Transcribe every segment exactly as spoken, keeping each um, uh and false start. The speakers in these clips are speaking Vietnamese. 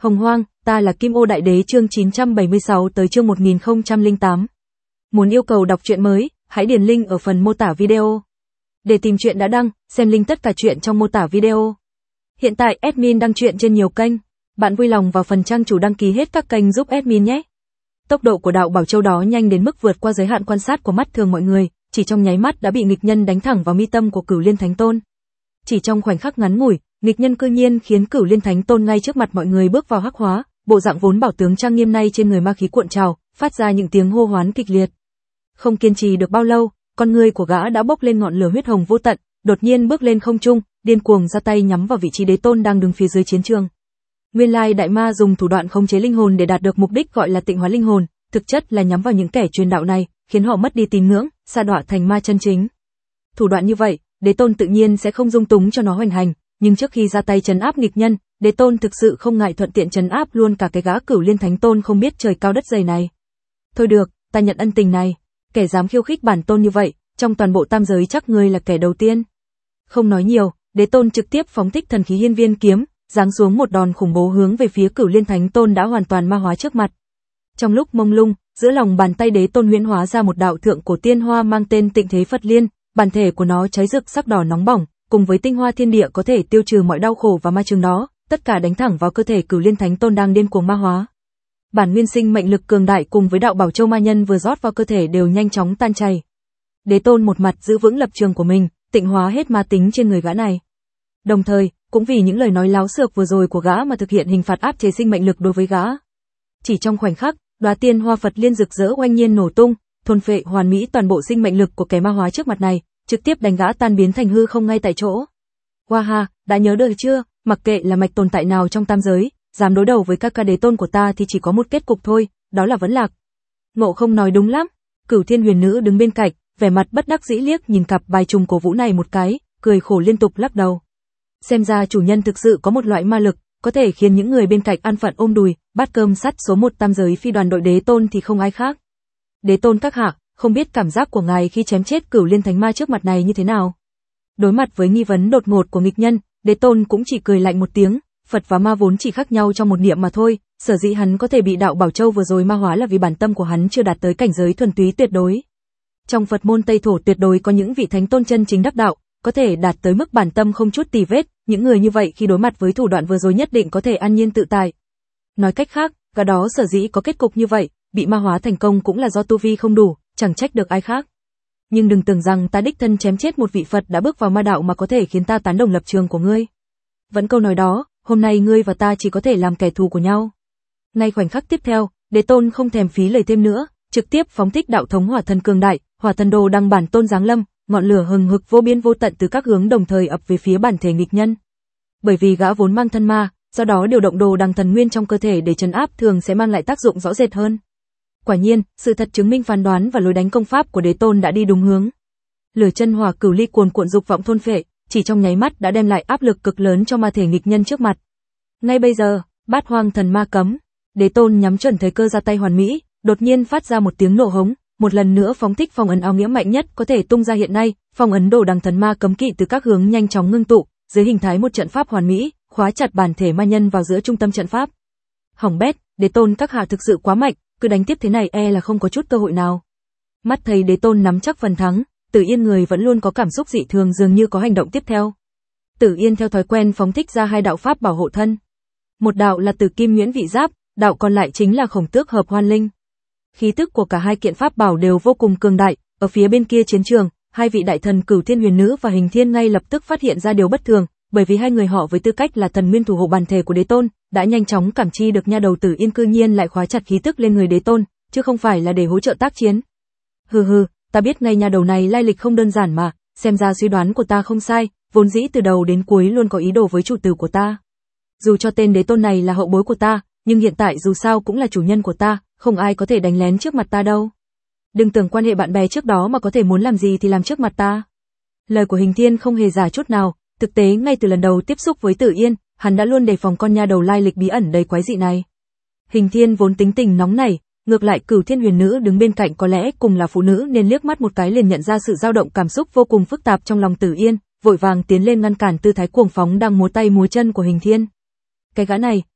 Hồng Hoang, ta là Kim Ô Đại Đế chương chín trăm bảy mươi sáu tới chương một nghìn không trăm lẻ tám. Muốn yêu cầu đọc truyện mới, hãy điền link ở phần mô tả video. Để tìm truyện đã đăng, xem link tất cả truyện trong mô tả video. Hiện tại admin đăng truyện trên nhiều kênh, bạn vui lòng vào phần trang chủ đăng ký hết các kênh giúp admin nhé. Tốc độ của đạo Bảo Châu đó nhanh đến mức vượt qua giới hạn quan sát của mắt thường mọi người, chỉ trong nháy mắt đã bị nghịch nhân đánh thẳng vào mi tâm của Cửu Liên Thánh Tôn. Chỉ trong khoảnh khắc ngắn ngủi, nghịch nhân cư nhiên khiến Cửu Liên Thánh Tôn ngay trước mặt mọi người bước vào hắc hóa, bộ dạng vốn bảo tướng trang nghiêm nay trên người ma khí cuộn trào, phát ra những tiếng hô hoán kịch liệt. Không kiên trì được bao lâu, con người của gã đã bốc lên ngọn lửa huyết hồng vô tận, đột nhiên bước lên không trung, điên cuồng ra tay nhắm vào vị trí đế tôn đang đứng phía dưới chiến trường. Nguyên lai đại ma dùng thủ đoạn khống chế linh hồn để đạt được mục đích gọi là tịnh hóa linh hồn, thực chất là nhắm vào những kẻ truyền đạo này, khiến họ mất đi tín ngưỡng, sa đọa thành ma chân chính. Thủ đoạn như vậy, đế tôn tự nhiên sẽ không dung túng cho nó hoành hành, nhưng trước khi ra tay trấn áp nghịch nhân, đế tôn thực sự không ngại thuận tiện trấn áp luôn cả cái gã Cửu Liên Thánh Tôn không biết trời cao đất dày này. Thôi được, ta nhận ân tình này, kẻ dám khiêu khích bản tôn như vậy, trong toàn bộ tam giới chắc ngươi là kẻ đầu tiên. Không nói nhiều, đế tôn trực tiếp phóng thích thần khí hiên viên kiếm, giáng xuống một đòn khủng bố hướng về phía Cửu Liên Thánh Tôn đã hoàn toàn ma hóa trước mặt. Trong lúc mông lung, giữa lòng bàn tay đế tôn huyễn hóa ra một đạo thượng cổ tiên hoa mang tên Tịnh Thế Phật Liên, bản thể của nó cháy rực sắc đỏ nóng bỏng, cùng với tinh hoa thiên địa có thể tiêu trừ mọi đau khổ và ma chướng đó, tất cả đánh thẳng vào cơ thể Cửu Liên Thánh Tôn đang điên cuồng ma hóa. Bản nguyên sinh mệnh lực cường đại cùng với đạo Bảo Châu ma nhân vừa rót vào cơ thể đều nhanh chóng tan chảy. Đế tôn một mặt giữ vững lập trường của mình, tịnh hóa hết ma tính trên người gã này. Đồng thời, cũng vì những lời nói láo xược vừa rồi của gã mà thực hiện hình phạt áp chế sinh mệnh lực đối với gã. Chỉ trong khoảnh khắc, đóa tiên hoa Phật Liên rực rỡ oanh nhiên nổ tung, thôn phệ hoàn mỹ toàn bộ sinh mệnh lực của kẻ ma hóa trước mặt này, trực tiếp đánh gã tan biến thành hư không ngay tại chỗ. Hoa ha, đã nhớ được chưa, mặc kệ là mạch tồn tại nào trong tam giới, dám đối đầu với các ca đế tôn của ta thì chỉ có một kết cục thôi, đó là vẫn lạc. Ngộ không nói đúng lắm. Cửu Thiên Huyền Nữ đứng bên cạnh, vẻ mặt bất đắc dĩ liếc nhìn cặp bài trùng cổ vũ này một cái, cười khổ liên tục lắc đầu. Xem ra chủ nhân thực sự có một loại ma lực, có thể khiến những người bên cạnh an phận ôm đùi, bát cơm sắt số một tam giới phi đoàn đội đế tôn thì không ai khác. Đế tôn các hạ, không biết cảm giác của ngài khi chém chết Cửu Liên Thánh Ma trước mặt này như thế nào? Đối mặt với nghi vấn đột ngột của nghịch nhân, đế tôn cũng chỉ cười lạnh một tiếng, Phật và ma vốn chỉ khác nhau trong một niệm mà thôi, sở dĩ hắn có thể bị đạo Bảo Châu vừa rồi ma hóa là vì bản tâm của hắn chưa đạt tới cảnh giới thuần túy tuyệt đối. Trong Phật môn Tây Thổ tuyệt đối có những vị thánh tôn chân chính đắc đạo, có thể đạt tới mức bản tâm không chút tì vết, những người như vậy khi đối mặt với thủ đoạn vừa rồi nhất định có thể an nhiên tự tại. Nói cách khác, gã đó sở dĩ có kết cục như vậy, bị ma hóa thành công cũng là do tu vi không đủ, chẳng trách được ai khác. Nhưng đừng tưởng rằng ta đích thân chém chết một vị Phật đã bước vào ma đạo mà có thể khiến ta tán đồng lập trường của ngươi. Vẫn câu nói đó, hôm nay ngươi và ta chỉ có thể làm kẻ thù của nhau. Ngay khoảnh khắc tiếp theo, đế tôn không thèm phí lời thêm nữa, trực tiếp phóng thích đạo thống hỏa thần cường đại, hỏa thần đồ đăng bản tôn giáng lâm, ngọn lửa hừng hực vô biên vô tận từ các hướng đồng thời ập về phía bản thể nghịch nhân. Bởi vì gã vốn mang thân ma, do đó điều động đồ đăng thần nguyên trong cơ thể để trấn áp thường sẽ mang lại tác dụng rõ rệt hơn. Quả nhiên, sự thật chứng minh phán đoán và lối đánh công pháp của đế tôn đã đi đúng hướng. Lửa chân hỏa cửu ly cuồn cuộn dục vọng thôn phệ, chỉ trong nháy mắt đã đem lại áp lực cực lớn cho ma thể nghịch nhân trước mặt. Ngay bây giờ, Bát Hoang Thần Ma Cấm, đế tôn nhắm chuẩn thời cơ ra tay hoàn mỹ, đột nhiên phát ra một tiếng nổ hống, một lần nữa phóng thích phong ấn áo nghĩa mạnh nhất có thể tung ra hiện nay, phong ấn đồ đằng thần ma cấm kỵ từ các hướng nhanh chóng ngưng tụ, dưới hình thái một trận pháp hoàn mỹ, khóa chặt bản thể ma nhân vào giữa trung tâm trận pháp. Hỏng bét, đế tôn các hạ thực sự quá mạnh, cứ đánh tiếp thế này e là không có chút cơ hội nào. Mắt thấy đế tôn nắm chắc phần thắng, Tử Yên người vẫn luôn có cảm xúc dị thường dường như có hành động tiếp theo. Tử Yên theo thói quen phóng thích ra hai đạo pháp bảo hộ thân. Một đạo là Tử Kim Nhuyễn Vị Giáp, đạo còn lại chính là Khổng Tước Hợp Hoan Linh. Khí tức của cả hai kiện pháp bảo đều vô cùng cường đại, ở phía bên kia chiến trường, hai vị đại thần Cửu Thiên Huyền Nữ và Hình Thiên ngay lập tức phát hiện ra điều bất thường, bởi vì hai người họ với tư cách là thần nguyên thủ hộ bản thể của đế tôn, đã nhanh chóng cảm chi được nha đầu Tử Yên cư nhiên lại khóa chặt khí tức lên người đế tôn, chứ không phải là để hỗ trợ tác chiến. Hừ hừ, ta biết ngay nha đầu này lai lịch không đơn giản mà, xem ra suy đoán của ta không sai, vốn dĩ từ đầu đến cuối luôn có ý đồ với chủ tử của ta. Dù cho tên đế tôn này là hậu bối của ta, nhưng hiện tại dù sao cũng là chủ nhân của ta, không ai có thể đánh lén trước mặt ta đâu. Đừng tưởng quan hệ bạn bè trước đó mà có thể muốn làm gì thì làm trước mặt ta. Lời của Hình Thiên không hề giả chút nào, thực tế ngay từ lần đầu tiếp xúc với Tử Yên, hắn đã luôn đề phòng con nha đầu lai lịch bí ẩn đầy quái dị này. Hình Thiên vốn tính tình nóng nảy, ngược lại Cửu Thiên Huyền Nữ đứng bên cạnh có lẽ cùng là phụ nữ nên liếc mắt một cái liền nhận ra sự dao động cảm xúc vô cùng phức tạp trong lòng Tử Yên, vội vàng tiến lên ngăn cản tư thái cuồng phóng đang múa tay múa chân của Hình Thiên. Cái gã này,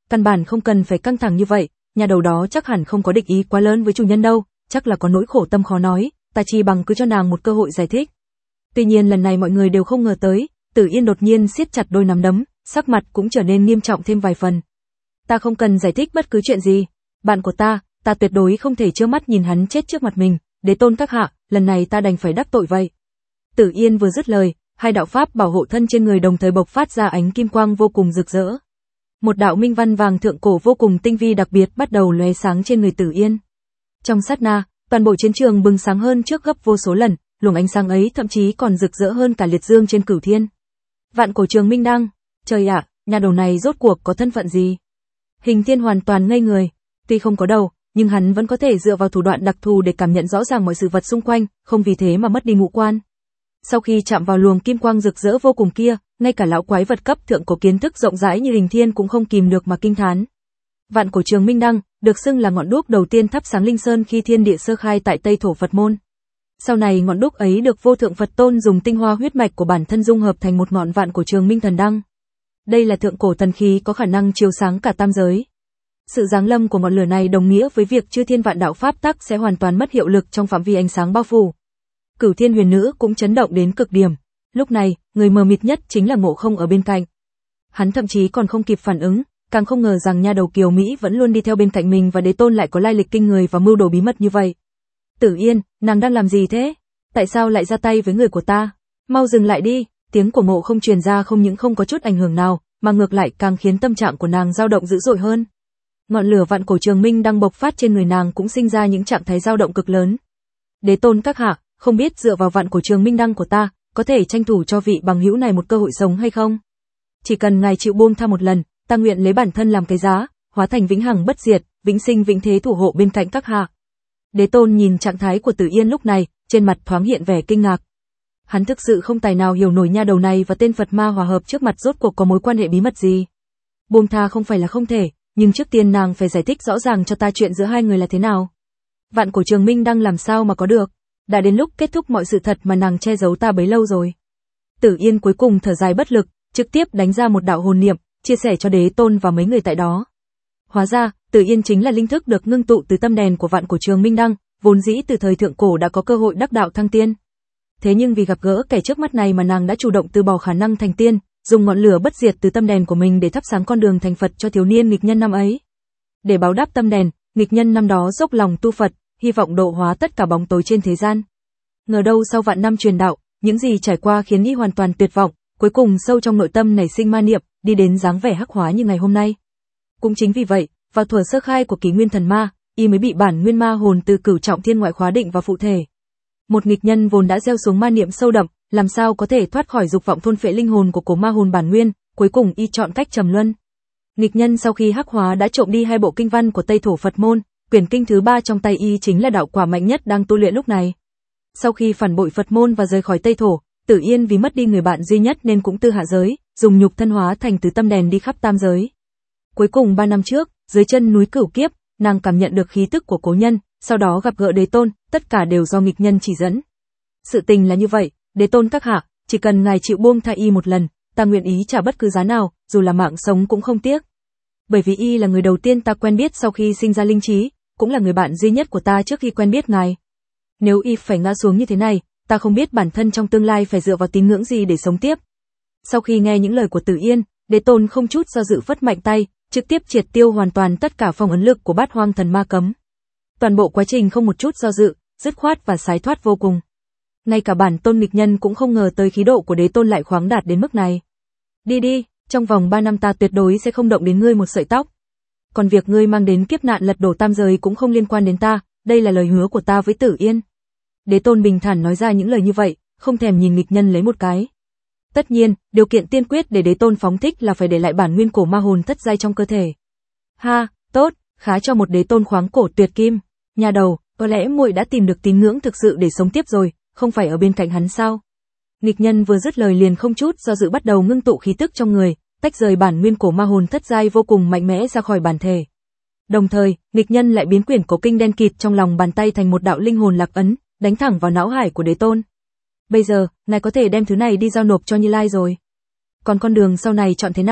căn bản không cần phải căng thẳng như vậy, nhà đầu đó chắc hẳn không có địch ý quá lớn với chủ nhân đâu, chắc là có nỗi khổ tâm khó nói, ta chi bằng cứ cho nàng một cơ hội giải thích. Tuy nhiên lần này mọi người đều không ngờ tới, Tử Yên đột nhiên siết chặt đôi nắm đấm, sắc mặt cũng trở nên nghiêm trọng thêm vài phần. Ta không cần giải thích bất cứ chuyện gì, bạn của ta, ta tuyệt đối không thể trơ mắt nhìn hắn chết trước mặt mình, đế tôn các hạ, lần này ta đành phải đắc tội vậy. Tử Yên vừa dứt lời, hai đạo pháp bảo hộ thân trên người đồng thời bộc phát ra ánh kim quang vô cùng rực rỡ. Một đạo minh văn vàng thượng cổ vô cùng tinh vi đặc biệt bắt đầu lóe sáng trên người Tử Yên. Trong sát na, toàn bộ chiến trường bừng sáng hơn trước gấp vô số lần, luồng ánh sáng ấy thậm chí còn rực rỡ hơn cả liệt dương trên cửu thiên. Vạn cổ trường minh đăng, trời ạ, nhà đầu này rốt cuộc có thân phận gì? Hình Thiên hoàn toàn ngây người, tuy không có đầu, nhưng hắn vẫn có thể dựa vào thủ đoạn đặc thù để cảm nhận rõ ràng mọi sự vật xung quanh, không vì thế mà mất đi ngũ quan. Sau khi chạm vào luồng kim quang rực rỡ vô cùng kia, ngay cả lão quái vật cấp thượng cổ kiến thức rộng rãi như Hình Thiên cũng không kìm được mà kinh thán. Vạn cổ trường minh đăng, được xưng là ngọn đuốc đầu tiên thắp sáng linh sơn khi thiên địa sơ khai tại Tây Thổ Phật môn. Sau này ngọn đuốc ấy được vô thượng Phật tôn dùng tinh hoa huyết mạch của bản thân dung hợp thành một ngọn vạn cổ trường minh thần đăng. Đây là thượng cổ thần khí có khả năng chiếu sáng cả tam giới. Sự giáng lâm của ngọn lửa này đồng nghĩa với việc chư thiên vạn đạo pháp tắc sẽ hoàn toàn mất hiệu lực trong phạm vi ánh sáng bao phủ. Cửu Thiên Huyền Nữ cũng chấn động đến cực điểm. Lúc này, người mờ mịt nhất chính là Ngộ Không ở bên cạnh. Hắn thậm chí còn không kịp phản ứng, càng không ngờ rằng nha đầu Kiều Mỹ vẫn luôn đi theo bên cạnh mình và đế tôn lại có lai lịch kinh người và mưu đồ bí mật như vậy. Tử Yên, nàng đang làm gì thế? Tại sao lại ra tay với người của ta? Mau dừng lại đi, tiếng của Ngộ Không truyền ra không những không có chút ảnh hưởng nào, mà ngược lại càng khiến tâm trạng của nàng dao động dữ dội hơn. Ngọn lửa vạn cổ trường minh đang bộc phát trên người nàng cũng sinh ra những trạng thái dao động cực lớn. Đế tôn các hạ, không biết dựa vào vạn cổ trường minh đăng của ta, có thể tranh thủ cho vị bằng hữu này một cơ hội sống hay không? Chỉ cần ngài chịu buông tha một lần, ta nguyện lấy bản thân làm cái giá, hóa thành vĩnh hằng bất diệt, vĩnh sinh vĩnh thế thủ hộ bên cạnh các hạ. Đế tôn nhìn trạng thái của Tử Yên lúc này, trên mặt thoáng hiện vẻ kinh ngạc. Hắn thực sự không tài nào hiểu nổi nha đầu này và tên Phật ma hòa hợp trước mặt rốt cuộc có mối quan hệ bí mật gì. Buông tha không phải là không thể, nhưng trước tiên nàng phải giải thích rõ ràng cho ta chuyện giữa hai người là thế nào. Vạn cổ trường minh đang làm sao mà có được, đã đến lúc kết thúc mọi sự thật mà nàng che giấu ta bấy lâu rồi. Tử Yên cuối cùng thở dài bất lực, trực tiếp đánh ra một đạo hồn niệm, chia sẻ cho đế tôn và mấy người tại đó. Hóa ra, Tử Yên chính là linh thức được ngưng tụ từ tâm đèn của vạn cổ trường minh đăng, vốn dĩ từ thời thượng cổ đã có cơ hội đắc đạo thăng tiên. Thế nhưng vì gặp gỡ kẻ trước mắt này mà nàng đã chủ động từ bỏ khả năng thành tiên, dùng ngọn lửa bất diệt từ tâm đèn của mình để thắp sáng con đường thành Phật cho thiếu niên nghịch nhân năm ấy. Để báo đáp tâm đèn, nghịch nhân năm đó dốc lòng tu Phật, hy vọng độ hóa tất cả bóng tối trên thế gian. Ngờ đâu sau vạn năm truyền đạo, những gì trải qua khiến y hoàn toàn tuyệt vọng, cuối cùng sâu trong nội tâm nảy sinh ma niệm, đi đến dáng vẻ hắc hóa như ngày hôm nay. Cũng chính vì vậy, vào thuở sơ khai của Kỷ Nguyên Thần Ma, y mới bị bản nguyên ma hồn từ cửu trọng thiên ngoại khóa định vào phụ thể. Một nghịch nhân vốn đã gieo xuống ma niệm sâu đậm, làm sao có thể thoát khỏi dục vọng thôn phệ linh hồn của cổ ma hồn bản nguyên, cuối cùng y chọn cách trầm luân. Nghịch nhân sau khi hắc hóa đã trộm đi hai bộ kinh văn của Tây Thổ Phật môn, quyển kinh thứ ba trong tay y chính là đạo quả mạnh nhất đang tu luyện lúc này. Sau khi phản bội Phật môn và rời khỏi Tây Thổ, Tử Yên vì mất đi người bạn duy nhất nên cũng tư hạ giới, dùng nhục thân hóa thành tứ tâm đèn đi khắp tam giới. Cuối cùng ba năm trước, dưới chân núi Cửu Kiếp, nàng cảm nhận được khí tức của cố nhân, sau đó gặp gỡ đế tôn, tất cả đều do nghịch nhân chỉ dẫn. Sự tình là như vậy, đế tôn các hạ, chỉ cần ngài chịu buông tha y một lần, ta nguyện ý trả bất cứ giá nào, dù là mạng sống cũng không tiếc. Bởi vì y là người đầu tiên ta quen biết sau khi sinh ra linh trí, cũng là người bạn duy nhất của ta trước khi quen biết ngài. Nếu y phải ngã xuống như thế này, ta không biết bản thân trong tương lai phải dựa vào tín ngưỡng gì để sống tiếp. Sau khi nghe những lời của Tử Yên, đế tôn không chút do dự phất mạnh tay, trực tiếp triệt tiêu hoàn toàn tất cả phong ấn lực của Bát Hoang Thần Ma Cấm. Toàn bộ quá trình không một chút do dự, dứt khoát và sái thoát vô cùng. Ngay cả bản tôn nghịch nhân cũng không ngờ tới khí độ của đế tôn lại khoáng đạt đến mức này. Đi đi, trong vòng ba năm ta tuyệt đối sẽ không động đến ngươi một sợi tóc. Còn việc ngươi mang đến kiếp nạn lật đổ tam giới cũng không liên quan đến ta, đây là lời hứa của ta với Tử Yên. Đế tôn bình thản nói ra những lời như vậy, không thèm nhìn nghịch nhân lấy một cái. Tất nhiên, điều kiện tiên quyết để đế tôn phóng thích là phải để lại bản nguyên cổ ma hồn thất giai trong cơ thể. Ha, tốt, khá cho một đế tôn khoáng cổ tuyệt kim. Nhà đầu, có lẽ muội đã tìm được tín ngưỡng thực sự để sống tiếp rồi, không phải ở bên cạnh hắn sao? Nghịch nhân vừa dứt lời liền không chút do dự bắt đầu ngưng tụ khí tức trong người, tách rời bản nguyên cổ ma hồn thất giai vô cùng mạnh mẽ ra khỏi bản thể. Đồng thời, nghịch nhân lại biến quyển cổ kinh đen kịt trong lòng bàn tay thành một đạo linh hồn lạc ấn, đánh thẳng vào não hải của đế tôn. Bây giờ, ngài có thể đem thứ này đi giao nộp cho Như Lai rồi. Còn con đường sau này chọn thế nào,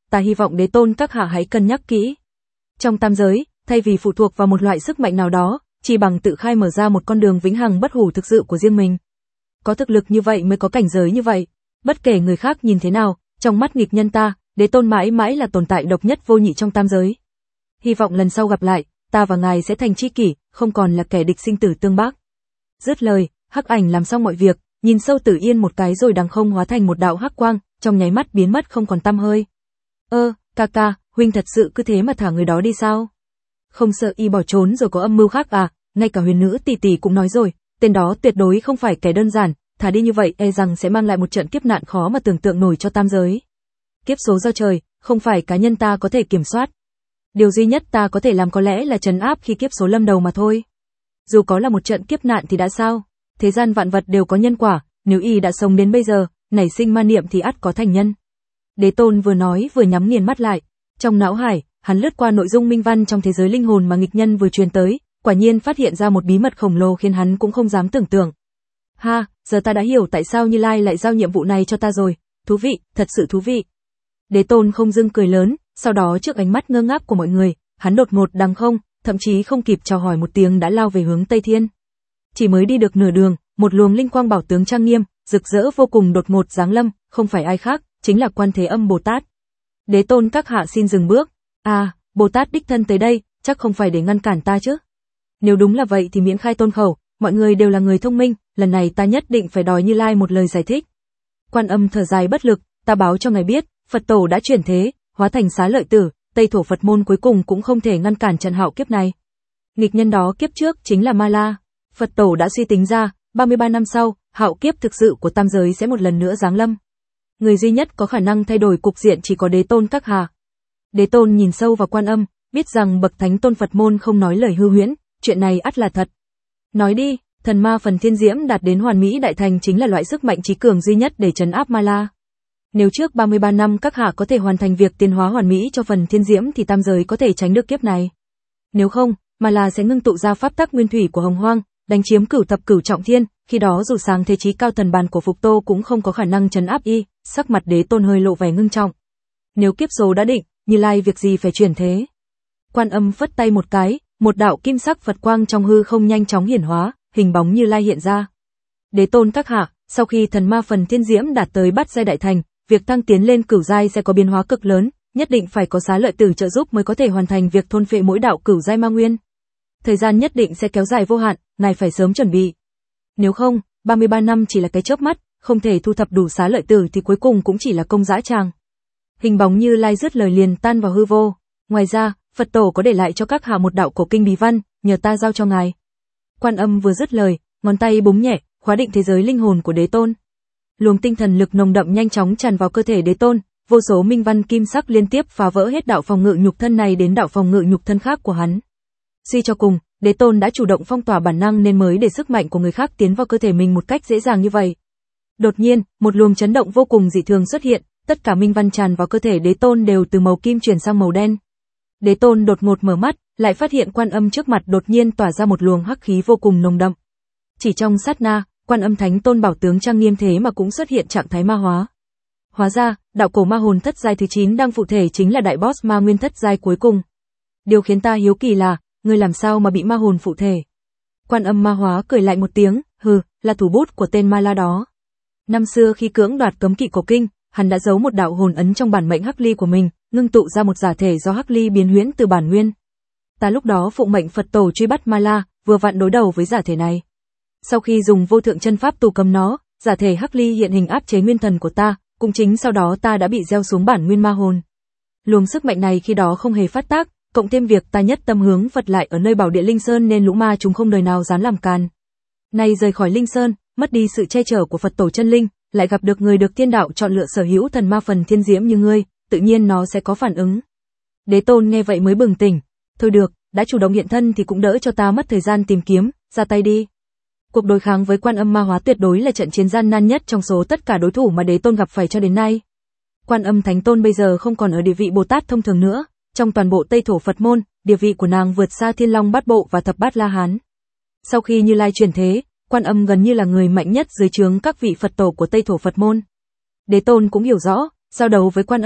ta hy vọng đế tôn các hạ hãy cân nhắc kỹ. Trong tam giới, thay vì phụ thuộc vào một loại sức mạnh nào đó, chỉ bằng tự khai mở ra một con đường vĩnh hằng bất hủ thực sự của riêng mình. Có thực lực như vậy mới có cảnh giới như vậy. Bất kể người khác nhìn thế nào, trong mắt nghịch nhân ta, đế tôn mãi mãi là tồn tại độc nhất vô nhị trong tam giới. Hy vọng lần sau gặp lại, ta và ngài sẽ thành tri kỷ, không còn là kẻ địch sinh tử tương bác. Dứt lời, hắc ảnh làm xong mọi việc, nhìn sâu Tử Yên một cái rồi đằng không hóa thành một đạo hắc quang, trong nháy mắt biến mất không còn tăm hơi. Ơ, ca ca, huynh thật sự cứ thế mà thả người đó đi sao? Không sợ y bỏ trốn rồi có âm mưu khác à? Ngay cả Huyền nữ tỷ tỷ cũng nói rồi, tên đó tuyệt đối không phải kẻ đơn giản, thả đi như vậy e rằng sẽ mang lại một trận kiếp nạn khó mà tưởng tượng nổi cho tam giới. Kiếp số do trời, không phải cá nhân ta có thể kiểm soát. Điều duy nhất ta có thể làm có lẽ là trấn áp khi kiếp số lâm đầu mà thôi. Dù có là một trận kiếp nạn thì đã sao? Thế gian vạn vật đều có nhân quả, nếu y đã sống đến bây giờ, nảy sinh ma niệm thì ắt có thành nhân. Đế tôn vừa nói vừa nhắm nghiền mắt lại, trong não hải, hắn lướt qua nội dung minh văn trong thế giới linh hồn mà nghịch nhân vừa truyền tới, quả nhiên phát hiện ra một bí mật khổng lồ khiến hắn cũng không dám tưởng tượng. Ha, giờ ta đã hiểu tại sao Như Lai lại giao nhiệm vụ này cho ta rồi, thú vị, thật sự thú vị. Đế tôn không dưng cười lớn, sau đó trước ánh mắt ngơ ngác của mọi người, hắn đột ngột đằng không, thậm chí không kịp chào hỏi một tiếng đã lao về hướng Tây Thiên. Chỉ mới đi được nửa đường, một luồng linh quang bảo tướng trang nghiêm, rực rỡ vô cùng đột ngột giáng lâm, không phải ai khác, chính là Quan Thế Âm Bồ Tát. Đế tôn các hạ xin dừng bước. À, Bồ Tát đích thân tới đây, chắc không phải để ngăn cản ta chứ? Nếu đúng là vậy thì miễn khai tôn khẩu, mọi người đều là người thông minh, lần này ta nhất định phải đòi Như Lai một lời giải thích. Quan Âm thở dài bất lực, ta báo cho ngài biết, Phật tổ đã chuyển thế, hóa thành Xá Lợi Tử, Tây thổ Phật môn cuối cùng cũng không thể ngăn cản trận hạo kiếp này. Nghịch nhân đó kiếp trước chính là Ma La. Phật tổ đã suy tính ra, ba mươi ba năm sau, hạo kiếp thực sự của tam giới sẽ một lần nữa giáng lâm. Người duy nhất có khả năng thay đổi cục diện chỉ có đế tôn các hạ. Đế tôn nhìn sâu vào Quan Âm, biết rằng bậc thánh tôn Phật môn không nói lời hư huyễn, chuyện này ắt là thật. Nói đi, thần ma phần thiên diễm đạt đến hoàn mỹ đại thành chính là loại sức mạnh trí cường duy nhất để trấn áp Ma La. Nếu trước ba mươi ba năm các hạ có thể hoàn thành việc tiến hóa hoàn mỹ cho phần thiên diễm thì tam giới có thể tránh được kiếp này. Nếu không, Ma La sẽ ngưng tụ ra pháp tắc nguyên thủy của Hồng Hoang, đánh chiếm cửu thập cửu trọng thiên, khi đó dù sáng thế chí cao thần bàn của Phục Tô cũng không có khả năng trấn áp y. Sắc mặt đế tôn hơi lộ vẻ ngưng trọng. Nếu kiếp số đã định, Như Lai việc gì phải chuyển thế? Quan Âm phất tay một cái, một đạo kim sắc Phật quang trong hư không nhanh chóng hiển hóa, hình bóng Như Lai hiện ra. Đế tôn các hạ, sau khi thần ma phần thiên diễm đạt tới bát giai đại thành, việc tăng tiến lên cửu giai sẽ có biến hóa cực lớn, nhất định phải có Xá Lợi Tử trợ giúp mới có thể hoàn thành việc thôn phệ mỗi đạo cửu giai ma nguyên. Thời gian nhất định sẽ kéo dài vô hạn, ngài phải sớm chuẩn bị. Nếu không, ba mươi ba năm chỉ là cái chớp mắt, không thể thu thập đủ Xá Lợi Tử thì cuối cùng cũng chỉ là công dã tràng. Hình bóng Như Lai dứt lời liền tan vào hư vô. Ngoài ra, Phật tổ có để lại cho các hạ một đạo cổ kinh bí văn, nhờ ta giao cho ngài. Quan Âm vừa dứt lời, ngón tay búng nhẹ, khóa định thế giới linh hồn của đế tôn. Luồng tinh thần lực nồng đậm nhanh chóng tràn vào cơ thể đế tôn, vô số minh văn kim sắc liên tiếp phá vỡ hết đạo phòng ngự nhục thân này đến đạo phòng ngự nhục thân khác của hắn. Suy cho cùng, đế tôn đã chủ động phong tỏa bản năng nên mới để sức mạnh của người khác tiến vào cơ thể mình một cách dễ dàng như vậy. Đột nhiên, một luồng chấn động vô cùng dị thường xuất hiện, tất cả minh văn tràn vào cơ thể đế tôn đều từ màu kim chuyển sang màu đen. Đế tôn đột ngột mở mắt, lại phát hiện Quan Âm trước mặt đột nhiên tỏa ra một luồng hắc khí vô cùng nồng đậm. Chỉ trong sát na, Quan Âm thánh tôn bảo tướng trang nghiêm thế mà cũng xuất hiện trạng thái ma hóa. Hóa ra, đạo cổ ma hồn thất giai thứ chín đang phụ thể chính là đại boss ma nguyên thất giai cuối cùng. Điều khiến ta hiếu kỳ là, ngươi làm sao mà bị ma hồn phụ thể? Quan Âm ma hóa cười lạnh một tiếng, hừ, là thủ bút của tên Ma La đó. Năm xưa khi cưỡng đoạt cấm kỵ cổ kinh, hắn đã giấu một đạo hồn ấn trong bản mệnh hắc ly của mình, ngưng tụ ra một giả thể do hắc ly biến huyễn từ bản nguyên. Ta lúc đó phụng mệnh Phật tổ truy bắt Ma La, vừa vặn đối đầu với giả thể này. Sau khi dùng vô thượng chân pháp tù cầm nó, giả thể hắc ly hiện hình áp chế nguyên thần của ta, cũng chính sau đó ta đã bị gieo xuống bản nguyên ma hồn. Luồng sức mạnh này khi đó không hề phát tác, cộng thêm việc ta nhất tâm hướng Phật lại ở nơi bảo địa Linh Sơn nên lũ ma chúng không đời nào dám làm càn. Nay rời khỏi Linh Sơn, mất đi sự che chở của Phật tổ chân linh, lại gặp được người được tiên đạo chọn lựa sở hữu thần ma phần thiên diễm như ngươi, tự nhiên nó sẽ có phản ứng. Đế tôn nghe vậy mới bừng tỉnh, thôi được, đã chủ động hiện thân thì cũng đỡ cho ta mất thời gian tìm kiếm, ra tay đi. Cuộc đối kháng với Quan Âm ma hóa tuyệt đối là trận chiến gian nan nhất trong số tất cả đối thủ mà đế tôn gặp phải cho đến nay. Quan Âm thánh tôn bây giờ không còn ở địa vị Bồ Tát thông thường nữa, trong toàn bộ Tây thổ Phật môn, địa vị của nàng vượt xa Thiên Long Bát Bộ và Thập Bát La Hán. Sau khi Như Lai chuyển thế, Quan Âm gần như là người mạnh nhất dưới trướng các vị Phật tổ của Tây thổ Phật môn. Đế tôn cũng hiểu rõ, giao đấu với Quan Âm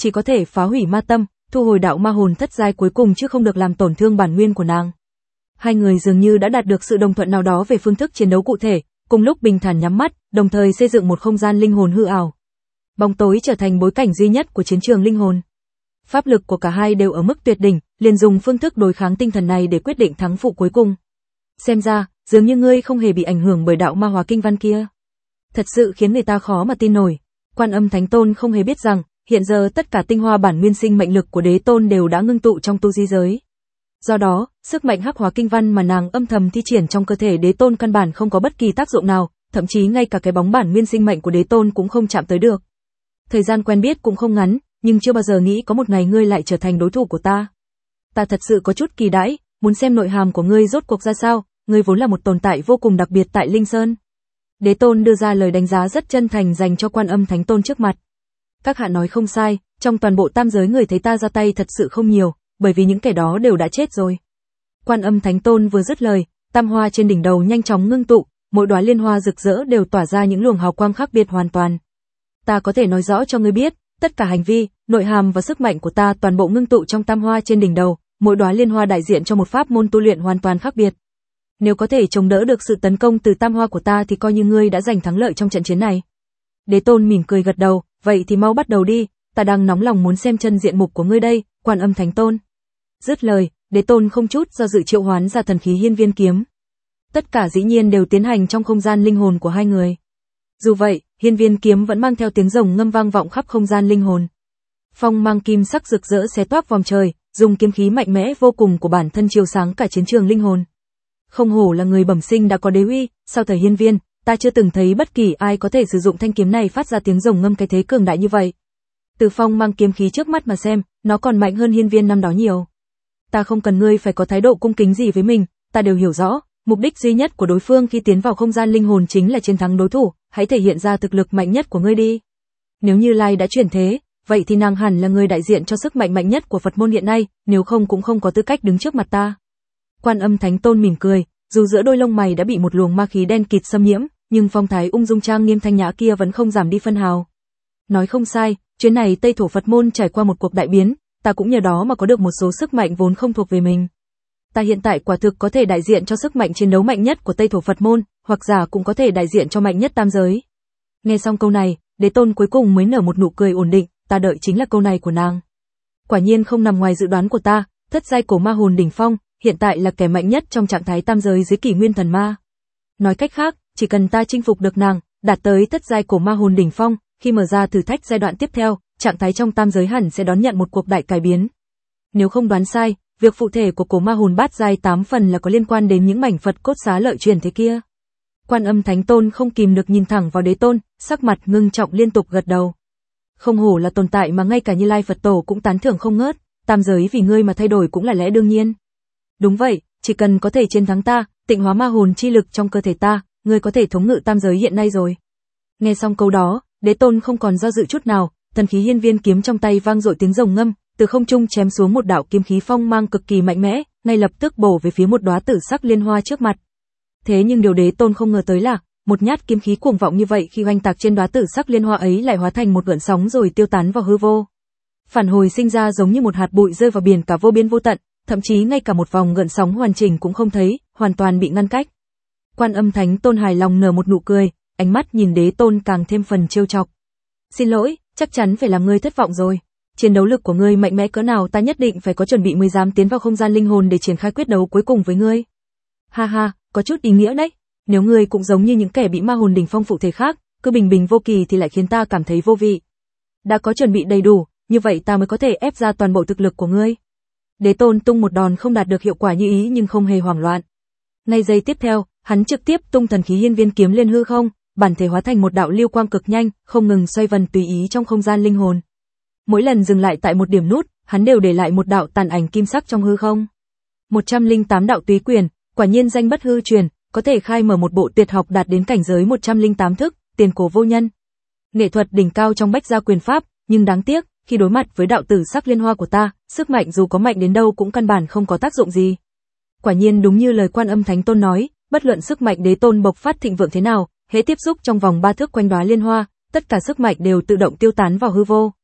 chỉ có thể phá hủy ma tâm, thu hồi đạo ma hồn thất giai cuối cùng chứ không được làm tổn thương bản nguyên của nàng. Hai người dường như đã đạt được sự đồng thuận nào đó về phương thức chiến đấu cụ thể, cùng lúc bình thản nhắm mắt, đồng thời xây dựng một không gian linh hồn hư ảo. Bóng tối trở thành bối cảnh duy nhất của chiến trường linh hồn. Pháp lực của cả hai đều ở mức tuyệt đỉnh, liền dùng phương thức đối kháng tinh thần này để quyết định thắng phụ cuối cùng. Xem ra, dường như ngươi không hề bị ảnh hưởng bởi đạo ma hóa kinh văn kia. Thật sự khiến người ta khó mà tin nổi. Quan Âm Thánh Tôn không hề biết rằng, hiện giờ tất cả tinh hoa bản nguyên sinh mệnh lực của đế tôn đều đã ngưng tụ trong tu di giới. Do đó, sức mạnh hắc hóa kinh văn mà nàng âm thầm thi triển trong cơ thể đế tôn căn bản không có bất kỳ tác dụng nào, thậm chí ngay cả cái bóng bản nguyên sinh mệnh của đế tôn cũng không chạm tới được. Thời gian quen biết cũng không ngắn, nhưng chưa bao giờ nghĩ có một ngày ngươi lại trở thành đối thủ của ta. Ta thật sự có chút kỳ đãi, muốn xem nội hàm của ngươi rốt cuộc ra sao, ngươi vốn là một tồn tại vô cùng đặc biệt tại Linh Sơn. Đế tôn đưa ra lời đánh giá rất chân thành dành cho Quan Âm Thánh Tôn trước mặt. Các hạ nói không sai, trong toàn bộ tam giới người thấy ta ra tay thật sự không nhiều, bởi vì những kẻ đó đều đã chết rồi. Quan Âm Thánh Tôn vừa dứt lời, tam hoa trên đỉnh đầu nhanh chóng ngưng tụ, mỗi đóa liên hoa rực rỡ đều tỏa ra những luồng hào quang khác biệt hoàn toàn. Ta có thể nói rõ cho ngươi biết, tất cả hành vi, nội hàm và sức mạnh của ta toàn bộ ngưng tụ trong tam hoa trên đỉnh đầu, mỗi đóa liên hoa đại diện cho một pháp môn tu luyện hoàn toàn khác biệt. Nếu có thể chống đỡ được sự tấn công từ tam hoa của ta thì coi như ngươi đã giành thắng lợi trong trận chiến này. Đế tôn mỉm cười gật đầu, vậy thì mau bắt đầu đi, ta đang nóng lòng muốn xem chân diện mục của ngươi đây, Quan Âm Thánh Tôn. Dứt lời, đế tôn không chút do dự triệu hoán ra thần khí hiên viên kiếm. Tất cả dĩ nhiên đều tiến hành trong không gian linh hồn của hai người. Dù vậy, hiên viên kiếm vẫn mang theo tiếng rồng ngâm vang vọng khắp không gian linh hồn. Phong mang kim sắc rực rỡ xé toác vòng trời, dùng kiếm khí mạnh mẽ vô cùng của bản thân chiếu sáng cả chiến trường linh hồn. Không hổ là người bẩm sinh đã có đế uy, sau thời hiên viên, ta chưa từng thấy bất kỳ ai có thể sử dụng thanh kiếm này phát ra tiếng rồng ngâm cái thế cường đại như vậy. Từ phong mang kiếm khí trước mắt mà xem, nó còn mạnh hơn hiên viên năm đó nhiều. Ta không cần ngươi phải có thái độ cung kính gì với mình, ta đều hiểu rõ, mục đích duy nhất của đối phương khi tiến vào không gian linh hồn chính là chiến thắng đối thủ, hãy thể hiện ra thực lực mạnh nhất của ngươi đi. Nếu Như Lai đã chuyển thế, vậy thì nàng hẳn là người đại diện cho sức mạnh mạnh nhất của Phật môn hiện nay, nếu không cũng không có tư cách đứng trước mặt ta. Quan Âm Thánh Tôn mỉm cười, dù giữa đôi lông mày đã bị một luồng ma khí đen kịt xâm nhiễm, nhưng phong thái ung dung trang nghiêm thanh nhã kia vẫn không giảm đi phân hào. Nói không sai, chuyến này Tây Thổ Phật môn trải qua một cuộc đại biến, ta cũng nhờ đó mà có được một số sức mạnh vốn không thuộc về mình. Ta hiện tại quả thực có thể đại diện cho sức mạnh chiến đấu mạnh nhất của Tây Thổ Phật môn, hoặc giả cũng có thể đại diện cho mạnh nhất tam giới. Nghe xong câu này, đế tôn cuối cùng mới nở một nụ cười ổn định, ta đợi chính là câu này của nàng. Quả nhiên không nằm ngoài dự đoán của ta, thất giai cổ ma hồn đỉnh phong, hiện tại là kẻ mạnh nhất trong trạng thái tam giới dưới kỷ nguyên thần ma. Nói cách khác, chỉ cần ta chinh phục được nàng, đạt tới thất giai cổ ma hồn đỉnh phong, khi mở ra thử thách giai đoạn tiếp theo, trạng thái trong tam giới hẳn sẽ đón nhận một cuộc đại cải biến. Nếu không đoán sai, việc phụ thể của cổ ma hồn bát giai tám phần là có liên quan đến những mảnh Phật cốt xá lợi truyền thế kia. Quan Âm Thánh Tôn không kìm được nhìn thẳng vào đế tôn, sắc mặt ngưng trọng liên tục gật đầu. Không hổ là tồn tại mà ngay cả Như Lai Phật Tổ cũng tán thưởng không ngớt, tam giới vì ngươi mà thay đổi cũng là lẽ đương nhiên. Đúng vậy, chỉ cần có thể chiến thắng ta, tịnh hóa ma hồn chi lực trong cơ thể ta, ngươi có thể thống ngự tam giới hiện nay rồi. Nghe xong câu đó, đế tôn không còn do dự chút nào, thần khí hiên viên kiếm trong tay vang dội tiếng rồng ngâm, từ không trung chém xuống một đạo kiếm khí phong mang cực kỳ mạnh mẽ, ngay lập tức bổ về phía một đóa tử sắc liên hoa trước mặt. Thế nhưng điều đế tôn không ngờ tới là, một nhát kiếm khí cuồng vọng như vậy khi oanh tạc trên đóa tử sắc liên hoa ấy lại hóa thành một gợn sóng rồi tiêu tán vào hư vô. Phản hồi sinh ra giống như một hạt bụi rơi vào biển cả vô biên vô tận, thậm chí ngay cả một vòng gợn sóng hoàn chỉnh cũng không thấy, hoàn toàn bị ngăn cách. Quan Âm Thánh Tôn hài lòng nở một nụ cười, ánh mắt nhìn đế tôn càng thêm phần trêu chọc. Xin lỗi, chắc chắn phải làm ngươi thất vọng rồi. Chiến đấu lực của ngươi mạnh mẽ cỡ nào ta nhất định phải có chuẩn bị mới dám tiến vào không gian linh hồn để triển khai quyết đấu cuối cùng với ngươi. Ha ha, có chút ý nghĩa đấy. Nếu ngươi cũng giống như những kẻ bị ma hồn đỉnh phong phụ thể khác, cứ bình bình vô kỳ thì lại khiến ta cảm thấy vô vị. Đã có chuẩn bị đầy đủ, như vậy ta mới có thể ép ra toàn bộ thực lực của ngươi. Đế tôn tung một đòn không đạt được hiệu quả như ý nhưng không hề hoảng loạn. Ngay giây tiếp theo, hắn trực tiếp tung thần khí hiên viên kiếm lên hư không, bản thể hóa thành một đạo lưu quang cực nhanh, không ngừng xoay vần tùy ý trong không gian linh hồn. Mỗi lần dừng lại tại một điểm nút, hắn đều để lại một đạo tàn ảnh kim sắc trong hư không. một trăm lẻ tám đạo túy quyền, quả nhiên danh bất hư truyền, có thể khai mở một bộ tuyệt học đạt đến cảnh giới một trăm lẻ tám thức, tiền cổ vô nhân. Nghệ thuật đỉnh cao trong bách gia quyền pháp, nhưng đáng tiếc, khi đối mặt với đạo tử sắc liên hoa của ta, sức mạnh dù có mạnh đến đâu cũng căn bản không có tác dụng gì. Quả nhiên đúng như lời Quan Âm Thánh Tôn nói, bất luận sức mạnh đế tôn bộc phát thịnh vượng thế nào, hễ tiếp xúc trong vòng ba thước quanh đóa liên hoa, tất cả sức mạnh đều tự động tiêu tán vào hư vô.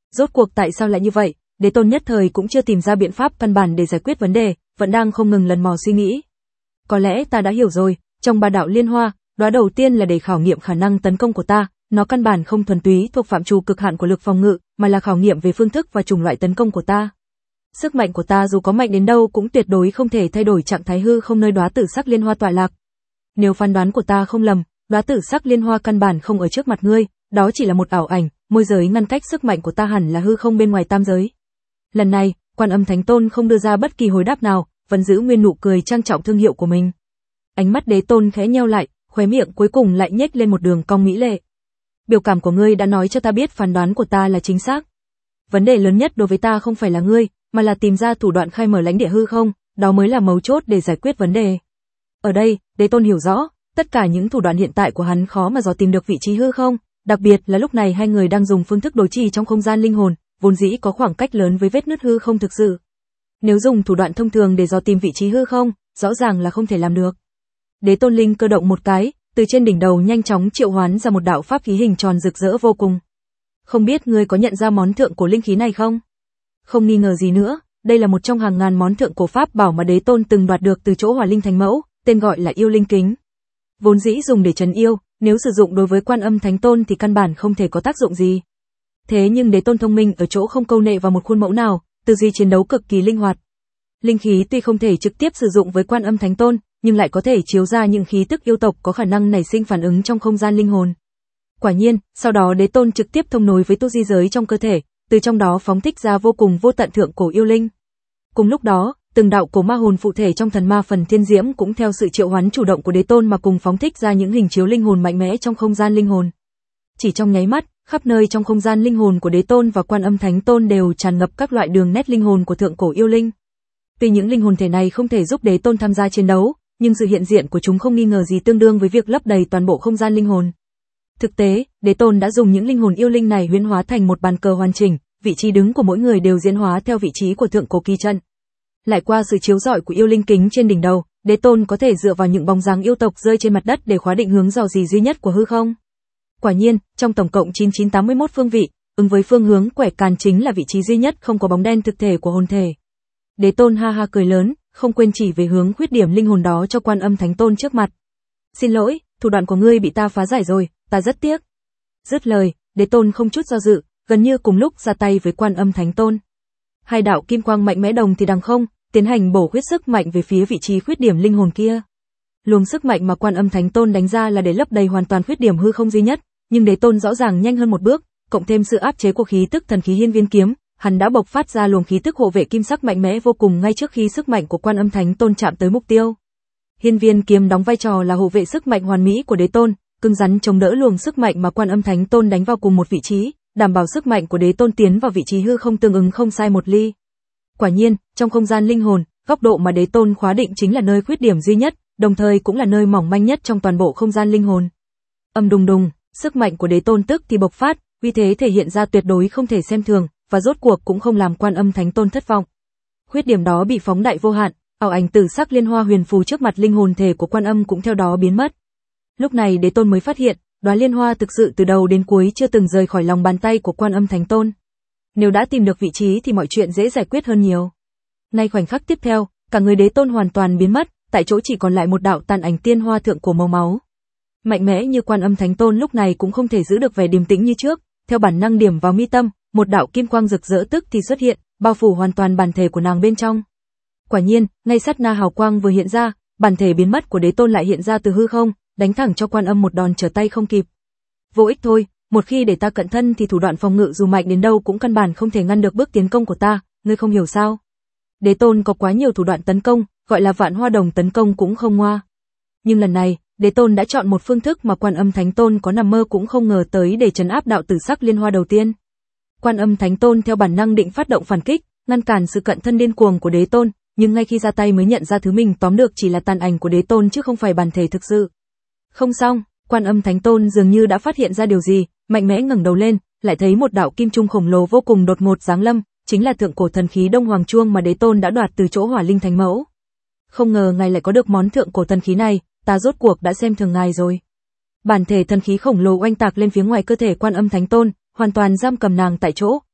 Rốt cuộc tại sao lại như vậy? Đế tôn nhất thời cũng chưa tìm ra biện pháp căn bản để giải quyết vấn đề, vẫn đang không ngừng lần mò suy nghĩ. Có lẽ ta đã hiểu rồi, trong ba đạo liên hoa, đóa đầu tiên là để khảo nghiệm khả năng tấn công của ta, nó căn bản không thuần túy thuộc phạm trù cực hạn của lực phòng ngự, mà là khảo nghiệm về phương thức và chủng loại tấn công của ta. Sức mạnh của ta dù có mạnh đến đâu cũng tuyệt đối không thể thay đổi trạng thái hư không nơi đóa tử sắc liên hoa tọa lạc. Nếu phán đoán của ta không lầm, đóa tử sắc liên hoa căn bản không ở trước mặt ngươi, đó chỉ là một ảo ảnh, môi giới ngăn cách sức mạnh của ta hẳn là hư không bên ngoài tam giới. Lần này, Quan Âm Thánh Tôn không đưa ra bất kỳ hồi đáp nào, vẫn giữ nguyên nụ cười trang trọng thương hiệu của mình. Ánh mắt Đế Tôn khẽ nheo lại, khóe miệng cuối cùng lại nhếch lên một đường cong mỹ lệ. Biểu cảm của ngươi đã nói cho ta biết phán đoán của ta là chính xác. Vấn đề lớn nhất đối với ta không phải là ngươi, mà là tìm ra thủ đoạn khai mở lãnh địa hư không, đó mới là mấu chốt để giải quyết vấn đề. Ở đây, Đế Tôn hiểu rõ, tất cả những thủ đoạn hiện tại của hắn khó mà dò tìm được vị trí hư không, đặc biệt là lúc này hai người đang dùng phương thức đối trì trong không gian linh hồn, vốn dĩ có khoảng cách lớn với vết nứt hư không thực sự. Nếu dùng thủ đoạn thông thường để dò tìm vị trí hư không, rõ ràng là không thể làm được. Đế Tôn linh cơ động một cái, từ trên đỉnh đầu nhanh chóng triệu hoán ra một đạo pháp khí hình tròn rực rỡ vô cùng. Không biết ngươi có nhận ra món thượng cổ linh khí này không? Không nghi ngờ gì nữa, đây là một trong hàng ngàn món thượng cổ pháp bảo mà Đế Tôn từng đoạt được từ chỗ Hỏa Linh Thánh Mẫu, tên gọi là Yêu Linh Kính. Vốn dĩ dùng để trấn yêu, nếu sử dụng đối với Quan Âm Thánh Tôn thì căn bản không thể có tác dụng gì. Thế nhưng Đế Tôn thông minh ở chỗ không câu nệ vào một khuôn mẫu nào, tư duy chiến đấu cực kỳ linh hoạt. Linh khí tuy không thể trực tiếp sử dụng với Quan Âm Thánh Tôn, nhưng lại có thể chiếu ra những khí tức yêu tộc có khả năng nảy sinh phản ứng trong không gian linh hồn. Quả nhiên, sau đó Đế Tôn trực tiếp thông nối với tu di giới trong cơ thể, từ trong đó phóng thích ra vô cùng vô tận thượng cổ yêu linh. Cùng lúc đó, từng đạo cổ ma hồn phụ thể trong thần ma phần thiên diễm cũng theo sự triệu hoán chủ động của Đế Tôn mà cùng phóng thích ra những hình chiếu linh hồn mạnh mẽ trong không gian linh hồn. Chỉ trong nháy mắt, khắp nơi trong không gian linh hồn của Đế Tôn và Quan Âm Thánh Tôn đều tràn ngập các loại đường nét linh hồn của thượng cổ yêu linh. Tuy những linh hồn thể này không thể giúp Đế Tôn tham gia chiến đấu, nhưng sự hiện diện của chúng không nghi ngờ gì tương đương với việc lấp đầy toàn bộ không gian linh hồn. Thực tế, Đế Tôn đã dùng những linh hồn yêu linh này huyễn hóa thành một bàn cờ hoàn chỉnh, vị trí đứng của mỗi người đều diễn hóa theo vị trí của thượng cổ kỳ trận. Lại qua sự chiếu rọi của yêu linh kính trên đỉnh đầu, Đế Tôn có thể dựa vào những bóng dáng yêu tộc rơi trên mặt đất để khóa định hướng dò dỉ duy nhất của hư không. Quả nhiên, trong tổng cộng chín chín tám mươi mốt phương vị, ứng với phương hướng quẻ càn chính là vị trí duy nhất không có bóng đen thực thể của hồn thể. Đế Tôn ha ha cười lớn, không quên chỉ về hướng khuyết điểm linh hồn đó cho Quan Âm Thánh Tôn trước mặt. Xin lỗi, thủ đoạn của ngươi bị ta phá giải rồi, ta rất tiếc. Dứt lời, Đế Tôn không chút do dự, gần như cùng lúc ra tay với Quan Âm Thánh Tôn. Hai đạo kim quang mạnh mẽ đồng thì đằng không, tiến hành bổ khuyết sức mạnh về phía vị trí khuyết điểm linh hồn kia. Luồng sức mạnh mà Quan Âm Thánh Tôn đánh ra là để lấp đầy hoàn toàn khuyết điểm hư không duy nhất, nhưng Đế Tôn rõ ràng nhanh hơn một bước, cộng thêm sự áp chế của khí tức thần khí Hiên Viên Kiếm, hắn đã bộc phát ra luồng khí tức hộ vệ kim sắc mạnh mẽ vô cùng ngay trước khi sức mạnh của Quan Âm Thánh Tôn chạm tới mục tiêu. Hiên Viên Kiếm đóng vai trò là hộ vệ sức mạnh hoàn mỹ của Đế Tôn, cứng rắn chống đỡ luồng sức mạnh mà Quan Âm Thánh Tôn đánh vào cùng một vị trí, đảm bảo sức mạnh của Đế Tôn tiến vào vị trí hư không tương ứng không sai một ly. Quả nhiên, trong không gian linh hồn, góc độ mà Đế Tôn khóa định chính là nơi khuyết điểm duy nhất, đồng thời cũng là nơi mỏng manh nhất trong toàn bộ không gian linh hồn. Âm đùng đùng, sức mạnh của Đế Tôn tức thì bộc phát, uy thế thể hiện ra tuyệt đối không thể xem thường, và rốt cuộc cũng không làm Quan Âm Thánh Tôn thất vọng. Khuyết điểm đó bị phóng đại vô hạn, ảo ảnh tử sắc liên hoa huyền phù trước mặt linh hồn thể của Quan Âm cũng theo đó biến mất. Lúc này Đế Tôn mới phát hiện, đóa liên hoa thực sự từ đầu đến cuối chưa từng rời khỏi lòng bàn tay của Quan Âm Thánh Tôn. Nếu đã tìm được vị trí thì mọi chuyện dễ giải quyết hơn nhiều. Ngay khoảnh khắc tiếp theo, cả người Đế Tôn hoàn toàn biến mất, tại chỗ chỉ còn lại một đạo tàn ảnh tiên hoa thượng cổ màu máu. Mạnh mẽ như Quan Âm Thánh Tôn lúc này cũng không thể giữ được vẻ điềm tĩnh như trước, theo bản năng điểm vào mi tâm, một đạo kim quang rực rỡ tức thì xuất hiện, bao phủ hoàn toàn bản thể của nàng bên trong. Quả nhiên, ngay sát na hào quang vừa hiện ra, bản thể biến mất của Đế Tôn lại hiện ra từ hư không, đánh thẳng cho Quan Âm một đòn trở tay không kịp. Vô ích thôi, một khi để ta cận thân thì thủ đoạn phòng ngự dù mạnh đến đâu cũng căn bản không thể ngăn được bước tiến công của ta, ngươi không hiểu sao? Đế Tôn có quá nhiều thủ đoạn tấn công, gọi là vạn hoa đồng tấn công cũng không ngoa. Nhưng lần này, Đế Tôn đã chọn một phương thức mà Quan Âm Thánh Tôn có nằm mơ cũng không ngờ tới để trấn áp đạo tử sắc liên hoa đầu tiên. Quan Âm Thánh Tôn theo bản năng định phát động phản kích, ngăn cản sự cận thân điên cuồng của Đế Tôn, nhưng ngay khi ra tay mới nhận ra thứ mình tóm được chỉ là tàn ảnh của Đế Tôn chứ không phải bản thể thực sự. Không xong, Quan Âm Thánh Tôn dường như đã phát hiện ra điều gì, mạnh mẽ ngẩng đầu lên, lại thấy một đạo kim trung khổng lồ vô cùng đột ngột giáng lâm, chính là thượng cổ thần khí Đông Hoàng Chuông mà Đế Tôn đã đoạt từ chỗ Hỏa Linh Thánh Mẫu. Không ngờ ngài lại có được món thượng cổ thần khí này, ta rốt cuộc đã xem thường ngài rồi. Bản thể thần khí khổng lồ oanh tạc lên phía ngoài cơ thể Quan Âm Thánh Tôn, hoàn toàn giam cầm nàng tại chỗ,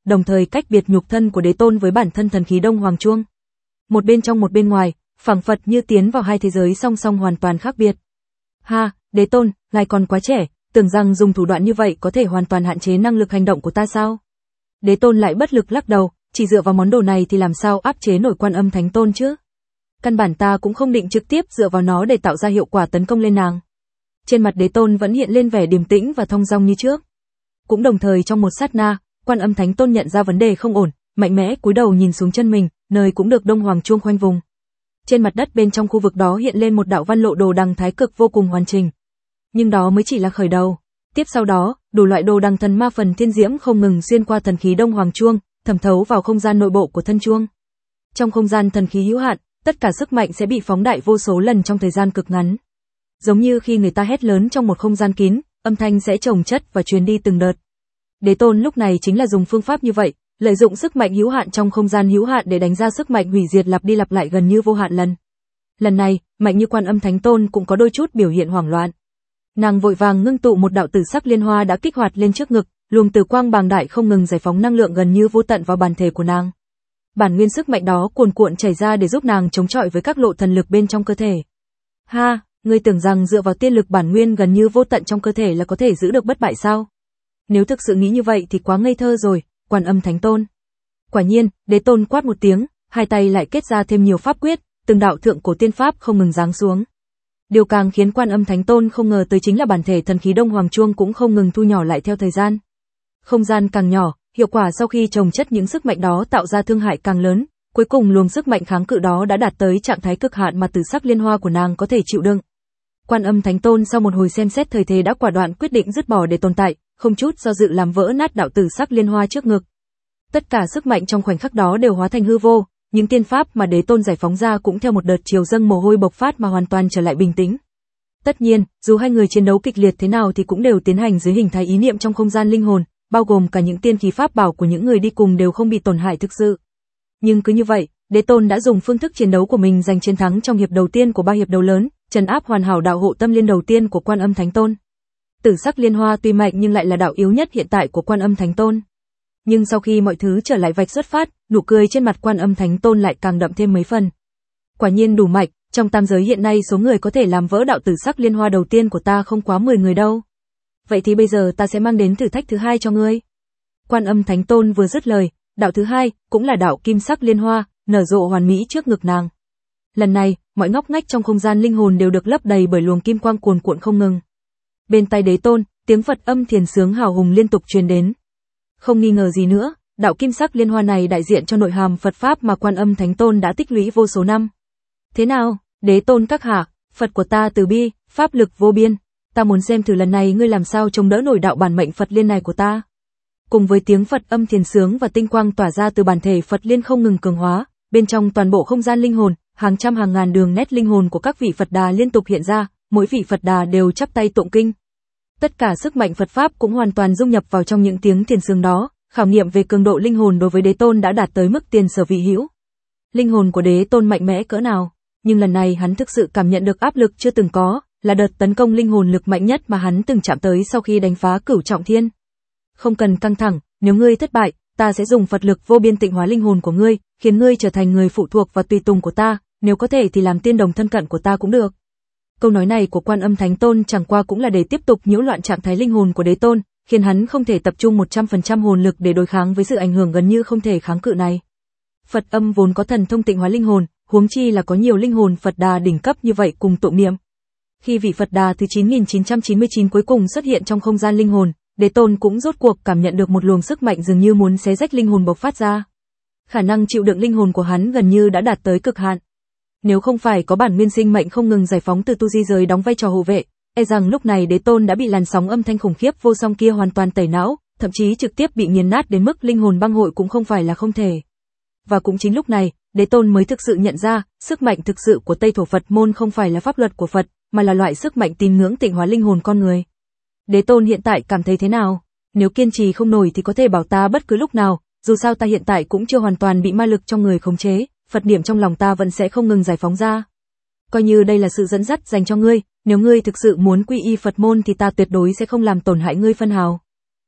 đồng thời cách biệt nhục thân của đế tôn với bản thân thần khí Đông Hoàng Chuông. Một bên trong một bên ngoài, phảng phật như tiến vào hai thế giới song song hoàn toàn khác biệt. Ha, đế tôn, ngài còn quá trẻ, tưởng rằng dùng thủ đoạn như vậy có thể hoàn toàn hạn chế năng lực hành động của ta sao? Đế tôn lại bất lực lắc đầu, chỉ dựa vào món đồ này thì làm sao áp chế nổi Quan Âm Thánh Tôn chứ? Căn bản ta cũng không định trực tiếp dựa vào nó để tạo ra hiệu quả tấn công lên nàng. Trên mặt đế tôn vẫn hiện lên vẻ điềm tĩnh và thong dong như trước. Cũng đồng thời trong một sát na, Quan Âm Thánh Tôn nhận ra vấn đề không ổn, mạnh mẽ cúi đầu nhìn xuống chân mình, nơi cũng được Đông Hoàng Chuông khoanh vùng. Trên mặt đất bên trong khu vực đó hiện lên một đạo văn lộ đồ đằng thái cực vô cùng hoàn chỉnh. Nhưng đó mới chỉ là khởi đầu. Tiếp sau đó, đủ loại đồ đằng thần ma phần thiên diễm không ngừng xuyên qua thần khí Đông Hoàng Chuông, thẩm thấu vào không gian nội bộ của thân chuông. Trong không gian thần khí hữu hạn, tất cả sức mạnh sẽ bị phóng đại vô số lần trong thời gian cực ngắn. Giống như khi người ta hét lớn trong một không gian kín, âm thanh sẽ chồng chất và truyền đi từng đợt. Đế tôn lúc này chính là dùng phương pháp như vậy, lợi dụng sức mạnh hữu hạn trong không gian hữu hạn để đánh ra sức mạnh hủy diệt lặp đi lặp lại gần như vô hạn lần. Lần này, mạnh như Quan Âm Thánh Tôn cũng có đôi chút biểu hiện hoảng loạn. Nàng vội vàng ngưng tụ một đạo tử sắc liên hoa đã kích hoạt lên trước ngực, luồng tử quang bàng đại không ngừng giải phóng năng lượng gần như vô tận vào bản thể của nàng. Bản nguyên sức mạnh đó cuồn cuộn chảy ra để giúp nàng chống chọi với các lộ thần lực bên trong cơ thể. Ha, ngươi tưởng rằng dựa vào tiên lực bản nguyên gần như vô tận trong cơ thể là có thể giữ được bất bại sao? Nếu thực sự nghĩ như vậy thì quá ngây thơ rồi, Quan Âm Thánh Tôn. Quả nhiên, đế tôn quát một tiếng, hai tay lại kết ra thêm nhiều pháp quyết, từng đạo thượng cổ tiên pháp không ngừng giáng xuống. Điều càng khiến Quan Âm Thánh Tôn không ngờ tới chính là bản thể thần khí Đông Hoàng Chuông cũng không ngừng thu nhỏ lại theo thời gian. Không gian càng nhỏ, hiệu quả sau khi chồng chất những sức mạnh đó tạo ra thương hại càng lớn, cuối cùng luồng sức mạnh kháng cự đó đã đạt tới trạng thái cực hạn mà tử sắc liên hoa của nàng có thể chịu đựng. Quan Âm Thánh Tôn sau một hồi xem xét thời thế đã quả đoạn quyết định dứt bỏ để tồn tại, không chút do dự làm vỡ nát đạo tử sắc liên hoa trước ngực. Tất cả sức mạnh trong khoảnh khắc đó đều hóa thành hư vô, những tiên pháp mà đế tôn giải phóng ra cũng theo một đợt chiều dâng mồ hôi bộc phát mà hoàn toàn trở lại bình tĩnh. Tất nhiên, dù hai người chiến đấu kịch liệt thế nào thì cũng đều tiến hành dưới hình thái ý niệm trong không gian linh hồn, bao gồm cả những tiên khí pháp bảo của những người đi cùng đều không bị tổn hại thực sự. Nhưng cứ như vậy, đế tôn đã dùng phương thức chiến đấu của mình giành chiến thắng trong hiệp đầu tiên của ba hiệp đấu lớn, trấn áp hoàn hảo đạo hộ tâm liên đầu tiên của Quan Âm Thánh Tôn. Tử sắc liên hoa tuy mạnh nhưng lại là đạo yếu nhất hiện tại của Quan Âm Thánh Tôn. Nhưng sau khi mọi thứ trở lại vạch xuất phát, nụ cười trên mặt Quan Âm Thánh Tôn lại càng đậm thêm mấy phần. Quả nhiên đủ mạnh, trong tam giới hiện nay số người có thể làm vỡ đạo tử sắc liên hoa đầu tiên của ta không quá mười người đâu. Vậy thì bây giờ ta sẽ mang đến thử thách thứ hai cho ngươi. Quan Âm Thánh Tôn vừa dứt lời, đạo thứ hai, cũng là đạo kim sắc liên hoa, nở rộ hoàn mỹ trước ngực nàng. Lần này, mọi ngóc ngách trong không gian linh hồn đều được lấp đầy bởi luồng kim quang cuồn cuộn không ngừng. Bên tai đế tôn, tiếng Phật âm thiền sướng hào hùng liên tục truyền đến. Không nghi ngờ gì nữa, đạo kim sắc liên hoa này đại diện cho nội hàm Phật pháp mà Quan Âm Thánh Tôn đã tích lũy vô số năm. Thế nào, đế tôn các hạ, Phật của ta từ bi, pháp lực vô biên, ta muốn xem thử lần này ngươi làm sao chống đỡ nổi đạo bản mệnh Phật liên này của ta. Cùng với tiếng Phật âm thiền sướng và tinh quang tỏa ra từ bản thể Phật liên không ngừng cường hóa, bên trong toàn bộ không gian linh hồn, hàng trăm hàng ngàn đường nét linh hồn của các vị Phật đà liên tục hiện ra, mỗi vị Phật đà đều chắp tay tụng kinh. Tất cả sức mạnh Phật pháp cũng hoàn toàn dung nhập vào trong những tiếng thiền sướng đó, khảo nghiệm về cường độ linh hồn đối với đế tôn đã đạt tới mức tiền sở vị hữu. Linh hồn của đế tôn mạnh mẽ cỡ nào, nhưng lần này hắn thực sự cảm nhận được áp lực chưa từng có, là đợt tấn công linh hồn lực mạnh nhất mà hắn từng chạm tới sau khi đánh phá Cửu Trọng Thiên. Không cần căng thẳng, nếu ngươi thất bại, ta sẽ dùng Phật lực vô biên tịnh hóa linh hồn của ngươi, khiến ngươi trở thành người phụ thuộc và tùy tùng của ta, nếu có thể thì làm tiên đồng thân cận của ta cũng được. Câu nói này của Quan Âm Thánh Tôn chẳng qua cũng là để tiếp tục nhiễu loạn trạng thái linh hồn của đế tôn, khiến hắn không thể tập trung một trăm phần trăm hồn lực để đối kháng với sự ảnh hưởng gần như không thể kháng cự này. Phật âm vốn có thần thông tịnh hóa linh hồn, huống chi là có nhiều linh hồn Phật đà đỉnh cấp như vậy cùng tụng niệm. Khi vị Phật đà thứ chín nghìn chín trăm chín mươi chín cuối cùng xuất hiện trong không gian linh hồn, đế tôn cũng rốt cuộc cảm nhận được một luồng sức mạnh dường như muốn xé rách linh hồn bộc phát ra. Khả năng chịu đựng linh hồn của hắn gần như đã đạt tới cực hạn. Nếu không phải có bản nguyên sinh mệnh không ngừng giải phóng từ tu di giới đóng vai trò hộ vệ, e rằng lúc này đế tôn đã bị làn sóng âm thanh khủng khiếp vô song kia hoàn toàn tẩy não, thậm chí trực tiếp bị nghiền nát đến mức linh hồn băng hội cũng không phải là không thể. Và cũng chính lúc này, đế tôn mới thực sự nhận ra, sức mạnh thực sự của Tây Thổ Phật môn không phải là pháp luật của Phật, mà là loại sức mạnh tín ngưỡng tịnh hóa linh hồn con người. Đế tôn hiện tại cảm thấy thế nào? Nếu kiên trì không nổi thì có thể bảo ta bất cứ lúc nào, dù sao ta hiện tại cũng chưa hoàn toàn bị ma lực trong người khống chế, Phật niệm trong lòng ta vẫn sẽ không ngừng giải phóng ra. Coi như đây là sự dẫn dắt dành cho ngươi, nếu ngươi thực sự muốn quy y Phật môn thì ta tuyệt đối sẽ không làm tổn hại ngươi phân hào.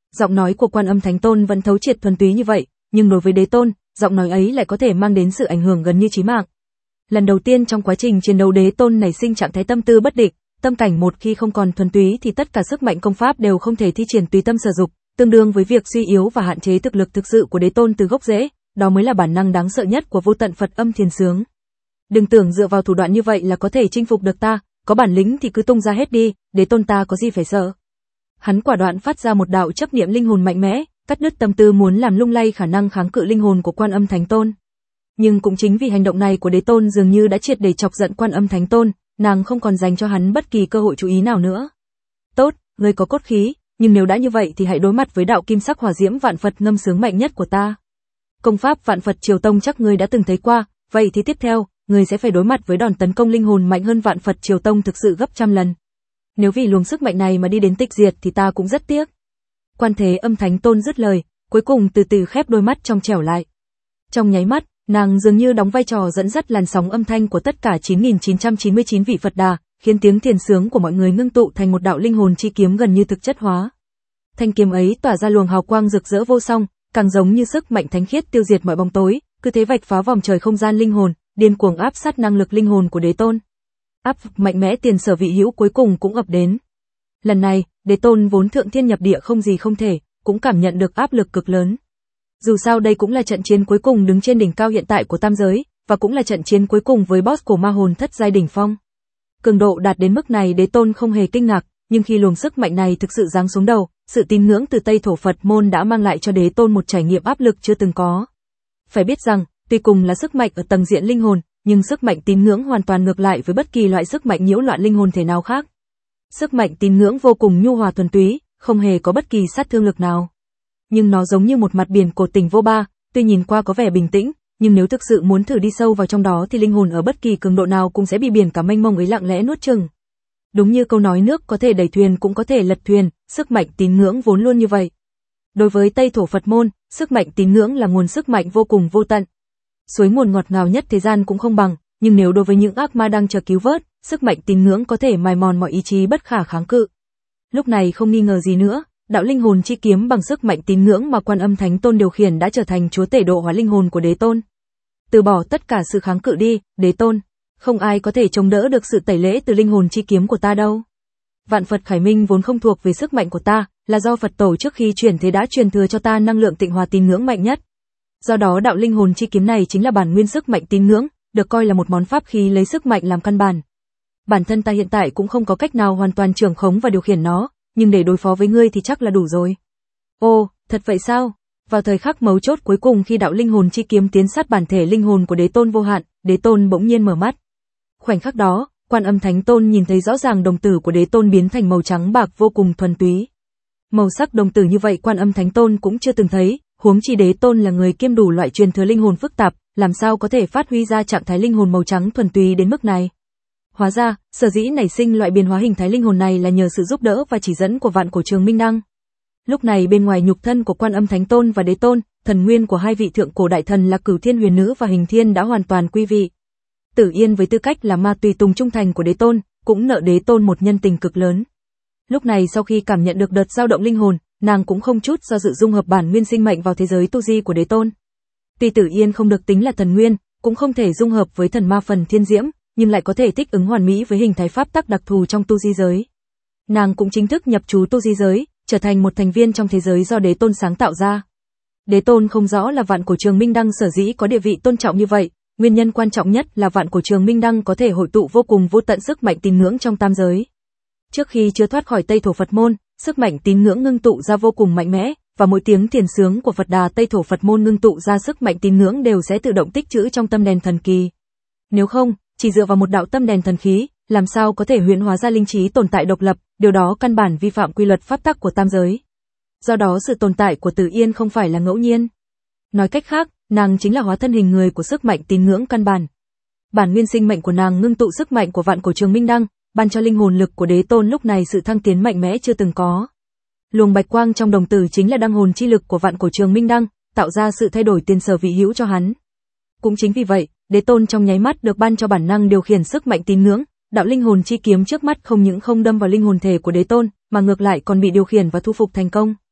Giọng nói của Quan Âm Thánh Tôn vẫn thấu triệt thuần túy như vậy, nhưng đối với Đế Tôn, giọng nói ấy lại có thể mang đến sự ảnh hưởng gần như chí mạng. Lần đầu tiên trong quá trình chiến đấu Đế Tôn nảy sinh trạng thái tâm tư bất định, tâm cảnh một khi không còn thuần túy thì tất cả sức mạnh công pháp đều không thể thi triển tùy tâm sở dục, tương đương với việc suy yếu và hạn chế thực lực thực sự của Đế Tôn từ gốc rễ, đó mới là bản năng đáng sợ nhất của vô tận Phật âm thiền sướng. Đừng tưởng dựa vào thủ đoạn như vậy là có thể chinh phục được ta, có bản lĩnh thì cứ tung ra hết đi, Đế Tôn ta có gì phải sợ. Hắn quả đoạn phát ra một đạo chấp niệm linh hồn mạnh mẽ, cắt đứt tâm tư muốn làm lung lay khả năng kháng cự linh hồn của Quan Âm Thánh Tôn. Nhưng cũng chính vì hành động này của Đế Tôn dường như đã triệt để chọc giận Quan Âm Thánh Tôn, nàng không còn dành cho hắn bất kỳ cơ hội chú ý nào nữa. Tốt, ngươi có cốt khí, nhưng nếu đã như vậy thì hãy đối mặt với đạo kim sắc hỏa diễm vạn Phật ngâm sướng mạnh nhất của ta. Công pháp vạn Phật Triều Tông chắc ngươi đã từng thấy qua, vậy thì tiếp theo, ngươi sẽ phải đối mặt với đòn tấn công linh hồn mạnh hơn vạn Phật Triều Tông thực sự gấp trăm lần. Nếu vì luồng sức mạnh này mà đi đến tịch diệt thì ta cũng rất tiếc. Quan Thế Âm Thánh Tôn dứt lời, cuối cùng từ từ khép đôi mắt trong trẻo lại. Trong nháy mắt, nàng dường như đóng vai trò dẫn dắt làn sóng âm thanh của tất cả chín nghìn chín trăm chín mươi chín vị Phật Đà, khiến tiếng thiền sướng của mọi người ngưng tụ thành một đạo linh hồn chi kiếm gần như thực chất hóa. Thanh kiếm ấy tỏa ra luồng hào quang rực rỡ vô song, càng giống như sức mạnh thánh khiết tiêu diệt mọi bóng tối, cứ thế vạch phá vòng trời không gian linh hồn, điên cuồng áp sát năng lực linh hồn của Đế Tôn. Áp mạnh mẽ tiền sở vị hữu cuối cùng cũng ập đến. Lần này, Đế Tôn vốn thượng thiên nhập địa không gì không thể, cũng cảm nhận được áp lực cực lớn. Dù sao đây cũng là trận chiến cuối cùng đứng trên đỉnh cao hiện tại của tam giới, và cũng là trận chiến cuối cùng với boss của ma hồn thất giai đỉnh phong. Cường độ đạt đến mức này Đế Tôn không hề kinh ngạc, nhưng khi luồng sức mạnh này thực sự giáng xuống đầu, sự tín ngưỡng từ Tây Thổ Phật môn đã mang lại cho Đế Tôn một trải nghiệm áp lực chưa từng có. Phải biết rằng, tuy cùng là sức mạnh ở tầng diện linh hồn, nhưng sức mạnh tín ngưỡng hoàn toàn ngược lại với bất kỳ loại sức mạnh nhiễu loạn linh hồn thể nào khác. Sức mạnh tín ngưỡng vô cùng nhu hòa thuần túy, không hề có bất kỳ sát thương lực nào. Nhưng nó giống như một mặt biển cột tình vô ba, tuy nhìn qua có vẻ bình tĩnh, nhưng nếu thực sự muốn thử đi sâu vào trong đó thì linh hồn ở bất kỳ cường độ nào cũng sẽ bị biển cả mênh mông ấy lặng lẽ nuốt chửng. Đúng như câu nói nước có thể đẩy thuyền cũng có thể lật thuyền, sức mạnh tín ngưỡng vốn luôn như vậy. Đối với Tây Thổ Phật môn, sức mạnh tín ngưỡng là nguồn sức mạnh vô cùng vô tận. Suối nguồn ngọt ngào nhất thế gian cũng không bằng, nhưng nếu đối với những ác ma đang chờ cứu vớt, sức mạnh tín ngưỡng có thể mài mòn mọi ý chí bất khả kháng cự. Lúc này không nghi ngờ gì nữa, đạo linh hồn chi kiếm bằng sức mạnh tín ngưỡng mà Quan Âm Thánh Tôn điều khiển đã trở thành chúa tể độ hóa linh hồn của Đế Tôn. Từ bỏ tất cả sự kháng cự đi, Đế Tôn, không ai có thể chống đỡ được sự tẩy lễ từ linh hồn chi kiếm của ta đâu. Vạn Phật Khải Minh vốn không thuộc về sức mạnh của ta, là do Phật tổ trước khi chuyển thế đã truyền thừa cho ta năng lượng tịnh hòa tín ngưỡng mạnh nhất. Do đó đạo linh hồn chi kiếm này chính là bản nguyên sức mạnh tín ngưỡng, được coi là một món pháp khí lấy sức mạnh làm căn bản. Bản thân ta hiện tại cũng không có cách nào hoàn toàn trưởng khống và điều khiển nó, nhưng để đối phó với ngươi thì chắc là đủ rồi. Ồ, thật vậy sao? Vào thời khắc mấu chốt cuối cùng khi đạo linh hồn chi kiếm tiến sát bản thể linh hồn của Đế Tôn vô hạn, Đế Tôn bỗng nhiên mở mắt. Khoảnh khắc đó, Quan Âm Thánh Tôn nhìn thấy rõ ràng đồng tử của Đế Tôn biến thành màu trắng bạc vô cùng thuần túy. Màu sắc đồng tử như vậy Quan Âm Thánh Tôn cũng chưa từng thấy, huống chi Đế Tôn là người kiêm đủ loại truyền thừa linh hồn phức tạp, làm sao có thể phát huy ra trạng thái linh hồn màu trắng thuần túy đến mức này. Hóa ra, sở dĩ nảy sinh loại biến hóa hình thái linh hồn này là nhờ sự giúp đỡ và chỉ dẫn của Vạn Cổ Trường Minh Đăng. Lúc này bên ngoài nhục thân của Quan Âm Thánh Tôn và Đế Tôn, thần nguyên của hai vị thượng cổ đại thần là Cửu Thiên Huyền Nữ và Hình Thiên đã hoàn toàn quy vị. Tử Yên với tư cách là ma tùy tùng trung thành của Đế Tôn, cũng nợ Đế Tôn một nhân tình cực lớn. Lúc này sau khi cảm nhận được đợt dao động linh hồn, nàng cũng không chút do dự dung hợp bản nguyên sinh mệnh vào thế giới tu di của Đế Tôn. Tuy Tử Yên không được tính là thần nguyên, cũng không thể dung hợp với thần ma phần thiên diễm, nhưng lại có thể thích ứng hoàn mỹ với hình thái pháp tắc đặc thù trong tu di giới. Nàng cũng chính thức nhập trú tu di giới, trở thành một thành viên trong thế giới do Đế Tôn sáng tạo ra. Đế Tôn không rõ là Vạn Cổ Trường Minh Đăng sở dĩ có địa vị tôn trọng như vậy, nguyên nhân quan trọng nhất là Vạn Cổ Trường Minh Đăng có thể hội tụ vô cùng vô tận sức mạnh tín ngưỡng trong tam giới. Trước khi chưa thoát khỏi Tây Thổ Phật môn, sức mạnh tín ngưỡng ngưng tụ ra vô cùng mạnh mẽ, và mỗi tiếng thiền sướng của Phật Đà Tây Thổ Phật môn ngưng tụ ra sức mạnh tín ngưỡng đều sẽ tự động tích trữ trong tâm đèn thần kỳ. Nếu không, chỉ dựa vào một đạo tâm đèn thần khí, làm sao có thể huyễn hóa ra linh trí tồn tại độc lập, điều đó căn bản vi phạm quy luật pháp tắc của tam giới. Do đó sự tồn tại của Tử Yên không phải là ngẫu nhiên. Nói cách khác, nàng chính là hóa thân hình người của sức mạnh tín ngưỡng căn bản. Bản nguyên sinh mệnh của nàng ngưng tụ sức mạnh của Vạn Cổ Trường Minh Đăng, ban cho linh hồn lực của Đế Tôn lúc này sự thăng tiến mạnh mẽ chưa từng có. Luồng bạch quang trong đồng tử chính là đăng hồn chi lực của Vạn Cổ Trường Minh Đăng, tạo ra sự thay đổi tiền sở vị hữu cho hắn. Cũng chính vì vậy, Đế Tôn trong nháy mắt được ban cho bản năng điều khiển sức mạnh tín ngưỡng, đạo linh hồn chi kiếm trước mắt không những không đâm vào linh hồn thể của Đế Tôn, mà ngược lại còn bị điều khiển và thu phục thành công.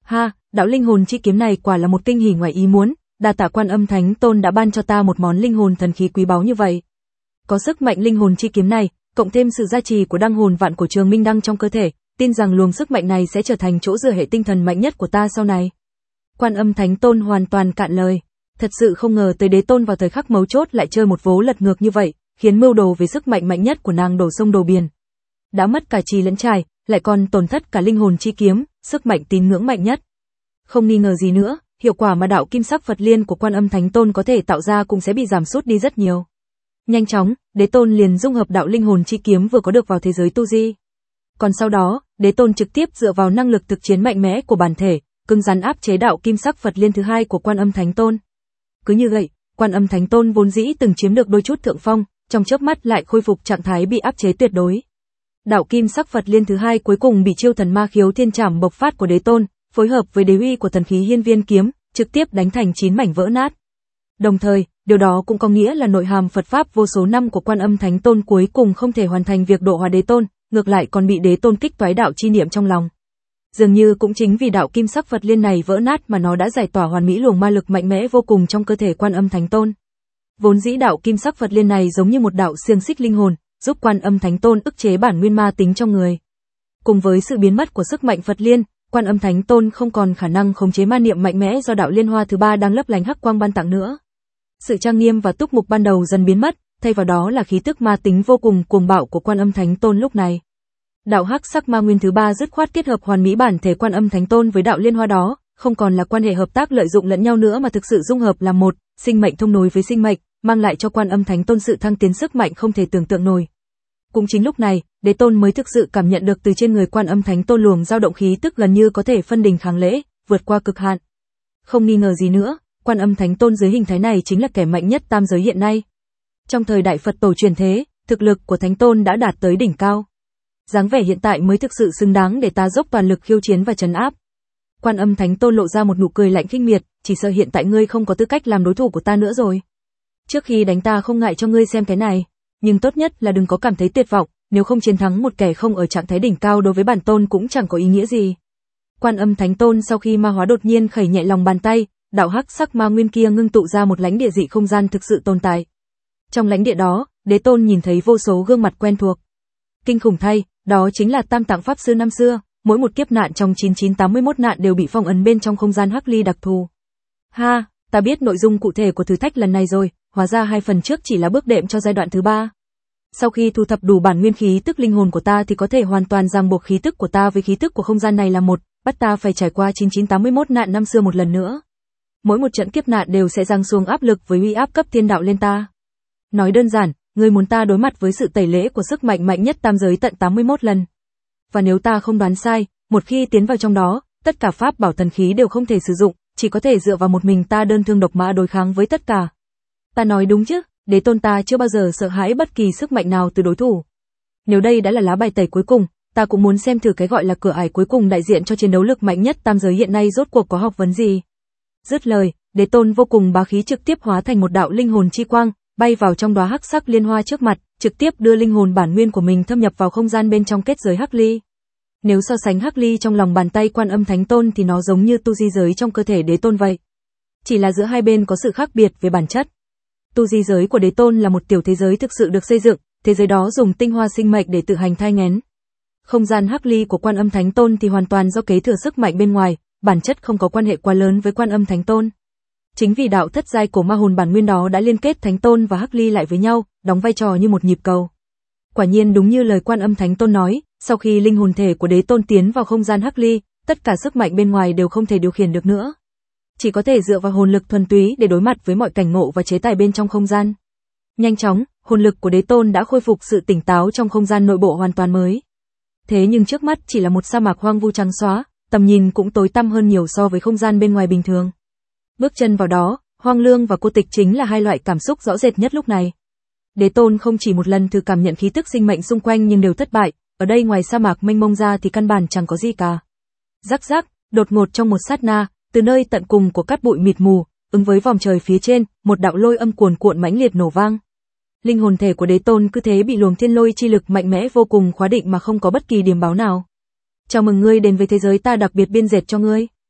Ha, đạo linh hồn chi kiếm này quả là một kinh hỉ ngoài ý muốn, đa tạ Quan Âm Thánh Tôn đã ban cho ta một món linh hồn thần khí quý báu như vậy. Có sức mạnh linh hồn chi kiếm này, cộng thêm sự gia trì của đăng hồn vạn của Trường Minh Đăng trong cơ thể, tin rằng luồng sức mạnh này sẽ trở thành chỗ dựa hệ tinh thần mạnh nhất của ta sau này. Quan Âm Thánh Tôn hoàn toàn cạn lời. Thật sự không ngờ tới Đế Tôn vào thời khắc mấu chốt lại chơi một vố lật ngược như vậy, khiến mưu đồ về sức mạnh mạnh nhất của nàng đổ sông đổ biển. Đã mất cả trì lẫn trải, lại còn tổn thất cả linh hồn chi kiếm, sức mạnh tín ngưỡng mạnh nhất. Không nghi ngờ gì nữa, hiệu quả mà đạo kim sắc Phật liên của Quan Âm Thánh Tôn có thể tạo ra cũng sẽ bị giảm sút đi rất nhiều. Nhanh chóng, Đế Tôn liền dung hợp đạo linh hồn chi kiếm vừa có được vào thế giới tu di. Còn sau đó, Đế Tôn trực tiếp dựa vào năng lực thực chiến mạnh mẽ của bản thể, cứng rắn áp chế đạo kim sắc Phật liên thứ hai của Quan Âm Thánh Tôn. Cứ như vậy, Quan Âm Thánh Tôn vốn dĩ từng chiếm được đôi chút thượng phong, trong chớp mắt lại khôi phục trạng thái bị áp chế tuyệt đối. Đạo kim sắc Phật liên thứ hai cuối cùng bị chiêu thần ma khiếu thiên trảm bộc phát của Đế Tôn, phối hợp với đế uy của thần khí hiên viên kiếm, trực tiếp đánh thành chín mảnh vỡ nát. Đồng thời, điều đó cũng có nghĩa là nội hàm Phật pháp vô số năm của Quan Âm Thánh Tôn cuối cùng không thể hoàn thành việc độ hóa Đế Tôn, ngược lại còn bị Đế Tôn kích toái đạo chi niệm trong lòng. Dường như cũng chính vì đạo kim sắc Phật liên này vỡ nát mà nó đã giải tỏa hoàn mỹ luồng ma lực mạnh mẽ vô cùng trong cơ thể Quan Âm Thánh Tôn. Vốn dĩ đạo kim sắc Phật liên này giống như một đạo xiềng xích linh hồn, giúp Quan Âm Thánh Tôn ức chế bản nguyên ma tính trong người. Cùng với sự biến mất của sức mạnh Phật liên, Quan Âm Thánh Tôn không còn khả năng khống chế ma niệm mạnh mẽ do đạo liên hoa thứ ba đang lấp lánh hắc quang ban tặng nữa. Sự trang nghiêm và túc mục ban đầu dần biến mất, thay vào đó là khí tức ma tính vô cùng cuồng bạo của Quan Âm Thánh Tôn lúc này. Đạo hắc sắc ma nguyên thứ ba dứt khoát kết hợp hoàn mỹ bản thể Quan Âm Thánh Tôn với đạo liên hoa đó, không còn là quan hệ hợp tác lợi dụng lẫn nhau nữa mà thực sự dung hợp làm một, sinh mệnh thông nối với sinh mệnh, mang lại cho Quan Âm Thánh Tôn sự thăng tiến sức mạnh không thể tưởng tượng nổi. Cũng chính lúc này, Đế Tôn mới thực sự cảm nhận được từ trên người Quan Âm Thánh Tôn luồng dao động khí tức gần như có thể phân đỉnh kháng lễ, vượt qua cực hạn. Không nghi ngờ gì nữa, Quan Âm Thánh Tôn dưới hình thái này chính là kẻ mạnh nhất tam giới hiện nay. Trong thời đại Phật tổ truyền thế, thực lực của Thánh Tôn đã đạt tới đỉnh cao. Dáng vẻ hiện tại mới thực sự xứng đáng để ta dốc toàn lực khiêu chiến và trấn áp. Quan Âm Thánh Tôn lộ ra một nụ cười lạnh khinh miệt, chỉ sợ hiện tại ngươi không có tư cách làm đối thủ của ta nữa rồi. Trước khi đánh ta không ngại cho ngươi xem cái này, nhưng tốt nhất là đừng có cảm thấy tuyệt vọng, nếu không chiến thắng một kẻ không ở trạng thái đỉnh cao đối với bản tôn cũng chẳng có ý nghĩa gì. Quan Âm Thánh Tôn sau khi ma hóa đột nhiên khẩy nhẹ lòng bàn tay, đạo hắc sắc ma nguyên kia ngưng tụ ra một lãnh địa dị không gian thực sự tồn tại. Trong lãnh địa đó, Đế Tôn nhìn thấy vô số gương mặt quen thuộc. Kinh khủng thay, đó chính là Tam Tạng Pháp Sư năm xưa, mỗi một kiếp nạn trong chín chín tám mươi mốt nạn đều bị phong ấn bên trong không gian hắc ly đặc thù. Ha, ta biết nội dung cụ thể của thử thách lần này rồi, hóa ra hai phần trước chỉ là bước đệm cho giai đoạn thứ ba. Sau khi thu thập đủ bản nguyên khí tức linh hồn của ta thì có thể hoàn toàn ràng buộc khí tức của ta với khí tức của không gian này là một, bắt ta phải trải qua chín chín tám mươi mốt nạn năm xưa một lần nữa. Mỗi một trận kiếp nạn đều sẽ giáng xuống áp lực với uy áp cấp thiên đạo lên ta. Nói đơn giản, ngươi muốn ta đối mặt với sự tẩy lễ của sức mạnh mạnh nhất tam giới tận tám mươi mốt lần. Và nếu ta không đoán sai, một khi tiến vào trong đó, tất cả pháp bảo thần khí đều không thể sử dụng, chỉ có thể dựa vào một mình ta đơn thương độc mã đối kháng với tất cả. Ta nói đúng chứ, Đế Tôn ta chưa bao giờ sợ hãi bất kỳ sức mạnh nào từ đối thủ. Nếu đây đã là lá bài tẩy cuối cùng, ta cũng muốn xem thử cái gọi là cửa ải cuối cùng đại diện cho chiến đấu lực mạnh nhất tam giới hiện nay rốt cuộc có học vấn gì. Dứt lời, Đế Tôn vô cùng bá khí trực tiếp hóa thành một đạo linh hồn chi quang, bay vào trong đóa hắc sắc liên hoa trước mặt, trực tiếp đưa linh hồn bản nguyên của mình thâm nhập vào không gian bên trong kết giới hắc ly. Nếu so sánh hắc ly trong lòng bàn tay Quan Âm Thánh Tôn thì nó giống như tu di giới trong cơ thể Đế Tôn vậy. Chỉ là giữa hai bên có sự khác biệt về bản chất. Tu di giới của Đế Tôn là một tiểu thế giới thực sự được xây dựng, thế giới đó dùng tinh hoa sinh mệnh để tự hành thai nghén. Không gian hắc ly của Quan Âm Thánh Tôn thì hoàn toàn do kế thừa sức mạnh bên ngoài, bản chất không có quan hệ quá lớn với Quan Âm Thánh Tôn. Chính vì đạo thất giai của ma hồn bản nguyên đó đã liên kết Thánh Tôn và hắc ly lại với nhau, đóng vai trò như một nhịp cầu. Quả nhiên đúng như lời Quan Âm Thánh Tôn nói, sau khi linh hồn thể của Đế Tôn tiến vào không gian hắc ly, tất cả sức mạnh bên ngoài đều không thể điều khiển được nữa. Chỉ có thể dựa vào hồn lực thuần túy để đối mặt với mọi cảnh ngộ và chế tài bên trong không gian. Nhanh chóng, hồn lực của Đế Tôn đã khôi phục sự tỉnh táo trong không gian nội bộ hoàn toàn mới. Thế nhưng trước mắt chỉ là một sa mạc hoang vu trắng xóa, tầm nhìn cũng tối tăm hơn nhiều so với không gian bên ngoài bình thường. Bước chân vào đó, hoang lương và cô tịch chính là hai loại cảm xúc rõ rệt nhất lúc này. Đế Tôn không chỉ một lần thử cảm nhận khí tức sinh mệnh xung quanh nhưng đều thất bại, ở đây ngoài sa mạc mênh mông ra thì căn bản chẳng có gì cả. Rắc rắc, đột ngột trong một sát na, từ nơi tận cùng của cát bụi mịt mù, ứng với vòm trời phía trên, một đạo lôi âm cuồn cuộn mãnh liệt nổ vang. Linh hồn thể của Đế Tôn cứ thế bị luồng thiên lôi chi lực mạnh mẽ vô cùng khóa định mà không có bất kỳ điểm báo nào. Chào mừng ngươi đến với thế giới ta đặc biệt biên dệt cho ngươi.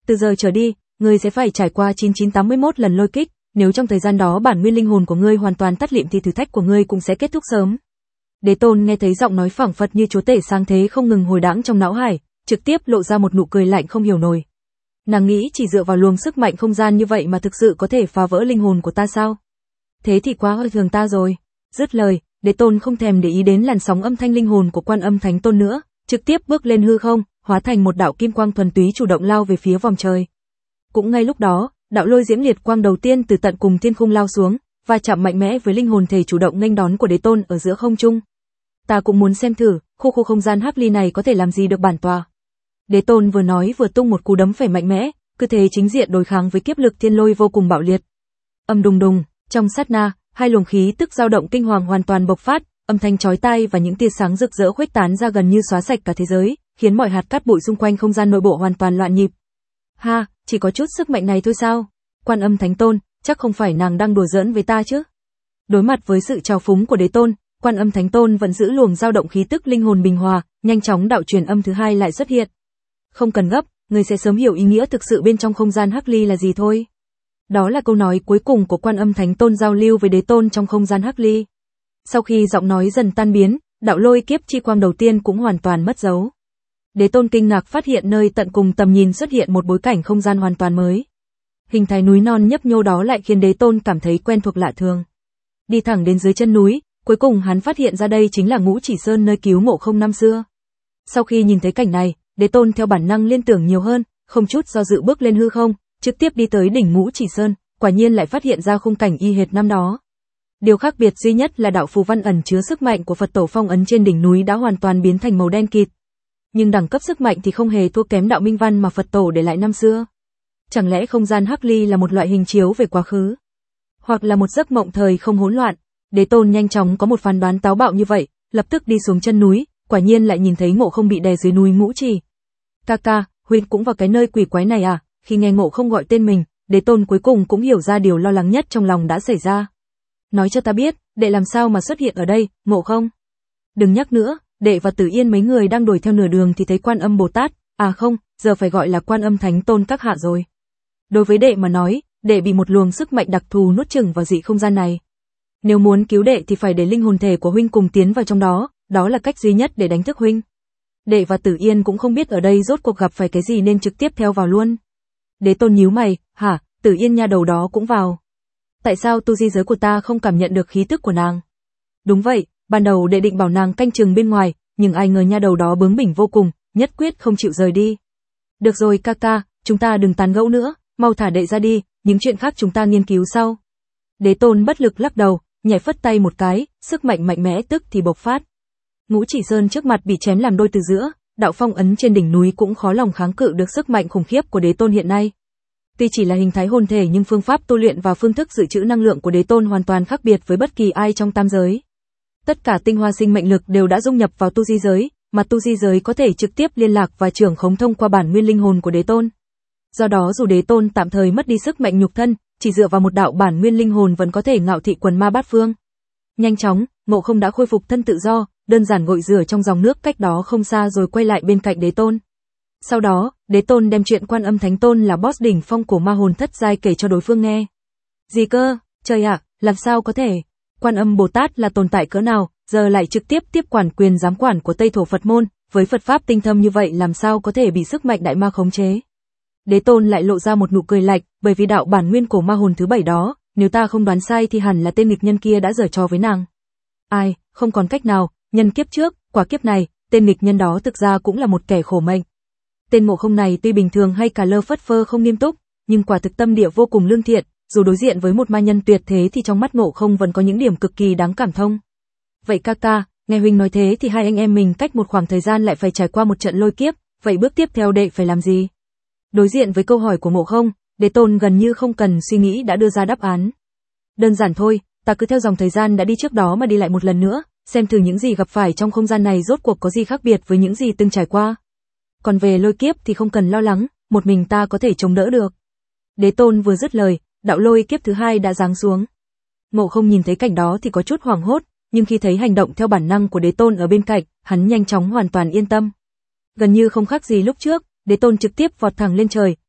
Từ giờ trở đi, ngươi sẽ phải trải qua chín chín tám mươi mốt lần lôi kích, nếu trong thời gian đó bản nguyên linh hồn của ngươi hoàn toàn tắt lịm thì thử thách của ngươi cũng sẽ kết thúc sớm. Đế Tôn nghe thấy giọng nói phảng phất như chúa tể sáng thế không ngừng hồi đãng trong não hải, trực tiếp lộ ra một nụ cười lạnh không hiểu nổi. Nàng nghĩ chỉ dựa vào luồng sức mạnh không gian như vậy mà thực sự có thể phá vỡ linh hồn của ta sao? Thế thì quá hơi thường ta rồi. Dứt lời, Đế Tôn không thèm để ý đến làn sóng âm thanh linh hồn của Quan Âm Thánh Tôn nữa, trực tiếp bước lên hư không, hóa thành một đạo kim quang thuần túy chủ động lao về phía vòm trời. Cũng ngay lúc đó, đạo lôi diễm liệt quang đầu tiên từ tận cùng thiên khung lao xuống, và chạm mạnh mẽ với linh hồn thể chủ động nghênh đón của Đế Tôn ở giữa không trung. Ta cũng muốn xem thử, khu khu không gian hắc ly này có thể làm gì được bản tòa. Đế Tôn vừa nói vừa tung một cú đấm phải mạnh mẽ, cứ thế chính diện đối kháng với kiếp lực thiên lôi vô cùng bạo liệt. Âm đùng đùng, trong sát na, hai luồng khí tức dao động kinh hoàng hoàn toàn bộc phát, âm thanh chói tai và những tia sáng rực rỡ khuếch tán ra gần như xóa sạch cả thế giới, khiến mọi hạt cát bụi xung quanh không gian nội bộ hoàn toàn loạn nhịp. Ha, chỉ có chút sức mạnh này thôi sao? Quan Âm Thánh Tôn, chắc không phải nàng đang đùa giỡn với ta chứ? Đối mặt với sự trào phúng của Đế Tôn, Quan Âm Thánh Tôn vẫn giữ luồng dao động khí tức linh hồn bình hòa, nhanh chóng đạo truyền âm thứ hai lại xuất hiện. Không cần gấp, ngươi sẽ sớm hiểu ý nghĩa thực sự bên trong không gian hắc ly là gì thôi. Đó là câu nói cuối cùng của Quan Âm Thánh Tôn giao lưu với Đế Tôn trong không gian hắc ly. Sau khi giọng nói dần tan biến, đạo lôi kiếp chi quang đầu tiên cũng hoàn toàn mất dấu. Đế Tôn kinh ngạc phát hiện nơi tận cùng tầm nhìn xuất hiện một bối cảnh không gian hoàn toàn mới. Hình thái núi non nhấp nhô đó lại khiến Đế Tôn cảm thấy quen thuộc lạ thường. Đi thẳng đến dưới chân núi, cuối cùng hắn phát hiện ra đây chính là Ngũ Chỉ Sơn nơi cứu Ngộ Không năm xưa. Sau khi nhìn thấy cảnh này, Đế Tôn theo bản năng liên tưởng nhiều hơn, không chút do dự bước lên hư không, trực tiếp đi tới đỉnh Ngũ Chỉ Sơn, quả nhiên lại phát hiện ra khung cảnh y hệt năm đó. Điều khác biệt duy nhất là đạo phù văn ẩn chứa sức mạnh của Phật tổ phong ấn trên đỉnh núi đã hoàn toàn biến thành màu đen kịt. Nhưng đẳng cấp sức mạnh thì không hề thua kém đạo minh văn mà Phật tổ để lại năm xưa. Chẳng lẽ không gian hắc ly là một loại hình chiếu về quá khứ, hoặc là một giấc mộng thời không hỗn loạn? Đế Tôn nhanh chóng có một phán đoán táo bạo như vậy, lập tức đi xuống chân núi, quả nhiên lại nhìn thấy Ngộ Không bị đè dưới núi Ngũ Trì. Ca ca, huynh cũng vào cái nơi quỷ quái này à? Khi nghe Ngộ Không gọi tên mình, Đế Tôn cuối cùng cũng hiểu ra điều lo lắng nhất trong lòng đã xảy ra. Nói cho ta biết, đệ làm sao mà xuất hiện ở đây, Ngộ Không? Đừng nhắc nữa, đệ và Tử Yên mấy người đang đuổi theo nửa đường thì thấy Quan Âm Bồ Tát, à không, giờ phải gọi là Quan Âm Thánh Tôn các hạ rồi. Đối với đệ mà nói, đệ bị một luồng sức mạnh đặc thù nuốt chửng vào dị không gian này. Nếu muốn cứu đệ thì phải để linh hồn thể của huynh cùng tiến vào trong đó, đó là cách duy nhất để đánh thức huynh. Đệ và Tử Yên cũng không biết ở đây rốt cuộc gặp phải cái gì nên trực tiếp theo vào luôn. Đế Tôn nhíu mày, hả, Tử Yên nha đầu đó cũng vào. Tại sao tu di giới của ta không cảm nhận được khí tức của nàng? Đúng vậy, ban đầu đệ định bảo nàng canh chừng bên ngoài, nhưng ai ngờ nha đầu đó bướng bỉnh vô cùng, nhất quyết không chịu rời đi. Được rồi ca ca, chúng ta đừng tán gẫu nữa, mau thả đệ ra đi, những chuyện khác chúng ta nghiên cứu sau. Đế Tôn bất lực lắc đầu, nhảy phất tay một cái, sức mạnh mạnh mẽ tức thì bộc phát. Ngũ Chỉ Sơn trước mặt bị chém làm đôi từ giữa, đạo phong ấn trên đỉnh núi cũng khó lòng kháng cự được sức mạnh khủng khiếp của Đế Tôn hiện nay. Tuy chỉ là hình thái hồn thể nhưng phương pháp tu luyện và phương thức dự trữ năng lượng của Đế Tôn hoàn toàn khác biệt với bất kỳ ai trong tam giới. Tất cả tinh hoa sinh mệnh lực đều đã dung nhập vào tu di giới, mà tu di giới có thể trực tiếp liên lạc và trưởng khống thông qua bản nguyên linh hồn của Đế Tôn. Do đó dù Đế Tôn tạm thời mất đi sức mạnh nhục thân, chỉ dựa vào một đạo bản nguyên linh hồn vẫn có thể ngạo thị quần ma bát phương. Nhanh chóng, Ngộ Không đã khôi phục thân tự do, đơn giản gội rửa trong dòng nước cách đó không xa rồi quay lại bên cạnh Đế Tôn. Sau đó, Đế Tôn đem chuyện Quan Âm Thánh Tôn là boss đỉnh phong của ma hồn thất giai kể cho đối phương nghe. Gì cơ, trời ạ, làm sao có thể? Quan Âm Bồ Tát là tồn tại cỡ nào, giờ lại trực tiếp tiếp quản quyền giám quản của Tây Thổ Phật môn, với Phật pháp tinh thâm như vậy làm sao có thể bị sức mạnh đại ma khống chế? Đế Tôn lại lộ ra một nụ cười lạnh, bởi vì đạo bản nguyên cổ ma hồn thứ bảy đó, nếu ta không đoán sai thì hẳn là tên nghịch nhân kia đã giở trò với nàng. Ai, không còn cách nào, nhân kiếp trước, quả kiếp này, tên nghịch nhân đó thực ra cũng là một kẻ khổ mệnh. Tên Ngộ Không này tuy bình thường hay cả lơ phất phơ không nghiêm túc, nhưng quả thực tâm địa vô cùng lương thiện, dù đối diện với một ma nhân tuyệt thế thì trong mắt Ngộ Không vẫn có những điểm cực kỳ đáng cảm thông. Vậy ca ca, nghe huynh nói thế thì hai anh em mình cách một khoảng thời gian lại phải trải qua một trận lôi kiếp, vậy bước tiếp theo đệ phải làm gì? Đối diện với câu hỏi của Ngộ Không, Đế Tôn gần như không cần suy nghĩ đã đưa ra đáp án. Đơn giản thôi, ta cứ theo dòng thời gian đã đi trước đó mà đi lại một lần nữa, xem thử những gì gặp phải trong không gian này rốt cuộc có gì khác biệt với những gì từng trải qua. Còn về lôi kiếp thì không cần lo lắng, một mình ta có thể chống đỡ được. Đế Tôn vừa dứt lời, đạo lôi kiếp thứ hai đã giáng xuống. Ngộ Không nhìn thấy cảnh đó thì có chút hoảng hốt, nhưng khi thấy hành động theo bản năng của Đế Tôn ở bên cạnh, hắn nhanh chóng hoàn toàn yên tâm. Gần như không khác gì lúc trước, Đế Tôn trực tiếp vọt thẳng lên trời,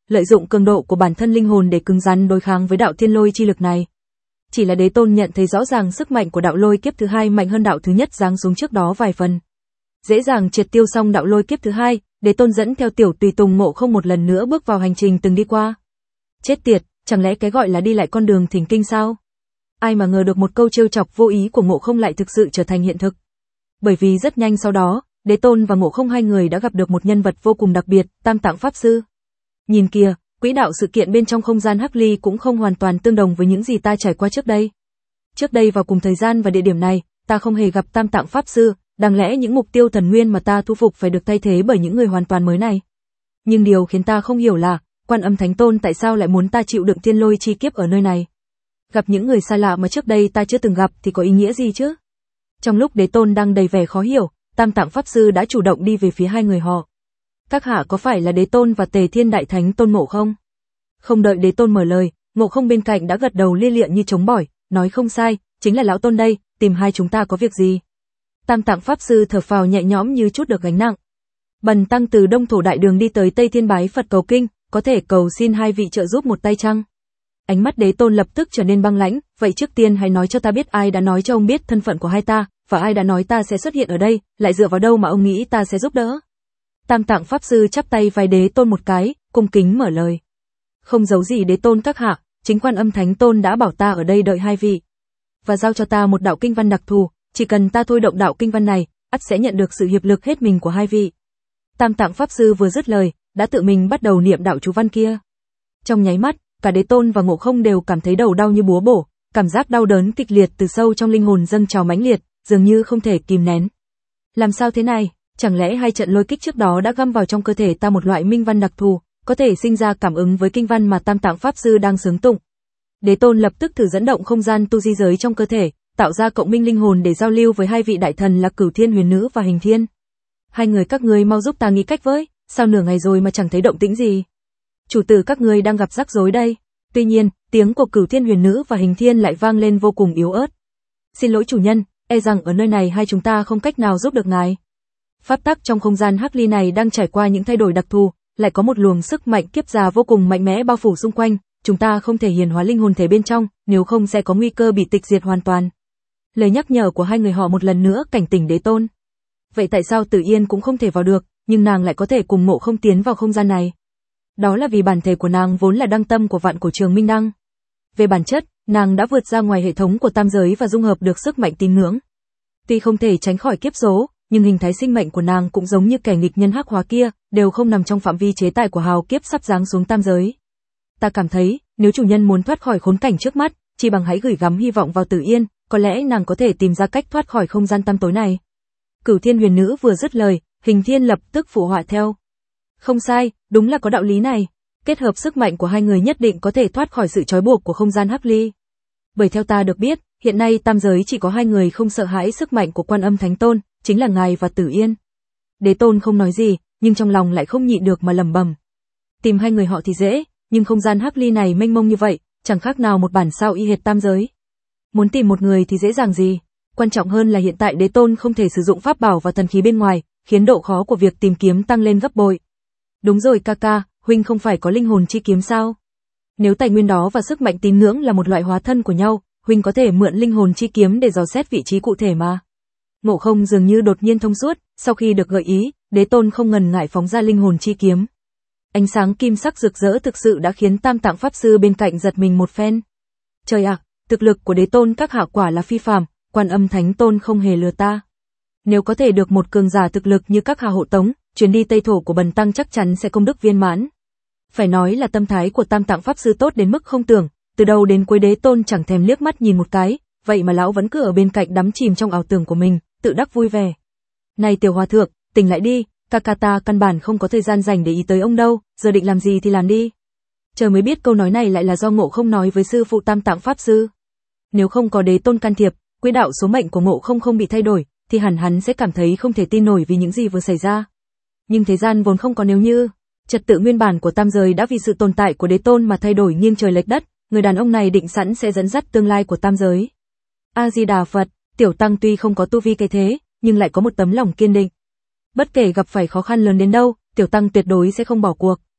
lợi dụng cường độ của bản thân linh hồn để cứng rắn đối kháng với đạo thiên lôi chi lực này. Chỉ là Đế Tôn nhận thấy rõ ràng sức mạnh của đạo lôi kiếp thứ hai mạnh hơn đạo thứ nhất giáng xuống trước đó vài phần. Dễ dàng triệt tiêu xong đạo lôi kiếp thứ hai, Đế Tôn dẫn theo tiểu tùy tùng Ngộ Không một lần nữa bước vào hành trình từng đi qua. Chết tiệt, chẳng lẽ cái gọi là đi lại con đường thỉnh kinh sao? Ai mà ngờ được một câu trêu chọc vô ý của Ngộ Không lại thực sự trở thành hiện thực. Bởi vì rất nhanh sau đó, Đế Tôn và Ngộ Không hai người đã gặp được một nhân vật vô cùng đặc biệt, Tam Tạng Pháp Sư. Nhìn kìa, quỹ đạo sự kiện bên trong không gian hắc ly cũng không hoàn toàn tương đồng với những gì ta trải qua trước đây. Trước đây vào cùng thời gian và địa điểm này, ta không hề gặp Tam Tạng Pháp Sư, đáng lẽ những mục tiêu thần nguyên mà ta thu phục phải được thay thế bởi những người hoàn toàn mới này. Nhưng điều khiến ta không hiểu là, Quan Âm Thánh Tôn tại sao lại muốn ta chịu đựng thiên lôi chi kiếp ở nơi này? Gặp những người xa lạ mà trước đây ta chưa từng gặp thì có ý nghĩa gì chứ? Trong lúc Đế Tôn đang đầy vẻ khó hiểu, Tam Tạng Pháp Sư đã chủ động đi về phía hai người họ. Các hạ có phải là Đế Tôn và Tề Thiên Đại Thánh Tôn Ngộ không? Không đợi Đế Tôn mở lời, Ngộ Không bên cạnh đã gật đầu lia lịa như trống bỏi, nói không sai, chính là lão Tôn đây, tìm hai chúng ta có việc gì? Tam Tạng Pháp Sư thở phào nhẹ nhõm như chút được gánh nặng. Bần tăng từ Đông Thổ Đại Đường đi tới Tây Thiên bái Phật cầu kinh, có thể cầu xin hai vị trợ giúp một tay chăng? Ánh mắt Đế Tôn lập tức trở nên băng lãnh, vậy trước tiên hãy nói cho ta biết ai đã nói cho ông biết thân phận của hai ta, và ai đã nói ta sẽ xuất hiện ở đây, lại dựa vào đâu mà ông nghĩ ta sẽ giúp đỡ? Tam Tạng Pháp Sư chắp tay vai Đế Tôn một cái, cung kính mở lời. Không giấu gì Đế Tôn các hạ, chính Quan Âm Thánh Tôn đã bảo ta ở đây đợi hai vị. Và giao cho ta một đạo kinh văn đặc thù, chỉ cần ta thôi động đạo kinh văn này, ắt sẽ nhận được sự hiệp lực hết mình của hai vị. Tam Tạng Pháp Sư vừa dứt lời, đã tự mình bắt đầu niệm đạo chú văn kia. Trong nháy mắt, cả Đế Tôn và Ngộ Không đều cảm thấy đầu đau như búa bổ, cảm giác đau đớn kịch liệt từ sâu trong linh hồn dâng trào mãnh liệt, dường như không thể kìm nén. Làm sao thế này? Chẳng lẽ hai trận lôi kích trước đó đã găm vào trong cơ thể ta một loại minh văn đặc thù, có thể sinh ra cảm ứng với kinh văn mà Tam Tạng Pháp Sư đang xướng tụng? Đế Tôn lập tức thử dẫn động không gian tu di giới trong cơ thể, tạo ra cộng minh linh hồn để giao lưu với hai vị đại thần là Cửu Thiên Huyền Nữ và Hình Thiên. Hai người các ngươi mau giúp ta nghĩ cách với, sao nửa ngày rồi mà chẳng thấy động tĩnh gì? Chủ tử các ngươi đang gặp rắc rối đây. Tuy nhiên, tiếng của Cửu Thiên Huyền Nữ và Hình Thiên lại vang lên vô cùng yếu ớt. Xin lỗi chủ nhân, e rằng ở nơi này hai chúng ta không cách nào giúp được ngài. Pháp tắc trong không gian hắc ly này đang trải qua những thay đổi đặc thù, lại có một luồng sức mạnh kiếp già vô cùng mạnh mẽ bao phủ xung quanh, chúng ta không thể hiển hóa linh hồn thể bên trong, nếu không sẽ có nguy cơ bị tịch diệt hoàn toàn. Lời nhắc nhở của hai người họ một lần nữa cảnh tỉnh Đế Tôn. Vậy tại sao Tử Yên cũng không thể vào được, nhưng nàng lại có thể cùng Ngộ Không tiến vào không gian này? Đó là vì bản thể của nàng vốn là đăng tâm của vạn cổ trường minh đăng. Về bản chất, nàng đã vượt ra ngoài hệ thống của tam giới và dung hợp được sức mạnh tín ngưỡng. Tuy không thể tránh khỏi kiếp số, nhưng hình thái sinh mệnh của nàng cũng giống như kẻ nghịch nhân hắc hóa kia, đều không nằm trong phạm vi chế tài của hào kiếp sắp giáng xuống tam giới. Ta cảm thấy, nếu chủ nhân muốn thoát khỏi khốn cảnh trước mắt, chỉ bằng hãy gửi gắm hy vọng vào Tử Yên, có lẽ nàng có thể tìm ra cách thoát khỏi không gian tăm tối này. Cửu Thiên Huyền Nữ vừa dứt lời, Hình Thiên lập tức phụ họa theo. Không sai, đúng là có đạo lý này. Kết hợp sức mạnh của hai người nhất định có thể thoát khỏi sự trói buộc của không gian hắc ly. Bởi theo ta được biết, hiện nay tam giới chỉ có hai người không sợ hãi sức mạnh của Quan Âm Thánh Tôn, chính là ngài và Tử Yên. Đế Tôn không nói gì, nhưng trong lòng lại không nhịn được mà lẩm bẩm. Tìm hai người họ thì dễ, nhưng không gian hắc ly này mênh mông như vậy, chẳng khác nào một bản sao y hệt tam giới. Muốn tìm một người thì dễ dàng gì, quan trọng hơn là hiện tại Đế Tôn không thể sử dụng pháp bảo và thần khí bên ngoài, khiến độ khó của việc tìm kiếm tăng lên gấp bội. Đúng rồi ca ca, huynh không phải có linh hồn chi kiếm sao? Nếu tài nguyên đó và sức mạnh tín ngưỡng là một loại hóa thân của nhau, huynh có thể mượn linh hồn chi kiếm để dò xét vị trí cụ thể mà. Ngộ Không dường như đột nhiên thông suốt, sau khi được gợi ý, Đế Tôn không ngần ngại phóng ra linh hồn chi kiếm. Ánh sáng kim sắc rực rỡ thực sự đã khiến Tam Tạng Pháp Sư bên cạnh giật mình một phen. Trời ạ, thực lực của Đế Tôn các hạ quả là phi phàm, Quan Âm Thánh Tôn không hề lừa ta. Nếu có thể được một cường giả thực lực như các hạ hộ tống, chuyến đi Tây Thổ của bần tăng chắc chắn sẽ công đức viên mãn. Phải nói là tâm thái của Tam Tạng Pháp Sư tốt đến mức không tưởng, từ đầu đến cuối Đế Tôn chẳng thèm liếc mắt nhìn một cái, vậy mà lão vẫn cứ ở bên cạnh đắm chìm trong ảo tưởng của mình, tự đắc vui vẻ. Này tiểu hòa thượng, tỉnh lại đi, ca ca ta căn bản không có thời gian dành để ý tới ông đâu, giờ định làm gì thì làm đi. Chờ mới biết câu nói này lại là do Ngộ Không nói với sư phụ Tam Tạng Pháp Sư. Nếu không có Đế Tôn can thiệp, quỹ đạo số mệnh của Ngộ Không không bị thay đổi, thì hẳn hắn sẽ cảm thấy không thể tin nổi vì những gì vừa xảy ra. Nhưng thế gian vốn không có nếu như, trật tự nguyên bản của tam giới đã vì sự tồn tại của Đế Tôn mà thay đổi nghiêng trời lệch đất, người đàn ông này định sẵn sẽ dẫn dắt tương lai của tam giới. A Di Đà Phật, tiểu tăng tuy không có tu vi cái thế, nhưng lại có một tấm lòng kiên định. Bất kể gặp phải khó khăn lớn đến đâu, tiểu tăng tuyệt đối sẽ không bỏ cuộc.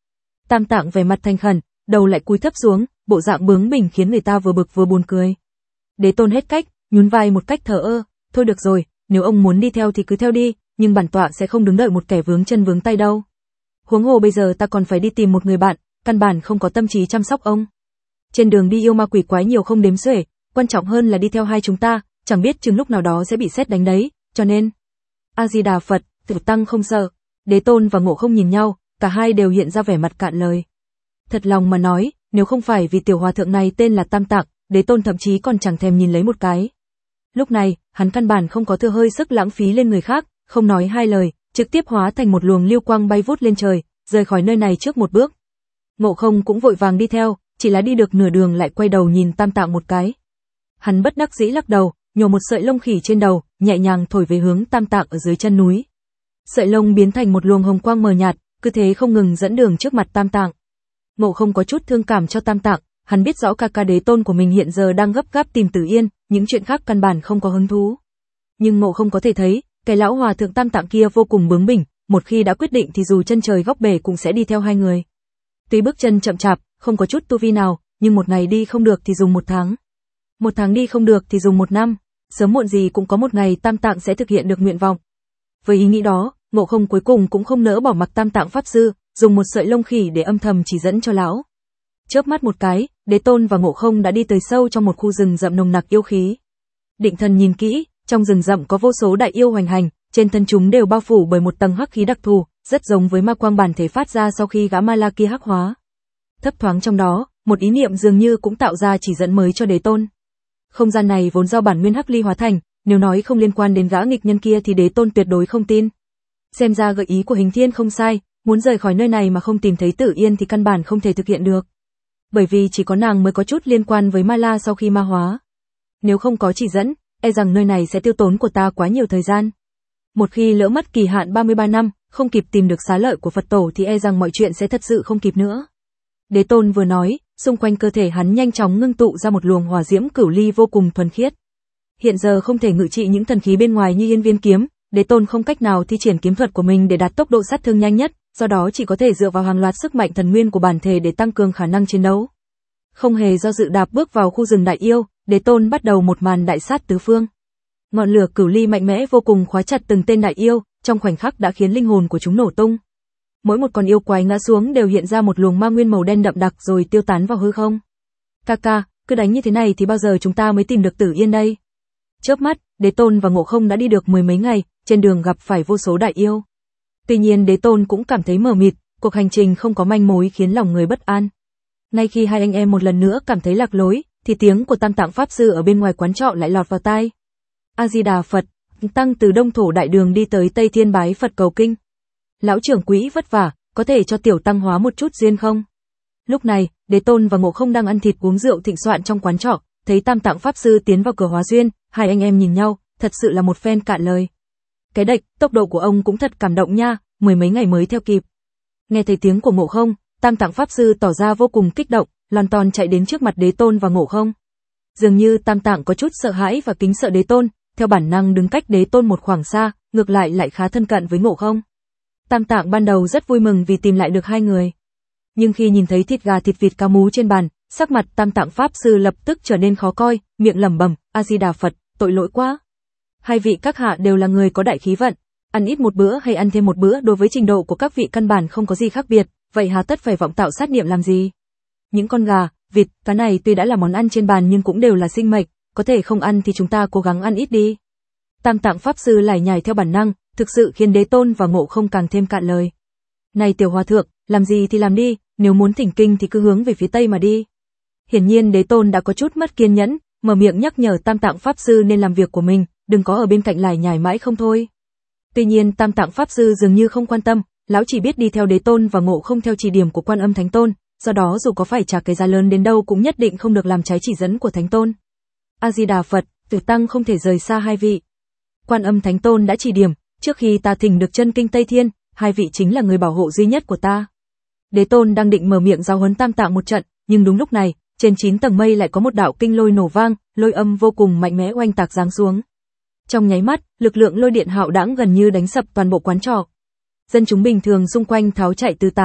Tam Tạng vẻ mặt thành khẩn, đầu lại cúi thấp xuống, bộ dạng bướng bỉnh khiến người ta vừa bực vừa buồn cười. Đế Tôn hết cách, nhún vai một cách thờ ơ, thôi được rồi, nếu ông muốn đi theo thì cứ theo đi, nhưng bản tọa sẽ không đứng đợi một kẻ vướng chân vướng tay đâu. Huống hồ bây giờ ta còn phải đi tìm một người bạn, căn bản không có tâm trí chăm sóc ông. Trên đường đi yêu ma quỷ quái nhiều không đếm xuể, quan trọng hơn là đi theo hai chúng ta, chẳng biết chừng lúc nào đó sẽ bị sét đánh đấy, cho nên A Di Đà Phật, Tiểu Tăng không sợ. Đế Tôn và Ngộ Không nhìn nhau, cả hai đều hiện ra vẻ mặt cạn lời. Thật lòng mà nói, nếu không phải vì tiểu hòa thượng này tên là Tam Tạng, Đế Tôn thậm chí còn chẳng thèm nhìn lấy một cái. Lúc này, hắn căn bản không có thừa hơi sức lãng phí lên người khác, không nói hai lời, trực tiếp hóa thành một luồng lưu quang bay vút lên trời, rời khỏi nơi này trước một bước. Ngộ Không cũng vội vàng đi theo, chỉ là đi được nửa đường lại quay đầu nhìn Tam Tạng một cái. Hắn bất đắc dĩ lắc đầu, nhổ một sợi lông khỉ trên đầu, nhẹ nhàng thổi về hướng Tam Tạng ở dưới chân núi. Sợi lông biến thành một luồng hồng quang mờ nhạt, cứ thế không ngừng dẫn đường trước mặt Tam Tạng. Ngộ Không có chút thương cảm cho Tam Tạng, hắn biết rõ ca ca Đế Tôn của mình hiện giờ đang gấp gáp tìm Tử Yên, những chuyện khác căn bản không có hứng thú. Nhưng Ngộ Không có thể thấy, cái lão hòa thượng Tam Tạng kia vô cùng bướng bỉnh, một khi đã quyết định thì dù chân trời góc bể cũng sẽ đi theo hai người. Tuy bước chân chậm chạp, không có chút tu vi nào, nhưng một ngày đi không được thì dùng một tháng. Một tháng đi không được thì dùng một năm, sớm muộn gì cũng có một ngày Tam Tạng sẽ thực hiện được nguyện vọng. Với ý nghĩ đó, Ngộ Không cuối cùng cũng không nỡ bỏ mặc Tam Tạng pháp sư, dùng một sợi lông khỉ để âm thầm chỉ dẫn cho lão. Chớp mắt một cái, Đế Tôn và Ngộ Không đã đi tới sâu trong một khu rừng rậm nồng nặc yêu khí. Định thần nhìn kỹ, trong rừng rậm có vô số đại yêu hoành hành, trên thân chúng đều bao phủ bởi một tầng hắc khí đặc thù, rất giống với ma quang bản thể phát ra sau khi gã ma la kia hắc hóa. Thấp thoáng trong đó, một ý niệm dường như cũng tạo ra chỉ dẫn mới cho Đế Tôn. Không gian này vốn do bản nguyên hắc ly hóa thành, nếu nói không liên quan đến gã nghịch nhân kia thì Đế Tôn tuyệt đối không tin. Xem ra gợi ý của Hình Thiên không sai, muốn rời khỏi nơi này mà không tìm thấy Tử Yên thì căn bản không thể thực hiện được. Bởi vì chỉ có nàng mới có chút liên quan với ma la sau khi ma hóa. Nếu không có chỉ dẫn, e rằng nơi này sẽ tiêu tốn của ta quá nhiều thời gian. Một khi lỡ mất kỳ hạn ba mươi ba năm, không kịp tìm được xá lợi của Phật tổ thì e rằng mọi chuyện sẽ thật sự không kịp nữa. Đế Tôn vừa nói, xung quanh cơ thể hắn nhanh chóng ngưng tụ ra một luồng hỏa diễm cửu ly vô cùng thuần khiết. Hiện giờ không thể ngự trị những thần khí bên ngoài như Yên Viên kiếm, Đế Tôn không cách nào thi triển kiếm thuật của mình để đạt tốc độ sát thương nhanh nhất, do đó chỉ có thể dựa vào hàng loạt sức mạnh thần nguyên của bản thể để tăng cường khả năng chiến đấu. Không hề do dự đạp bước vào khu rừng đại yêu, Đế Tôn bắt đầu một màn đại sát tứ phương. Ngọn lửa cửu ly mạnh mẽ vô cùng khóa chặt từng tên đại yêu, trong khoảnh khắc đã khiến linh hồn của chúng nổ tung. Mỗi một con yêu quái ngã xuống đều hiện ra một luồng ma nguyên màu đen đậm đặc rồi tiêu tán vào hư không. Kaka, cứ đánh như thế này thì bao giờ chúng ta mới tìm được Tử Yên đây? Chớp mắt, Đế Tôn và Ngộ Không đã đi được mười mấy ngày, trên đường gặp phải vô số đại yêu. Tuy nhiên Đế Tôn cũng cảm thấy mờ mịt, cuộc hành trình không có manh mối khiến lòng người bất an. Ngay khi hai anh em một lần nữa cảm thấy lạc lối, thì tiếng của Tam Tạng pháp sư ở bên ngoài quán trọ lại lọt vào tai. A Di Đà Phật, tăng từ Đông Thổ đại đường đi tới Tây Thiên bái Phật cầu kinh. Lão trưởng quỹ vất vả, có thể cho tiểu tăng hóa một chút duyên không? Lúc này, Đế Tôn và Ngộ Không đang ăn thịt uống rượu thịnh soạn trong quán trọ, thấy Tam Tạng pháp sư tiến vào cửa hóa duyên, hai anh em nhìn nhau, thật sự là một phen cạn lời. Cái đệch, tốc độ của ông cũng thật cảm động nha, mười mấy ngày mới theo kịp. Nghe thấy tiếng của Ngộ Không, Tam Tạng pháp sư tỏ ra vô cùng kích động, lon ton chạy đến trước mặt Đế Tôn và Ngộ Không. Dường như Tam Tạng có chút sợ hãi và kính sợ Đế Tôn, theo bản năng đứng cách Đế Tôn một khoảng xa, ngược lại lại khá thân cận với Ngộ Không. Tam Tạng ban đầu rất vui mừng vì tìm lại được hai người. Nhưng khi nhìn thấy thịt gà thịt vịt cá mú trên bàn, sắc mặt Tam Tạng pháp sư lập tức trở nên khó coi, miệng lẩm bẩm, A Di Đà Phật, tội lỗi quá. Hai vị các hạ đều là người có đại khí vận, ăn ít một bữa hay ăn thêm một bữa đối với trình độ của các vị căn bản không có gì khác biệt, vậy hà tất phải vọng tạo sát niệm làm gì? Những con gà, vịt, cá này tuy đã là món ăn trên bàn nhưng cũng đều là sinh mệnh, có thể không ăn thì chúng ta cố gắng ăn ít đi. Tam Tạng pháp sư lải nhải theo bản năng, thực sự khiến Đế Tôn và Ngộ Không càng thêm cạn lời. Này tiểu hòa thượng, làm gì thì làm đi, nếu muốn thỉnh kinh thì cứ hướng về phía tây mà đi. Hiển nhiên Đế Tôn đã có chút mất kiên nhẫn, mở miệng nhắc nhở Tam Tạng pháp sư nên làm việc của mình, đừng có ở bên cạnh lải nhải mãi không thôi. Tuy nhiên Tam Tạng pháp sư dường như không quan tâm, lão chỉ biết đi theo Đế Tôn và Ngộ Không theo chỉ điểm của Quan Âm Thánh Tôn, do đó dù có phải trả cái giá lớn đến đâu cũng nhất định không được làm trái chỉ dẫn của Thánh Tôn. A Di Đà Phật, tiểu tăng không thể rời xa hai vị. Quan Âm Thánh Tôn đã chỉ điểm, trước khi ta thỉnh được chân kinh Tây Thiên, hai vị chính là người bảo hộ duy nhất của ta. Đế Tôn đang định mở miệng giáo huấn Tam Tạng một trận, nhưng đúng lúc này, trên chín tầng mây lại có một đạo kinh lôi nổ vang, lôi âm vô cùng mạnh mẽ oanh tạc giáng xuống. Trong nháy mắt, lực lượng lôi điện hạo đãng gần như đánh sập toàn bộ quán trọ. Dân chúng bình thường xung quanh tháo chạy tứ tán.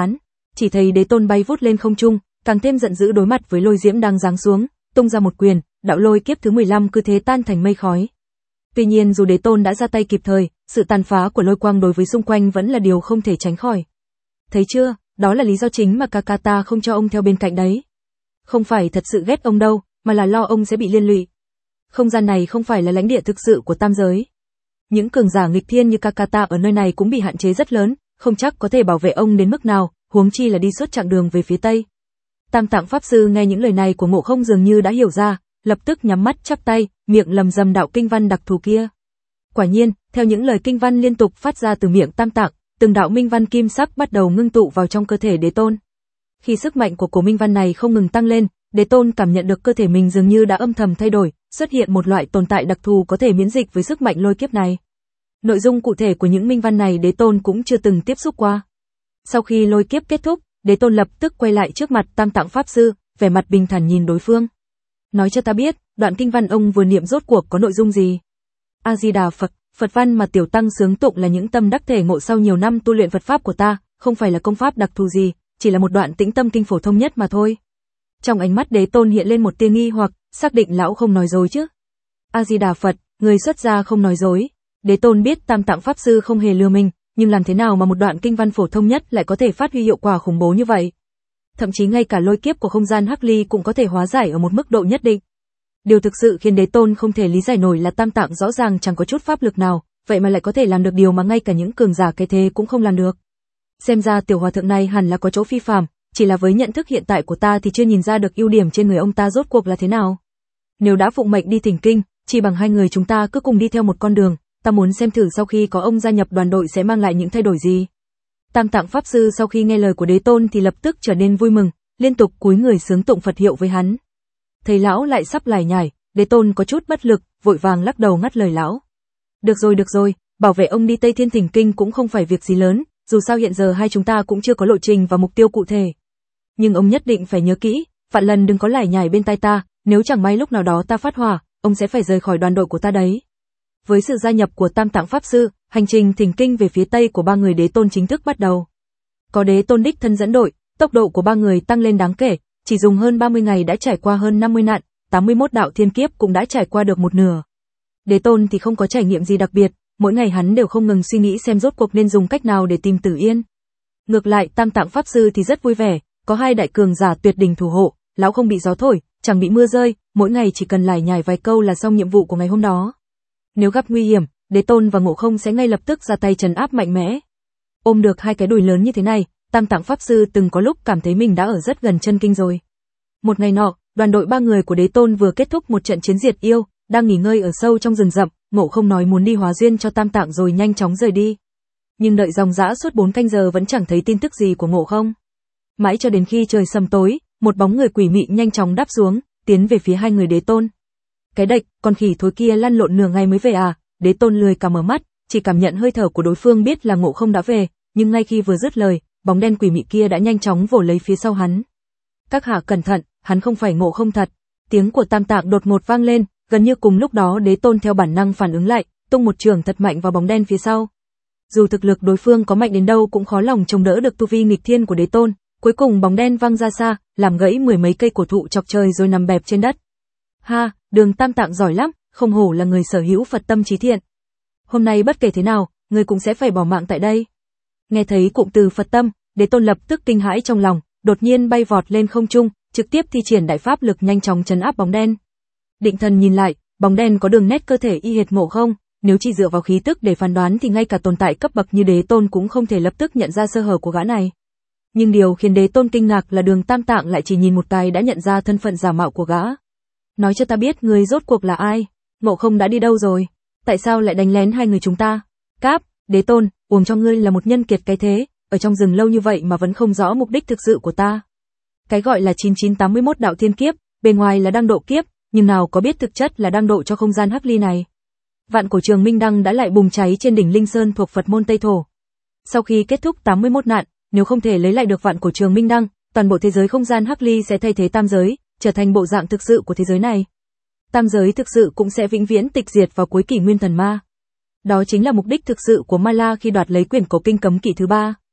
Chỉ thấy đế tôn bay vút lên không trung, càng thêm giận dữ đối mặt với lôi diễm đang giáng xuống, tung ra một quyền, đạo lôi kiếp thứ mười lăm cứ thế tan thành mây khói. Tuy nhiên dù đế tôn đã ra tay kịp thời, sự tàn phá của lôi quang đối với xung quanh vẫn là điều không thể tránh khỏi. Thấy chưa, đó là lý do chính mà ca ca ta không cho ông theo bên cạnh đấy. Không phải thật sự ghét ông đâu, mà là lo ông sẽ bị liên lụy. Không gian này không phải là lãnh địa thực sự của tam giới. Những cường giả nghịch thiên như ca ca ta ở nơi này cũng bị hạn chế rất lớn, không chắc có thể bảo vệ ông đến mức nào, huống chi là đi suốt chặng đường về phía tây. Tam Tạng Pháp Sư nghe những lời này của Ngộ Không dường như đã hiểu ra, lập tức nhắm mắt chắp tay, miệng lầm rầm đạo kinh văn đặc thù kia. Quả nhiên, theo những lời kinh văn liên tục phát ra từ miệng Tam Tạng, từng đạo minh văn kim sắc bắt đầu ngưng tụ vào trong cơ thể đế tôn. Khi sức mạnh của cổ minh văn này không ngừng tăng lên, đế tôn cảm nhận được cơ thể mình dường như đã âm thầm thay đổi, xuất hiện một loại tồn tại đặc thù có thể miễn dịch với sức mạnh lôi kiếp này. Nội dung cụ thể của những minh văn này đế tôn cũng chưa từng tiếp xúc qua. Sau khi lôi kiếp kết thúc, đế tôn lập tức quay lại trước mặt Tam Tạng Pháp Sư, vẻ mặt bình thản nhìn đối phương. Nói cho ta biết, đoạn kinh văn ông vừa niệm rốt cuộc có nội dung gì? A Di Đà Phật, Phật văn mà tiểu tăng sướng tụng là những tâm đắc thể ngộ sau nhiều năm tu luyện Phật pháp của ta, không phải là công pháp đặc thù gì, chỉ là một đoạn tĩnh tâm kinh phổ thông nhất mà thôi. Trong ánh mắt đế tôn hiện lên một tia nghi hoặc, xác định lão không nói dối chứ? A Di Đà Phật, người xuất gia không nói dối. Đế tôn biết Tam Tạng Pháp Sư không hề lừa mình, nhưng làm thế nào mà một đoạn kinh văn phổ thông nhất lại có thể phát huy hiệu quả khủng bố như vậy? Thậm chí ngay cả lôi kiếp của không gian hắc ly cũng có thể hóa giải ở một mức độ nhất định. Điều thực sự khiến đế tôn không thể lý giải nổi là Tam Tạng rõ ràng chẳng có chút pháp lực nào, vậy mà lại có thể làm được điều mà ngay cả những cường giả cái thế cũng không làm được. Xem ra tiểu hòa thượng này hẳn là có chỗ phi phàm, chỉ là với nhận thức hiện tại của ta thì chưa nhìn ra được ưu điểm trên người ông ta rốt cuộc là thế nào. Nếu đã phụng mệnh đi thỉnh kinh, chỉ bằng hai người chúng ta cứ cùng đi theo một con đường, ta muốn xem thử sau khi có ông gia nhập đoàn đội sẽ mang lại những thay đổi gì. Tam Tạng Pháp Sư sau khi nghe lời của đế tôn thì lập tức trở nên vui mừng, liên tục cúi người sướng tụng Phật hiệu với hắn. Thấy lão lại sắp lải nhải, đế tôn có chút bất lực, vội vàng lắc đầu ngắt lời lão. Được rồi được rồi, bảo vệ ông đi Tây Thiên thỉnh kinh cũng không phải việc gì lớn, dù sao hiện giờ hai chúng ta cũng chưa có lộ trình và mục tiêu cụ thể. Nhưng ông nhất định phải nhớ kỹ, vạn lần đừng có lải nhải bên tai ta, nếu chẳng may lúc nào đó ta phát hỏa, ông sẽ phải rời khỏi đoàn đội của ta đấy. Với sự gia nhập của Tam Tạng Pháp Sư, hành trình thỉnh kinh về phía Tây của ba người đế tôn chính thức bắt đầu. Có đế tôn đích thân dẫn đội, tốc độ của ba người tăng lên đáng kể, chỉ dùng hơn ba mươi ngày đã trải qua hơn năm mươi nạn, tám mươi mốt đạo thiên kiếp cũng đã trải qua được một nửa. Đế tôn thì không có trải nghiệm gì đặc biệt, mỗi ngày hắn đều không ngừng suy nghĩ xem rốt cuộc nên dùng cách nào để tìm Tử Yên. Ngược lại Tam Tạng Pháp Sư thì rất vui vẻ, có hai đại cường giả tuyệt đỉnh thủ hộ, lão không bị gió thổi, chẳng bị mưa rơi, mỗi ngày chỉ cần lải nhải vài câu là xong nhiệm vụ của ngày hôm đó. Nếu gặp nguy hiểm, đế tôn và Ngộ Không sẽ ngay lập tức ra tay trấn áp mạnh mẽ. Ôm được hai cái đùi lớn như thế này, Tam Tạng Pháp Sư từng có lúc cảm thấy mình đã ở rất gần chân kinh rồi. Một ngày nọ, đoàn đội ba người của đế tôn vừa kết thúc một trận chiến diệt yêu, đang nghỉ ngơi ở sâu trong rừng rậm, Ngộ Không nói muốn đi hóa duyên cho Tam Tạng rồi nhanh chóng rời đi. Nhưng đợi dòng dã suốt bốn canh giờ vẫn chẳng thấy tin tức gì của Ngộ Không. Mãi cho đến khi trời sầm tối, một bóng người quỷ mị nhanh chóng đáp xuống, tiến về phía hai người đế tôn. Cái đệch, con khỉ thối kia lăn lộn nửa ngày mới về à? Đế tôn lười cả mở mắt, chỉ cảm nhận hơi thở của đối phương biết là Ngộ Không đã về, nhưng ngay khi vừa dứt lời, bóng đen quỷ mị kia đã nhanh chóng vồ lấy phía sau hắn. Các hạ cẩn thận, hắn không phải Ngộ Không thật. Tiếng của Tam Tạng đột ngột vang lên, gần như cùng lúc đó đế tôn theo bản năng phản ứng lại, tung một chưởng thật mạnh vào bóng đen phía sau. Dù thực lực đối phương có mạnh đến đâu cũng khó lòng chống đỡ được tu vi nghịch thiên của đế tôn, cuối cùng bóng đen văng ra xa, làm gãy mười mấy cây cổ thụ chọc trời rồi nằm bẹp trên đất. Ha, Đường Tam Tạng giỏi lắm, không hổ là người sở hữu Phật tâm trí thiện. Hôm nay bất kể thế nào, người cũng sẽ phải bỏ mạng tại đây. Nghe thấy cụm từ Phật tâm, đế tôn lập tức kinh hãi trong lòng, đột nhiên bay vọt lên không trung, trực tiếp thi triển đại pháp lực nhanh chóng trấn áp bóng đen. Định thần nhìn lại, bóng đen có đường nét cơ thể y hệt Ngộ Không, nếu chỉ dựa vào khí tức để phán đoán thì ngay cả tồn tại cấp bậc như đế tôn cũng không thể lập tức nhận ra sơ hở của gã này. Nhưng điều khiến đế tôn kinh ngạc là Đường Tam Tạng lại chỉ nhìn một cái đã nhận ra thân phận giả mạo của gã. Nói cho ta biết người rốt cuộc là ai? Ngộ Không đã đi đâu rồi? Tại sao lại đánh lén hai người chúng ta? Cáp, đế tôn, uổng cho ngươi là một nhân kiệt cái thế, ở trong rừng lâu như vậy mà vẫn không rõ mục đích thực sự của ta. Cái gọi là chín chín tám mươi mốt đạo thiên kiếp, bề ngoài là đang độ kiếp, nhưng nào có biết thực chất là đang độ cho không gian hắc ly này. Vạn cổ trường Minh Đăng đã lại bùng cháy trên đỉnh Linh Sơn thuộc Phật môn Tây Thổ. Sau khi kết thúc tám mươi mốt nạn, nếu không thể lấy lại được vạn cổ trường Minh Đăng, toàn bộ thế giới không gian hắc ly sẽ thay thế tam giới, trở thành bộ dạng thực sự của thế giới này. Tam giới thực sự cũng sẽ vĩnh viễn tịch diệt vào cuối kỷ nguyên thần ma. Đó chính là mục đích thực sự của Ma La khi đoạt lấy quyển cổ kinh cấm kỵ thứ ba.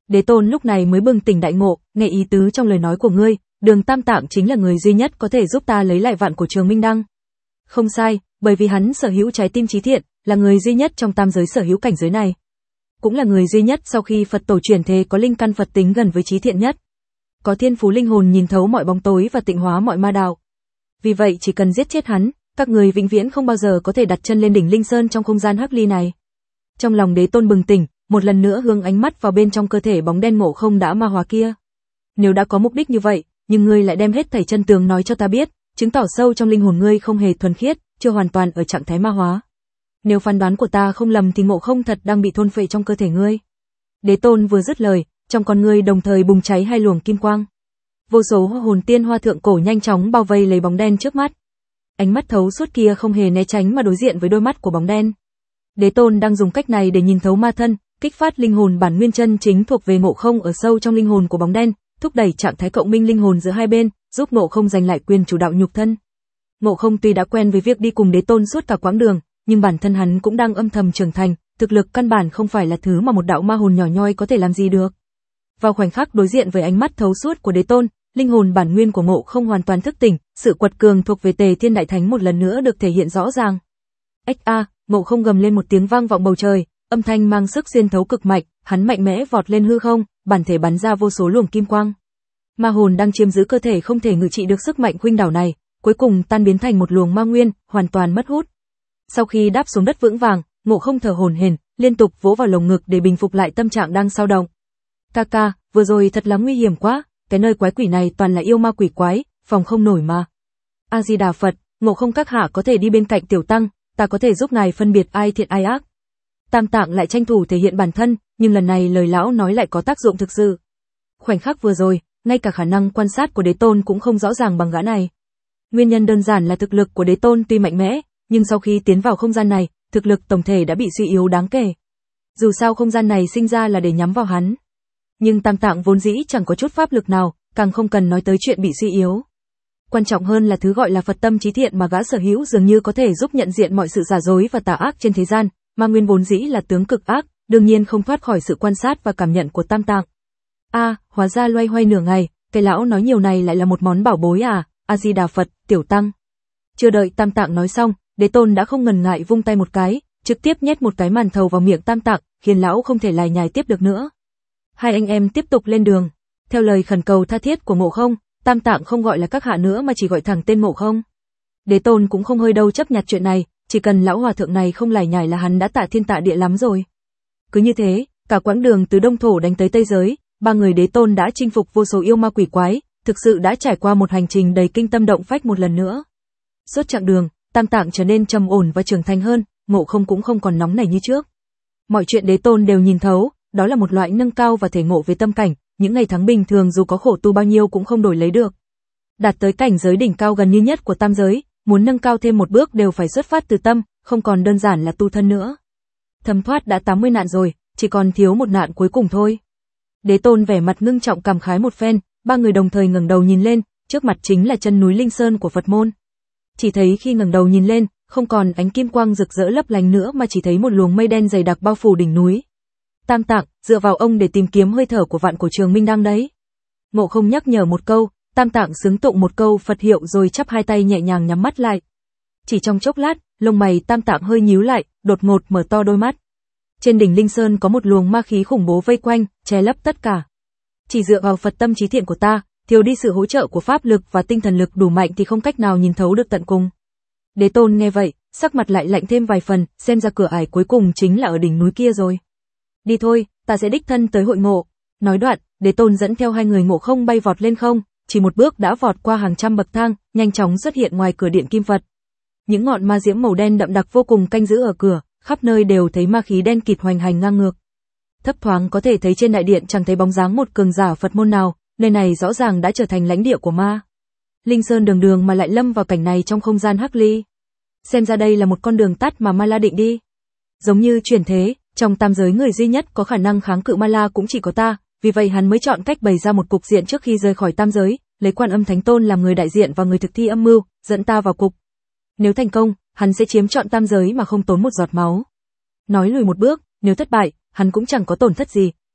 Đế Tôn lúc này mới bừng tỉnh đại ngộ, nghe ý tứ trong lời nói của ngươi, Đường Tam Tạng chính là người duy nhất có thể giúp ta lấy lại vạn cổ Trường Minh Đăng. Không sai, bởi vì hắn sở hữu trái tim trí thiện, là người duy nhất trong tam giới sở hữu cảnh giới này. Cũng là người duy nhất sau khi Phật tổ chuyển thế có linh căn Phật tính gần với trí thiện nhất. Có thiên phú linh hồn nhìn thấu mọi bóng tối và tịnh hóa mọi ma đạo. Vì vậy chỉ cần giết chết hắn, các người vĩnh viễn không bao giờ có thể đặt chân lên đỉnh Linh Sơn trong không gian hắc ly này. Trong lòng Đế Tôn bừng tỉnh, một lần nữa hướng ánh mắt vào bên trong cơ thể bóng đen Ngộ Không đã ma hóa kia. Nếu đã có mục đích như vậy, nhưng ngươi lại đem hết thảy chân tướng nói cho ta biết, chứng tỏ sâu trong linh hồn ngươi không hề thuần khiết, chưa hoàn toàn ở trạng thái ma hóa. Nếu phán đoán của ta không lầm thì Ngộ Không thật đang bị thôn phệ trong cơ thể ngươi. Đế Tôn vừa dứt lời, trong con ngươi đồng thời bùng cháy hai luồng kim quang. Vô số hồn tiên hoa thượng cổ nhanh chóng bao vây lấy bóng đen trước mắt. Ánh mắt thấu suốt kia không hề né tránh mà đối diện với đôi mắt của bóng đen. Đế Tôn đang dùng cách này để nhìn thấu ma thân, kích phát linh hồn bản nguyên chân chính thuộc về Ngộ Không ở sâu trong linh hồn của bóng đen, thúc đẩy trạng thái cộng minh linh hồn giữa hai bên, giúp Ngộ Không giành lại quyền chủ đạo nhục thân. Ngộ Không tuy đã quen với việc đi cùng Đế Tôn suốt cả quãng đường, nhưng bản thân hắn cũng đang âm thầm trưởng thành, thực lực căn bản không phải là thứ mà một đạo ma hồn nhỏ nhoi có thể làm gì được. Vào khoảnh khắc đối diện với ánh mắt thấu suốt của Đế Tôn, linh hồn bản nguyên của Ngộ Không hoàn toàn thức tỉnh, sự quật cường thuộc về Tề Thiên Đại Thánh một lần nữa được thể hiện rõ ràng. Ếch a, Ngộ Không gầm lên một tiếng vang vọng bầu trời, âm thanh mang sức xuyên thấu cực mạnh, hắn mạnh mẽ vọt lên hư không, bản thể bắn ra vô số luồng kim quang. Ma hồn đang chiếm giữ cơ thể không thể ngự trị được sức mạnh khuynh đảo này, cuối cùng tan biến thành một luồng ma nguyên, hoàn toàn mất hút. Sau khi đáp xuống đất vững vàng, Ngộ Không thở hổn hển, liên tục vỗ vào lồng ngực để bình phục lại tâm trạng đang xao động. Ca ca, vừa rồi thật là nguy hiểm quá, cái nơi quái quỷ này toàn là yêu ma quỷ quái, phòng không nổi mà. A Di Đà Phật, Ngộ Không các hạ có thể đi bên cạnh tiểu tăng, ta có thể giúp ngài phân biệt ai thiện ai ác. Tam Tạng lại tranh thủ thể hiện bản thân, nhưng lần này lời lão nói lại có tác dụng thực sự. Khoảnh khắc vừa rồi, ngay cả khả năng quan sát của Đế Tôn cũng không rõ ràng bằng gã này. Nguyên nhân đơn giản là thực lực của Đế Tôn tuy mạnh mẽ, nhưng sau khi tiến vào không gian này, thực lực tổng thể đã bị suy yếu đáng kể. Dù sao không gian này sinh ra là để nhắm vào hắn. Nhưng Tam Tạng vốn dĩ chẳng có chút pháp lực nào, càng không cần nói tới chuyện bị suy yếu. Quan trọng hơn là thứ gọi là Phật tâm trí thiện mà gã sở hữu dường như có thể giúp nhận diện mọi sự giả dối và tà ác trên thế gian, mà nguyên vốn dĩ là tướng cực ác, đương nhiên không thoát khỏi sự quan sát và cảm nhận của Tam Tạng. A, à, hóa ra loay hoay nửa ngày, cái lão nói nhiều này lại là một món bảo bối à, A Di Đà Phật, tiểu tăng. Chưa đợi Tam Tạng nói xong, Đế Tôn đã không ngần ngại vung tay một cái, trực tiếp nhét một cái màn thầu vào miệng Tam Tạng, khiến lão không thể lải nhải tiếp được nữa. Hai anh em tiếp tục lên đường. Theo lời khẩn cầu tha thiết của Ngộ Không, Tam Tạng không gọi là các hạ nữa mà chỉ gọi thẳng tên Ngộ Không. Đế Tôn cũng không hơi đâu chấp nhặt chuyện này, chỉ cần lão hòa thượng này không lải nhải là hắn đã tạ thiên tạ địa lắm rồi. Cứ như thế, cả quãng đường từ Đông Thổ đánh tới Tây Giới, ba người Đế Tôn đã chinh phục vô số yêu ma quỷ quái, thực sự đã trải qua một hành trình đầy kinh tâm động phách một lần nữa. Suốt chặng đường, Tam Tạng trở nên trầm ổn và trưởng thành hơn, Ngộ Không cũng không còn nóng nảy như trước. Mọi chuyện Đế Tôn đều nhìn thấu, đó là một loại nâng cao và thể ngộ về tâm cảnh, những ngày tháng bình thường dù có khổ tu bao nhiêu cũng không đổi lấy được. Đạt tới cảnh giới đỉnh cao gần như nhất của tam giới, muốn nâng cao thêm một bước đều phải xuất phát từ tâm, không còn đơn giản là tu thân nữa. Thấm thoát đã tám mươi nạn rồi, chỉ còn thiếu một nạn cuối cùng thôi. Đế Tôn vẻ mặt ngưng trọng cảm khái một phen, ba người đồng thời ngẩng đầu nhìn lên, trước mặt chính là chân núi Linh Sơn của Phật môn. Chỉ thấy khi ngẩng đầu nhìn lên, không còn ánh kim quang rực rỡ lấp lánh nữa mà chỉ thấy một luồng mây đen dày đặc bao phủ đỉnh núi. Tam Tạng, dựa vào ông để tìm kiếm hơi thở của vạn cổ Trường Minh Đăng đấy. Ngộ Không nhắc nhở một câu, Tam Tạng xứng tụng một câu Phật hiệu rồi chắp hai tay nhẹ nhàng nhắm mắt lại. Chỉ trong chốc lát, lông mày Tam Tạng hơi nhíu lại, đột ngột mở to đôi mắt. Trên đỉnh Linh Sơn có một luồng ma khí khủng bố vây quanh, che lấp tất cả. Chỉ dựa vào Phật tâm trí thiện của ta, thiếu đi sự hỗ trợ của pháp lực và tinh thần lực đủ mạnh thì không cách nào nhìn thấu được tận cùng. Đế Tôn nghe vậy, sắc mặt lại lạnh thêm vài phần, xem ra cửa ải cuối cùng chính là ở đỉnh núi kia rồi. Đi thôi, ta sẽ đích thân tới hội ngộ. Nói đoạn, Đế Tôn dẫn theo hai người Ngộ Không bay vọt lên không, chỉ một bước đã vọt qua hàng trăm bậc thang, nhanh chóng xuất hiện ngoài cửa điện Kim Phật. Những ngọn ma diễm màu đen đậm đặc vô cùng canh giữ ở cửa, khắp nơi đều thấy ma khí đen kịt hoành hành ngang ngược. Thấp thoáng có thể thấy trên đại điện chẳng thấy bóng dáng một cường giả Phật môn nào, nơi này rõ ràng đã trở thành lãnh địa của ma. Linh Sơn đường đường mà lại lâm vào cảnh này trong không gian hắc ly. Xem ra đây là một con đường tắt mà Ma La định đi. Giống như chuyển thế, trong tam giới người duy nhất có khả năng kháng cự Ma La cũng chỉ có ta, vì vậy hắn mới chọn cách bày ra một cục diện trước khi rời khỏi tam giới, lấy Quan Âm Thánh Tôn làm người đại diện và người thực thi âm mưu, dẫn ta vào cục. Nếu thành công, hắn sẽ chiếm trọn tam giới mà không tốn một giọt máu. Nói lùi một bước, nếu thất bại, hắn cũng chẳng có tổn thất gì,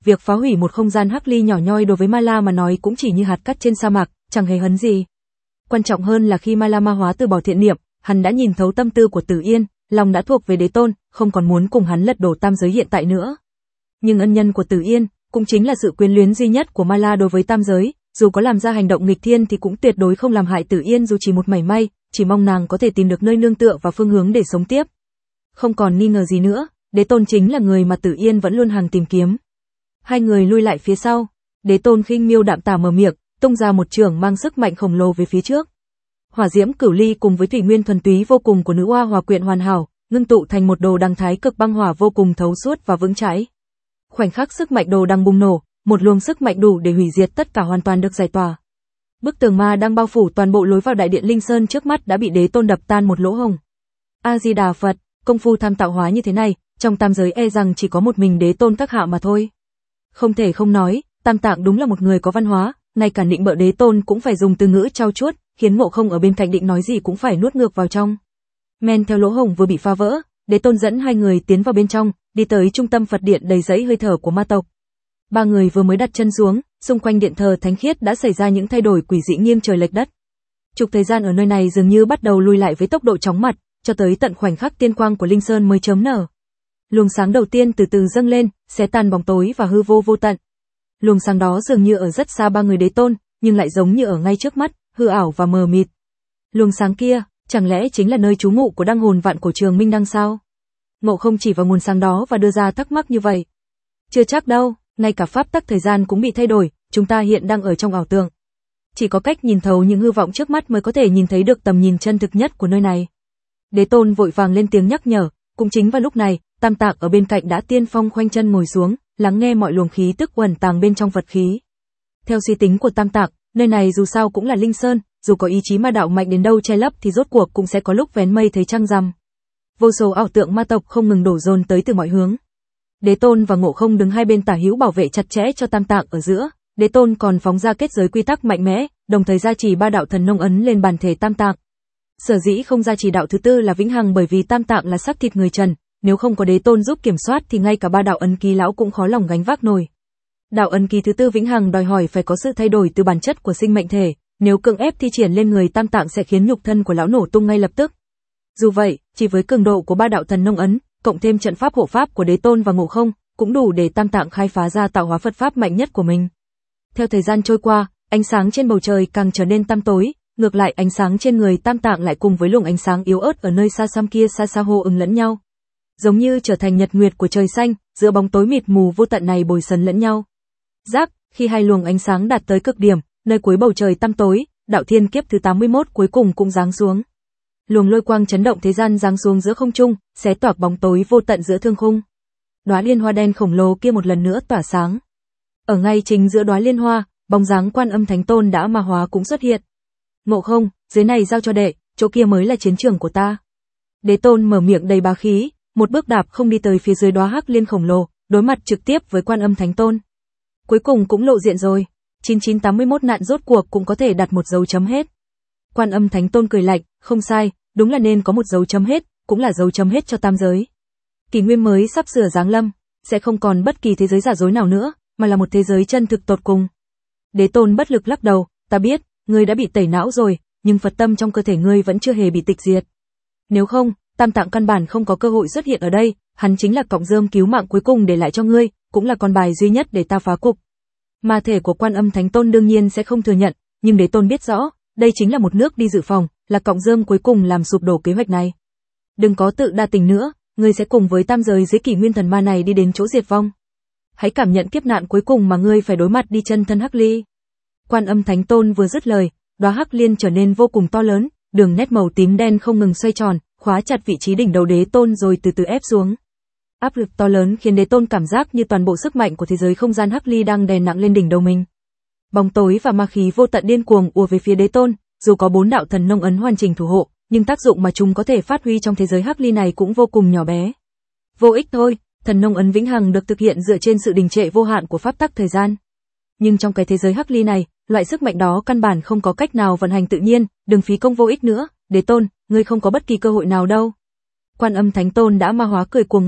việc phá hủy một không gian hắc ly nhỏ nhoi đối với Ma La mà nói cũng chỉ như hạt cát trên sa mạc, chẳng hề hấn gì. Quan trọng hơn là khi Ma La ma hóa từ bỏ thiện niệm, hắn đã nhìn thấu tâm tư của Tử Yên, lòng đã thuộc về đế tôn, không còn muốn cùng hắn lật đổ tam giới hiện tại nữa. Nhưng ân nhân của Tử Yên, cũng chính là sự quyến luyến duy nhất của Ma La đối với tam giới, dù có làm ra hành động nghịch thiên thì cũng tuyệt đối không làm hại Tử Yên dù chỉ một mảy may, chỉ mong nàng có thể tìm được nơi nương tựa và phương hướng để sống tiếp. Không còn nghi ngờ gì nữa, đế tôn chính là người mà Tử Yên vẫn luôn hàng tìm kiếm. Hai người lui lại phía sau, đế tôn khinh miêu đạm tả mở miệng, tung ra một chưởng mang sức mạnh khổng lồ về phía trước. Hỏa diễm cửu ly cùng với thủy nguyên thuần túy vô cùng của nữ oa hòa quyện hoàn hảo, ngưng tụ thành một đồ đằng thái cực băng hỏa vô cùng thấu suốt và vững chãi. Khoảnh khắc sức mạnh đồ đằng bùng nổ, một luồng sức mạnh đủ để hủy diệt tất cả hoàn toàn được giải tỏa. Bức tường ma đang bao phủ toàn bộ lối vào đại điện Linh Sơn trước mắt đã bị đế tôn đập tan một lỗ hổng. A Di Đà Phật, công phu tham tạo hóa như thế này, trong tam giới e rằng chỉ có một mình đế tôn các hạ mà thôi. Không thể không nói, Tam Tạng đúng là một người có văn hóa, ngay cả nịnh bợ đế tôn cũng phải dùng từ ngữ trau chuốt, khiến Ngộ Không ở bên cạnh định nói gì cũng phải nuốt ngược vào trong. Men theo lỗ hổng vừa bị phá vỡ, đế tôn dẫn hai người tiến vào bên trong, đi tới trung tâm Phật điện đầy dẫy hơi thở của ma tộc. Ba người vừa mới đặt chân xuống, xung quanh điện thờ thánh khiết đã xảy ra những thay đổi quỷ dị nghiêng trời lệch đất. Trục thời gian ở nơi này dường như bắt đầu lùi lại với tốc độ chóng mặt, cho tới tận khoảnh khắc tiên quang của Linh Sơn mới chớm nở. Luồng sáng đầu tiên từ từ dâng lên, xé tan bóng tối và hư vô vô tận. Luồng sáng đó dường như ở rất xa ba người đế tôn, nhưng lại giống như ở ngay trước mắt, hư ảo và mờ mịt. Luồng sáng kia, chẳng lẽ chính là nơi trú ngụ của đăng hồn vạn cổ Trường Minh Đăng sao? Ngộ Không chỉ vào nguồn sáng đó và đưa ra thắc mắc như vậy. Chưa chắc đâu, ngay cả pháp tắc thời gian cũng bị thay đổi, chúng ta hiện đang ở trong ảo tưởng. Chỉ có cách nhìn thấu những hư vọng trước mắt mới có thể nhìn thấy được tầm nhìn chân thực nhất của nơi này. Đế tôn vội vàng lên tiếng nhắc nhở, cũng chính vào lúc này, Tam Tạng ở bên cạnh đã tiên phong khoanh chân ngồi xuống, lắng nghe mọi luồng khí tức uẩn tàng bên trong Phật khí. Theo suy tính của Tam Tạng, nơi này dù sao cũng là Linh Sơn, dù có ý chí ma đạo mạnh đến đâu che lấp thì rốt cuộc cũng sẽ có lúc vén mây thấy trăng rằm. Vô số ảo tượng ma tộc không ngừng đổ dồn tới từ mọi hướng. Đế tôn và Ngộ Không đứng hai bên tả hữu bảo vệ chặt chẽ cho Tam Tạng ở giữa, đế tôn còn phóng ra kết giới quy tắc mạnh mẽ, đồng thời gia trì ba đạo thần nông ấn lên bản thể Tam Tạng. Sở dĩ không gia trì đạo thứ tư là vĩnh hằng bởi vì Tam Tạng là xác thịt người trần, nếu không có đế tôn giúp kiểm soát thì ngay cả ba đạo ấn ký lão cũng khó lòng gánh vác nổi. Đạo ấn ký thứ tư vĩnh hằng đòi hỏi phải có sự thay đổi từ bản chất của sinh mệnh thể, nếu cưỡng ép thi triển lên người Tam Tạng sẽ khiến nhục thân của lão nổ tung ngay lập tức. Dù vậy, chỉ với cường độ của ba đạo thần nông ấn, cộng thêm trận pháp hộ pháp của đế tôn và Ngộ Không, cũng đủ để Tam Tạng khai phá ra tạo hóa Phật pháp mạnh nhất của mình. Theo thời gian trôi qua, ánh sáng trên bầu trời càng trở nên tăm tối, ngược lại ánh sáng trên người Tam Tạng lại cùng với luồng ánh sáng yếu ớt ở nơi xa xăm kia xa xa hô ứng lẫn nhau, giống như trở thành nhật nguyệt của trời xanh, giữa bóng tối mịt mù vô tận này bồi sấn lẫn nhau. Giáp, khi hai luồng ánh sáng đạt tới cực điểm, nơi cuối bầu trời tăm tối, đạo thiên kiếp thứ tám mươi mốt cuối cùng cũng giáng xuống. Luồng lôi quang chấn động thế gian giáng xuống giữa không trung, xé toạc bóng tối vô tận giữa thương khung. Đóa liên hoa đen khổng lồ kia một lần nữa tỏa sáng. Ở ngay chính giữa đóa liên hoa, bóng dáng Quan Âm Thánh Tôn đã ma hóa cũng xuất hiện. Ngộ Không, dưới này giao cho đệ, chỗ kia mới là chiến trường của ta. Đế tôn mở miệng đầy bá khí, một bước đạp không đi tới phía dưới đóa hắc liên khổng lồ, đối mặt trực tiếp với Quan Âm Thánh Tôn. Cuối cùng cũng lộ diện rồi, chín chín tám mươi mốt nạn rốt cuộc cũng có thể đặt một dấu chấm hết. Quan Âm Thánh Tôn cười lạnh, không sai, đúng là nên có một dấu chấm hết, cũng là dấu chấm hết cho tam giới. Kỷ nguyên mới sắp sửa giáng lâm, sẽ không còn bất kỳ thế giới giả dối nào nữa, mà là một thế giới chân thực tột cùng. Đế tôn bất lực lắc đầu, ta biết, ngươi đã bị tẩy não rồi, nhưng Phật tâm trong cơ thể ngươi vẫn chưa hề bị tịch diệt. Nếu không, Tam Tạng căn bản không có cơ hội xuất hiện ở đây, hắn chính là cọng rơm cứu mạng cuối cùng để lại cho ngươi, cũng là con bài duy nhất để ta phá cục. Ma thể của Quan Âm Thánh Tôn đương nhiên sẽ không thừa nhận, nhưng đế tôn biết rõ, đây chính là một nước đi dự phòng, là cọng rơm cuối cùng làm sụp đổ kế hoạch này. Đừng có tự đa tình nữa, ngươi sẽ cùng với tam giới dưới kỷ nguyên thần ma này đi đến chỗ diệt vong. Hãy cảm nhận kiếp nạn cuối cùng mà ngươi phải đối mặt đi chân thân hắc ly. Quan Âm Thánh Tôn vừa dứt lời, đóa hắc liên trở nên vô cùng to lớn, đường nét màu tím đen không ngừng xoay tròn, khóa chặt vị trí đỉnh đầu đế tôn rồi từ từ ép xuống. Áp lực to lớn khiến đế tôn cảm giác như toàn bộ sức mạnh của thế giới không gian hắc ly đang đè nặng lên đỉnh đầu mình. Bóng tối và ma khí vô tận điên cuồng ùa về phía đế tôn, dù có bốn đạo thần nông ấn hoàn chỉnh thủ hộ, nhưng tác dụng mà chúng có thể phát huy trong thế giới hắc ly này cũng vô cùng nhỏ bé. Vô ích thôi, thần nông ấn vĩnh hằng được thực hiện dựa trên sự đình trệ vô hạn của pháp tắc thời gian. Nhưng trong cái thế giới hắc ly này, loại sức mạnh đó căn bản không có cách nào vận hành tự nhiên, đừng phí công vô ích nữa, đế tôn, ngươi không có bất kỳ cơ hội nào đâu. Quan Âm Thánh Tôn đã ma hóa cười cuồng ngạo,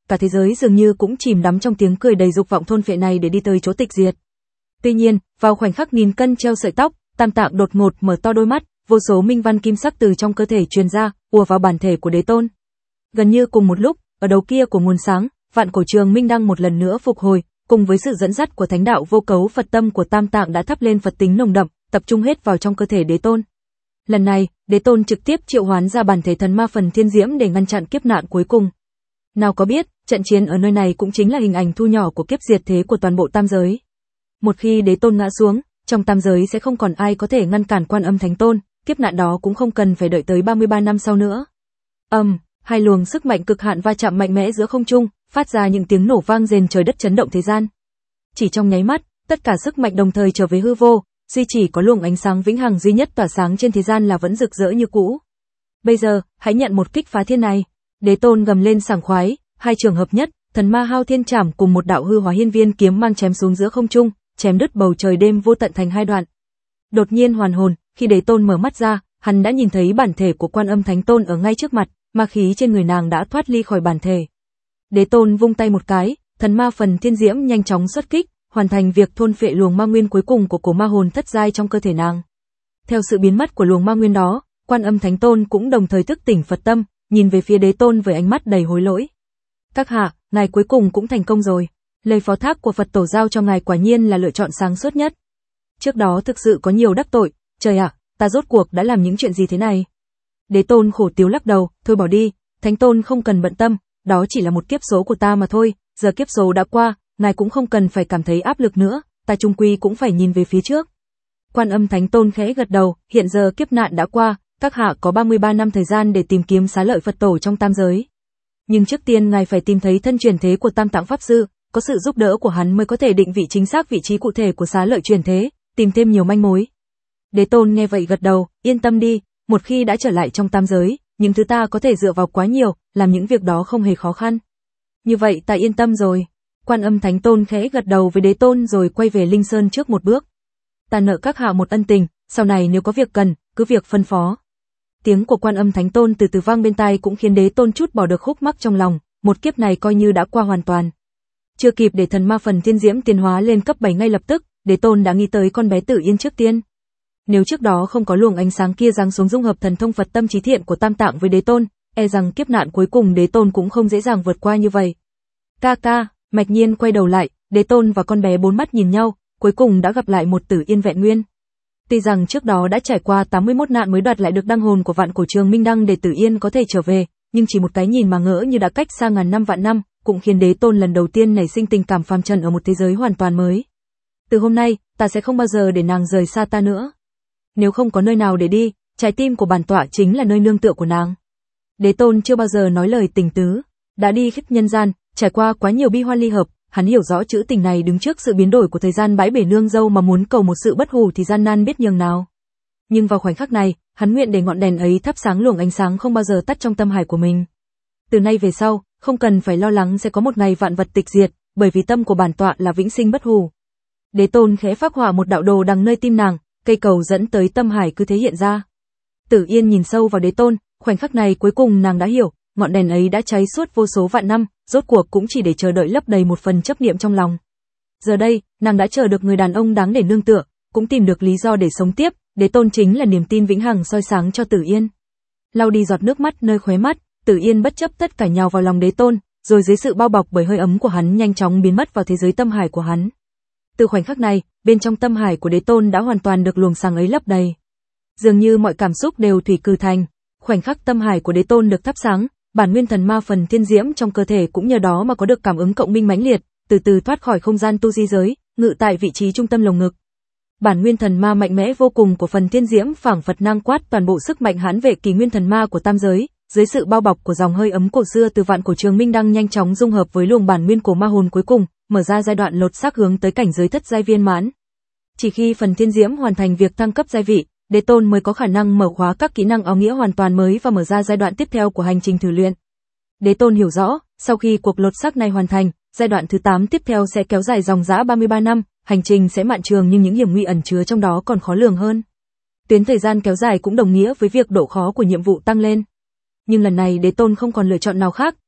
cả thế giới dường như cũng chìm đắm trong tiếng cười đầy dục vọng thôn phệ này để đi tới chỗ tịch diệt. Tuy nhiên, vào khoảnh khắc nghìn cân treo sợi tóc, Tam Tạng đột ngột mở to đôi mắt, vô số minh văn kim sắc từ trong cơ thể truyền ra, ùa vào bản thể của Đế Tôn. Gần như cùng một lúc, ở đầu kia của nguồn sáng, vạn cổ trường minh đăng một lần nữa phục hồi, cùng với sự dẫn dắt của thánh đạo vô cấu Phật tâm của Tam Tạng đã thắp lên Phật tính nồng đậm, tập trung hết vào trong cơ thể Đế Tôn. Lần này, Đế Tôn trực tiếp triệu hoán ra bản thể thần ma phần thiên diễm để ngăn chặn kiếp nạn cuối cùng. Nào có biết, trận chiến ở nơi này cũng chính là hình ảnh thu nhỏ của kiếp diệt thế của toàn bộ tam giới. Một khi Đế Tôn ngã xuống, trong tam giới sẽ không còn ai có thể ngăn cản Quan Âm Thánh Tôn, kiếp nạn đó cũng không cần phải đợi tới ba mươi ba năm sau nữa. Âm, um, hai luồng sức mạnh cực hạn va chạm mạnh mẽ giữa không trung, phát ra những tiếng nổ vang rền trời đất chấn động thế gian. Chỉ trong nháy mắt, tất cả sức mạnh đồng thời trở về hư vô, duy chỉ có luồng ánh sáng vĩnh hằng duy nhất tỏa sáng trên thế gian là vẫn rực rỡ như cũ. Bây giờ, hãy nhận một kích phá thiên này. Đế Tôn gầm lên sảng khoái, hai trường hợp nhất, thần ma hao thiên trảm cùng một đạo hư hóa hiên viên kiếm mang chém xuống giữa không trung, chém đứt bầu trời đêm vô tận thành hai đoạn. Đột nhiên hoàn hồn, khi Đế Tôn mở mắt ra, hắn đã nhìn thấy bản thể của Quan Âm Thánh Tôn ở ngay trước mặt, ma khí trên người nàng đã thoát ly khỏi bản thể. Đế Tôn vung tay một cái, thần ma phần thiên diễm nhanh chóng xuất kích, hoàn thành việc thôn phệ luồng ma nguyên cuối cùng của cổ ma hồn thất giai trong cơ thể nàng. Theo sự biến mất của luồng ma nguyên đó, Quan Âm Thánh Tôn cũng đồng thời thức tỉnh Phật tâm, nhìn về phía Đế Tôn với ánh mắt đầy hối lỗi. Các hạ, ngài cuối cùng cũng thành công rồi. Lời phó thác của Phật tổ giao cho ngài quả nhiên là lựa chọn sáng suốt nhất. Trước đó thực sự có nhiều đắc tội, trời ạ, ta rốt cuộc đã làm những chuyện gì thế này? Đế Tôn khổ tiếu lắc đầu, thôi bỏ đi, Thánh Tôn không cần bận tâm, đó chỉ là một kiếp số của ta mà thôi, giờ kiếp số đã qua, ngài cũng không cần phải cảm thấy áp lực nữa, ta chung quy cũng phải nhìn về phía trước. Quan Âm Thánh Tôn khẽ gật đầu, hiện giờ kiếp nạn đã qua, các hạ có ba mươi ba năm thời gian để tìm kiếm xá lợi Phật tổ trong tam giới. Nhưng trước tiên ngài phải tìm thấy thân truyền thế của Tam Tạng Pháp Sư, có sự giúp đỡ của hắn mới có thể định vị chính xác vị trí cụ thể của xá lợi truyền thế, tìm thêm nhiều manh mối. Đế Tôn nghe vậy gật đầu, yên tâm đi, một khi đã trở lại trong tam giới, những thứ ta có thể dựa vào quá nhiều, làm những việc đó không hề khó khăn. Như vậy ta yên tâm rồi. Quan Âm Thánh Tôn khẽ gật đầu với Đế Tôn rồi quay về Linh Sơn trước một bước. Ta nợ các hạ một ân tình, sau này nếu có việc cần, cứ việc phân phó. Tiếng của Quan Âm Thánh Tôn từ từ vang bên tai cũng khiến Đế Tôn chút bỏ được khúc mắc trong lòng, một kiếp này coi như đã qua hoàn toàn. Chưa kịp để thần ma phần thiên diễm tiến hóa lên cấp bảy ngay lập tức, Đế Tôn đã nghĩ tới con bé Tử Yên trước tiên. Nếu trước đó không có luồng ánh sáng kia giáng xuống dung hợp thần thông Phật tâm trí thiện của Tam Tạng với Đế Tôn, e rằng kiếp nạn cuối cùng Đế Tôn cũng không dễ dàng vượt qua như vậy. Ca ca, Mạch Nhiên quay đầu lại, Đế Tôn và con bé bốn mắt nhìn nhau, cuối cùng đã gặp lại một Tử Yên vẹn nguyên. Tuy rằng trước đó đã trải qua tám mươi mốt nạn mới đoạt lại được đăng hồn của vạn cổ trường minh đăng để Tử Yên có thể trở về, nhưng chỉ một cái nhìn mà ngỡ như đã cách xa ngàn năm vạn năm, cũng khiến Đế Tôn lần đầu tiên nảy sinh tình cảm phàm trần ở một thế giới hoàn toàn mới. Từ hôm nay, ta sẽ không bao giờ để nàng rời xa ta nữa. Nếu không có nơi nào để đi, trái tim của bản tọa chính là nơi nương tựa của nàng. Đế Tôn chưa bao giờ nói lời tình tứ, đã đi khắp nhân gian, trải qua quá nhiều bi hoan ly hợp, hắn hiểu rõ chữ tình này đứng trước sự biến đổi của thời gian bãi bể nương dâu mà muốn cầu một sự bất hủ thì gian nan biết nhường nào. Nhưng vào khoảnh khắc này, hắn nguyện để ngọn đèn ấy thắp sáng luồng ánh sáng không bao giờ tắt trong tâm hải của mình. Từ nay về sau, không cần phải lo lắng sẽ có một ngày vạn vật tịch diệt, bởi vì tâm của bản tọa là vĩnh sinh bất hủ. Đế Tôn khẽ phác họa một đạo đồ đằng nơi tim nàng, cây cầu dẫn tới tâm hải cứ thế hiện ra. Tử Yên nhìn sâu vào Đế Tôn, khoảnh khắc này cuối cùng nàng đã hiểu, ngọn đèn ấy đã cháy suốt vô số vạn năm, rốt cuộc cũng chỉ để chờ đợi lấp đầy một phần chấp niệm trong lòng. Giờ đây, nàng đã chờ được người đàn ông đáng để nương tựa, cũng tìm được lý do để sống tiếp, Đế Tôn chính là niềm tin vĩnh hằng soi sáng cho Tử Yên. Lau đi giọt nước mắt nơi khóe mắt, Tử Yên bất chấp tất cả nhào vào lòng Đế Tôn, rồi dưới sự bao bọc bởi hơi ấm của hắn nhanh chóng biến mất vào thế giới tâm hải của hắn. Từ khoảnh khắc này, bên trong tâm hải của Đế Tôn đã hoàn toàn được luồng sáng ấy lấp đầy. Dường như mọi cảm xúc đều thủy cử thành, khoảnh khắc tâm hải của Đế Tôn được thắp sáng, bản nguyên thần ma phần thiên diễm trong cơ thể cũng nhờ đó mà có được cảm ứng cộng minh mãnh liệt, từ từ thoát khỏi không gian tu di giới, ngự tại vị trí trung tâm lồng ngực. Bản nguyên thần ma mạnh mẽ vô cùng của phần thiên diễm phảng phật nang quát toàn bộ sức mạnh hãn vệ kỳ nguyên thần ma của tam giới, dưới sự bao bọc của dòng hơi ấm cổ xưa từ vạn cổ trường minh đăng nhanh chóng dung hợp với luồng bản nguyên của ma hồn cuối cùng, mở ra giai đoạn lột xác hướng tới cảnh giới thất giai viên mãn. Chỉ khi phần thiên diễm hoàn thành việc thăng cấp giai vị, Đế Tôn mới có khả năng mở khóa các kỹ năng áo nghĩa hoàn toàn mới và mở ra giai đoạn tiếp theo của hành trình thử luyện. Đế Tôn hiểu rõ, sau khi cuộc lột xác này hoàn thành, giai đoạn thứ tám tiếp theo sẽ kéo dài dòng dã ba mươi ba năm, hành trình sẽ mạn trường nhưng những hiểm nguy ẩn chứa trong đó còn khó lường hơn. Tuyến thời gian kéo dài cũng đồng nghĩa với việc độ khó của nhiệm vụ tăng lên. Nhưng lần này Đế Tôn không còn lựa chọn nào khác,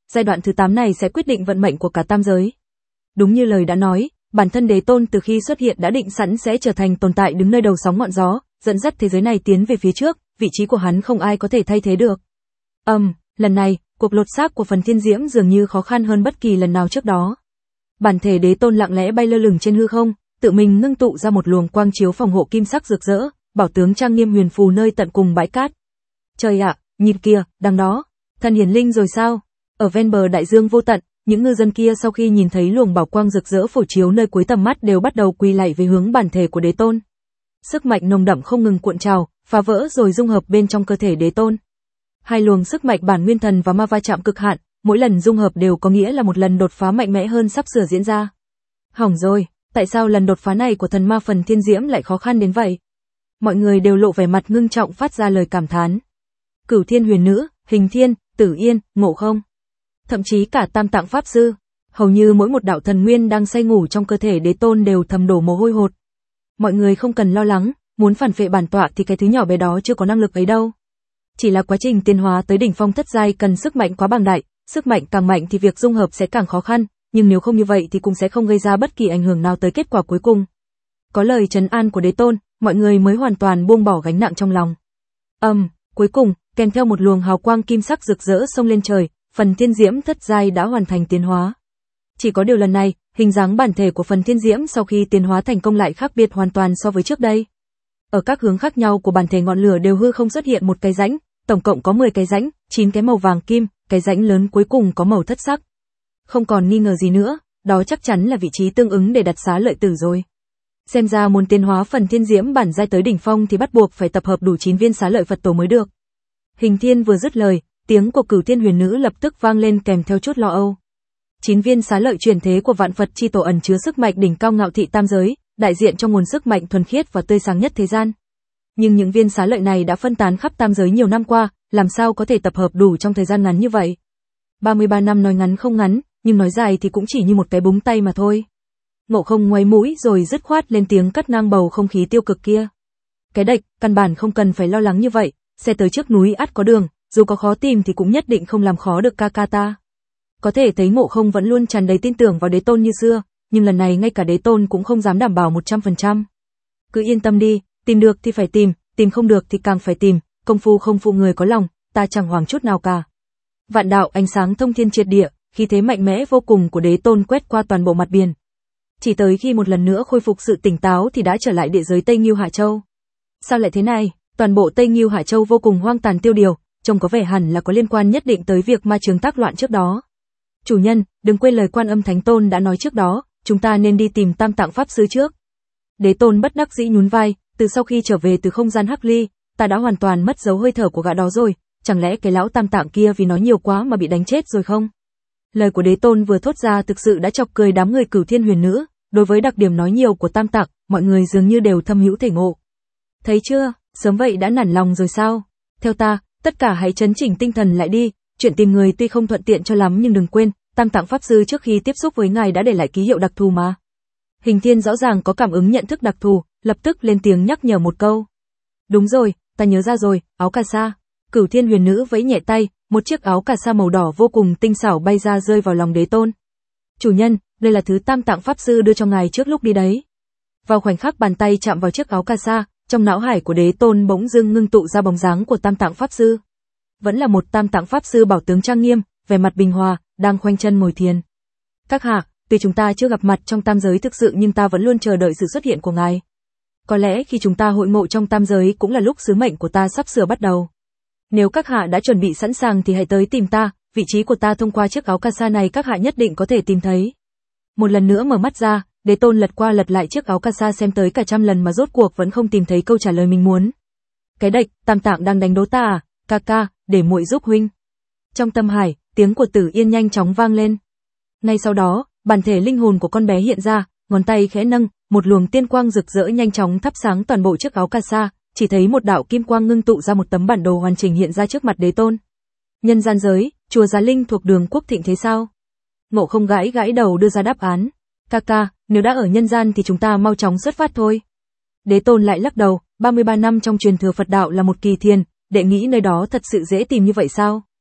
giai đoạn thứ tám này sẽ quyết định vận mệnh của cả tam giới. Đúng như lời đã nói, bản thân Đế Tôn từ khi xuất hiện đã định sẵn sẽ trở thành tồn tại đứng nơi đầu sóng ngọn gió, dẫn dắt thế giới này tiến về phía trước, vị trí của hắn không ai có thể thay thế được. Âm, um, lần này, cuộc lột xác của phần thiên diễm dường như khó khăn hơn bất kỳ lần nào trước đó. Bản thể Đế Tôn lặng lẽ bay lơ lửng trên hư không, tự mình ngưng tụ ra một luồng quang chiếu phòng hộ kim sắc rực rỡ, bảo tướng trang nghiêm huyền phù nơi tận cùng bãi cát. Trời ạ, nhìn kìa, đằng đó, thần hiển linh rồi sao? Ở ven bờ đại dương vô tận, những ngư dân kia sau khi nhìn thấy luồng bảo quang rực rỡ phổ chiếu nơi cuối tầm mắt đều bắt đầu quỳ lạy về hướng bản thể của Đế Tôn. Sức mạnh nồng đậm không ngừng cuộn trào, phá vỡ rồi dung hợp bên trong cơ thể Đế Tôn. Hai luồng sức mạnh bản nguyên thần và ma va chạm cực hạn, mỗi lần dung hợp đều có nghĩa là một lần đột phá mạnh mẽ hơn sắp sửa diễn ra. Hỏng rồi, tại sao lần đột phá này của thần ma phần thiên diễm lại khó khăn đến vậy? Mọi người đều lộ vẻ mặt ngưng trọng phát ra lời cảm thán. Cửu Thiên Huyền Nữ, Hình Thiên, Tử Yên, Ngộ Không, thậm chí cả Tam Tạng Pháp Sư, hầu như mỗi một đạo thần nguyên đang say ngủ trong cơ thể Đế Tôn đều thầm đổ mồ hôi hột. Mọi người không cần lo lắng, muốn phản phệ bản tọa thì cái thứ nhỏ bé đó chưa có năng lực ấy đâu. Chỉ là quá trình tiến hóa tới đỉnh phong thất giai cần sức mạnh quá bằng đại, sức mạnh càng mạnh thì việc dung hợp sẽ càng khó khăn, nhưng nếu không như vậy thì cũng sẽ không gây ra bất kỳ ảnh hưởng nào tới kết quả cuối cùng. Có lời trấn an của Đế Tôn, mọi người mới hoàn toàn buông bỏ gánh nặng trong lòng. Âm, um, cuối cùng, kèm theo một luồng hào quang kim sắc rực rỡ xông lên trời, phần thiên diễm thất giai đã hoàn thành tiến hóa. Chỉ có điều lần này, hình dáng bản thể của phần thiên diễm sau khi tiến hóa thành công lại khác biệt hoàn toàn so với trước đây. Ở các hướng khác nhau của bản thể ngọn lửa đều hư không xuất hiện một cái rãnh, tổng cộng có mười cái rãnh, chín cái màu vàng kim, cái rãnh lớn cuối cùng có màu thất sắc. Không còn nghi ngờ gì nữa, đó chắc chắn là vị trí tương ứng để đặt xá lợi tử rồi. Xem ra muốn tiến hóa phần thiên diễm bản giai tới đỉnh phong thì bắt buộc phải tập hợp đủ chín viên xá lợi Phật tổ mới được. Hình Thiên vừa dứt lời, tiếng của Cửu Thiên Huyền Nữ lập tức vang lên kèm theo chút lo âu. Chín viên xá lợi chuyển thế của Vạn Phật chi tổ ẩn chứa sức mạnh đỉnh cao ngạo thị tam giới, đại diện cho nguồn sức mạnh thuần khiết và tươi sáng nhất thế gian. Nhưng những viên xá lợi này đã phân tán khắp tam giới nhiều năm qua, làm sao có thể tập hợp đủ trong thời gian ngắn như vậy? ba mươi ba năm nói ngắn không ngắn, nhưng nói dài thì cũng chỉ như một cái búng tay mà thôi. Ngộ Không ngoáy mũi rồi dứt khoát lên tiếng cắt ngang bầu không khí tiêu cực kia. Cái đệch, căn bản không cần phải lo lắng như vậy, xe tới trước núi ắt có đường, dù có khó tìm thì cũng nhất định không làm khó được ca ca ta. Có thể thấy Ngộ Không vẫn luôn tràn đầy tin tưởng vào Đế Tôn như xưa, nhưng lần này ngay cả Đế Tôn cũng không dám đảm bảo một trăm phần trăm. Cứ yên tâm đi, tìm được thì phải tìm, tìm không được thì càng phải tìm, công phu không phụ người có lòng, ta chẳng hoảng chút nào cả. Vạn đạo ánh sáng thông thiên triệt địa, khí thế mạnh mẽ vô cùng của Đế Tôn quét qua toàn bộ mặt biển. Chỉ tới khi một lần nữa khôi phục sự tỉnh táo thì đã trở lại địa giới Tây Ngưu Hạ Châu. Sao lại thế này? Toàn bộ Tây Ngưu Hạ Châu vô cùng hoang tàn tiêu điều, trông có vẻ hẳn là có liên quan nhất định tới việc ma chướng tác loạn trước đó. Chủ nhân, đừng quên lời Quan Âm Thánh Tôn đã nói trước đó, chúng ta nên đi tìm Tam Tạng Pháp Sư trước. Đế Tôn bất đắc dĩ nhún vai, từ sau khi trở về từ không gian hắc ly, ta đã hoàn toàn mất dấu hơi thở của gã đó rồi, chẳng lẽ cái lão Tam Tạng kia vì nói nhiều quá mà bị đánh chết rồi không? Lời của Đế Tôn vừa thốt ra thực sự đã chọc cười đám người Cửu Thiên Huyền Nữ, đối với đặc điểm nói nhiều của Tam Tạng, mọi người dường như đều thâm hữu thể ngộ. Thấy chưa, sớm vậy đã nản lòng rồi sao? Theo ta, tất cả hãy chấn chỉnh tinh thần lại đi, chuyện tìm người tuy không thuận tiện cho lắm nhưng đừng quên, Tam Tạng Pháp Sư trước khi tiếp xúc với ngài đã để lại ký hiệu đặc thù mà. Hình Thiên rõ ràng có cảm ứng nhận thức đặc thù, lập tức lên tiếng nhắc nhở một câu. Đúng rồi, ta nhớ ra rồi, áo cà sa. Cửu Thiên Huyền Nữ vẫy nhẹ tay, một chiếc áo cà sa màu đỏ vô cùng tinh xảo bay ra rơi vào lòng Đế Tôn. Chủ nhân, đây là thứ Tam Tạng Pháp Sư đưa cho ngài trước lúc đi đấy. Vào khoảnh khắc bàn tay chạm vào chiếc áo cà sa, trong não hải của Đế Tôn bỗng dưng ngưng tụ ra bóng dáng của Tam Tạng Pháp Sư. Vẫn là một Tam Tạng Pháp Sư bảo tướng trang nghiêm, vẻ mặt bình hòa, đang khoanh chân ngồi thiền. Các hạ, tuy chúng ta chưa gặp mặt trong tam giới thực sự nhưng ta vẫn luôn chờ đợi sự xuất hiện của ngài. Có lẽ khi chúng ta hội ngộ trong tam giới cũng là lúc sứ mệnh của ta sắp sửa bắt đầu. Nếu các hạ đã chuẩn bị sẵn sàng thì hãy tới tìm ta, vị trí của ta thông qua chiếc áo cà sa này các hạ nhất định có thể tìm thấy. Một lần nữa mở mắt ra, Đế Tôn lật qua lật lại chiếc áo cà sa xem tới cả trăm lần mà rốt cuộc vẫn không tìm thấy câu trả lời mình muốn. Cái đệch, Tam Tạng đang đánh đố ta à? Ca ca, để muội giúp huynh. Trong tâm hải, tiếng của Tử Yên nhanh chóng vang lên. Ngay sau đó, bản thể linh hồn của con bé hiện ra, ngón tay khẽ nâng, một luồng tiên quang rực rỡ nhanh chóng thắp sáng toàn bộ chiếc áo cà sa, chỉ thấy một đạo kim quang ngưng tụ ra một tấm bản đồ hoàn chỉnh hiện ra trước mặt Đế Tôn. Nhân gian giới, chùa Giá Linh thuộc Đường Quốc Thịnh thế sao? Ngộ Không gãi gãi đầu đưa ra đáp án. Ca ca, nếu đã ở nhân gian thì chúng ta mau chóng xuất phát thôi. Đế Tôn lại lắc đầu, ba mươi ba năm trong truyền thừa Phật đạo là một kỳ thiền, đệ nghĩ nơi đó thật sự dễ tìm như vậy sao?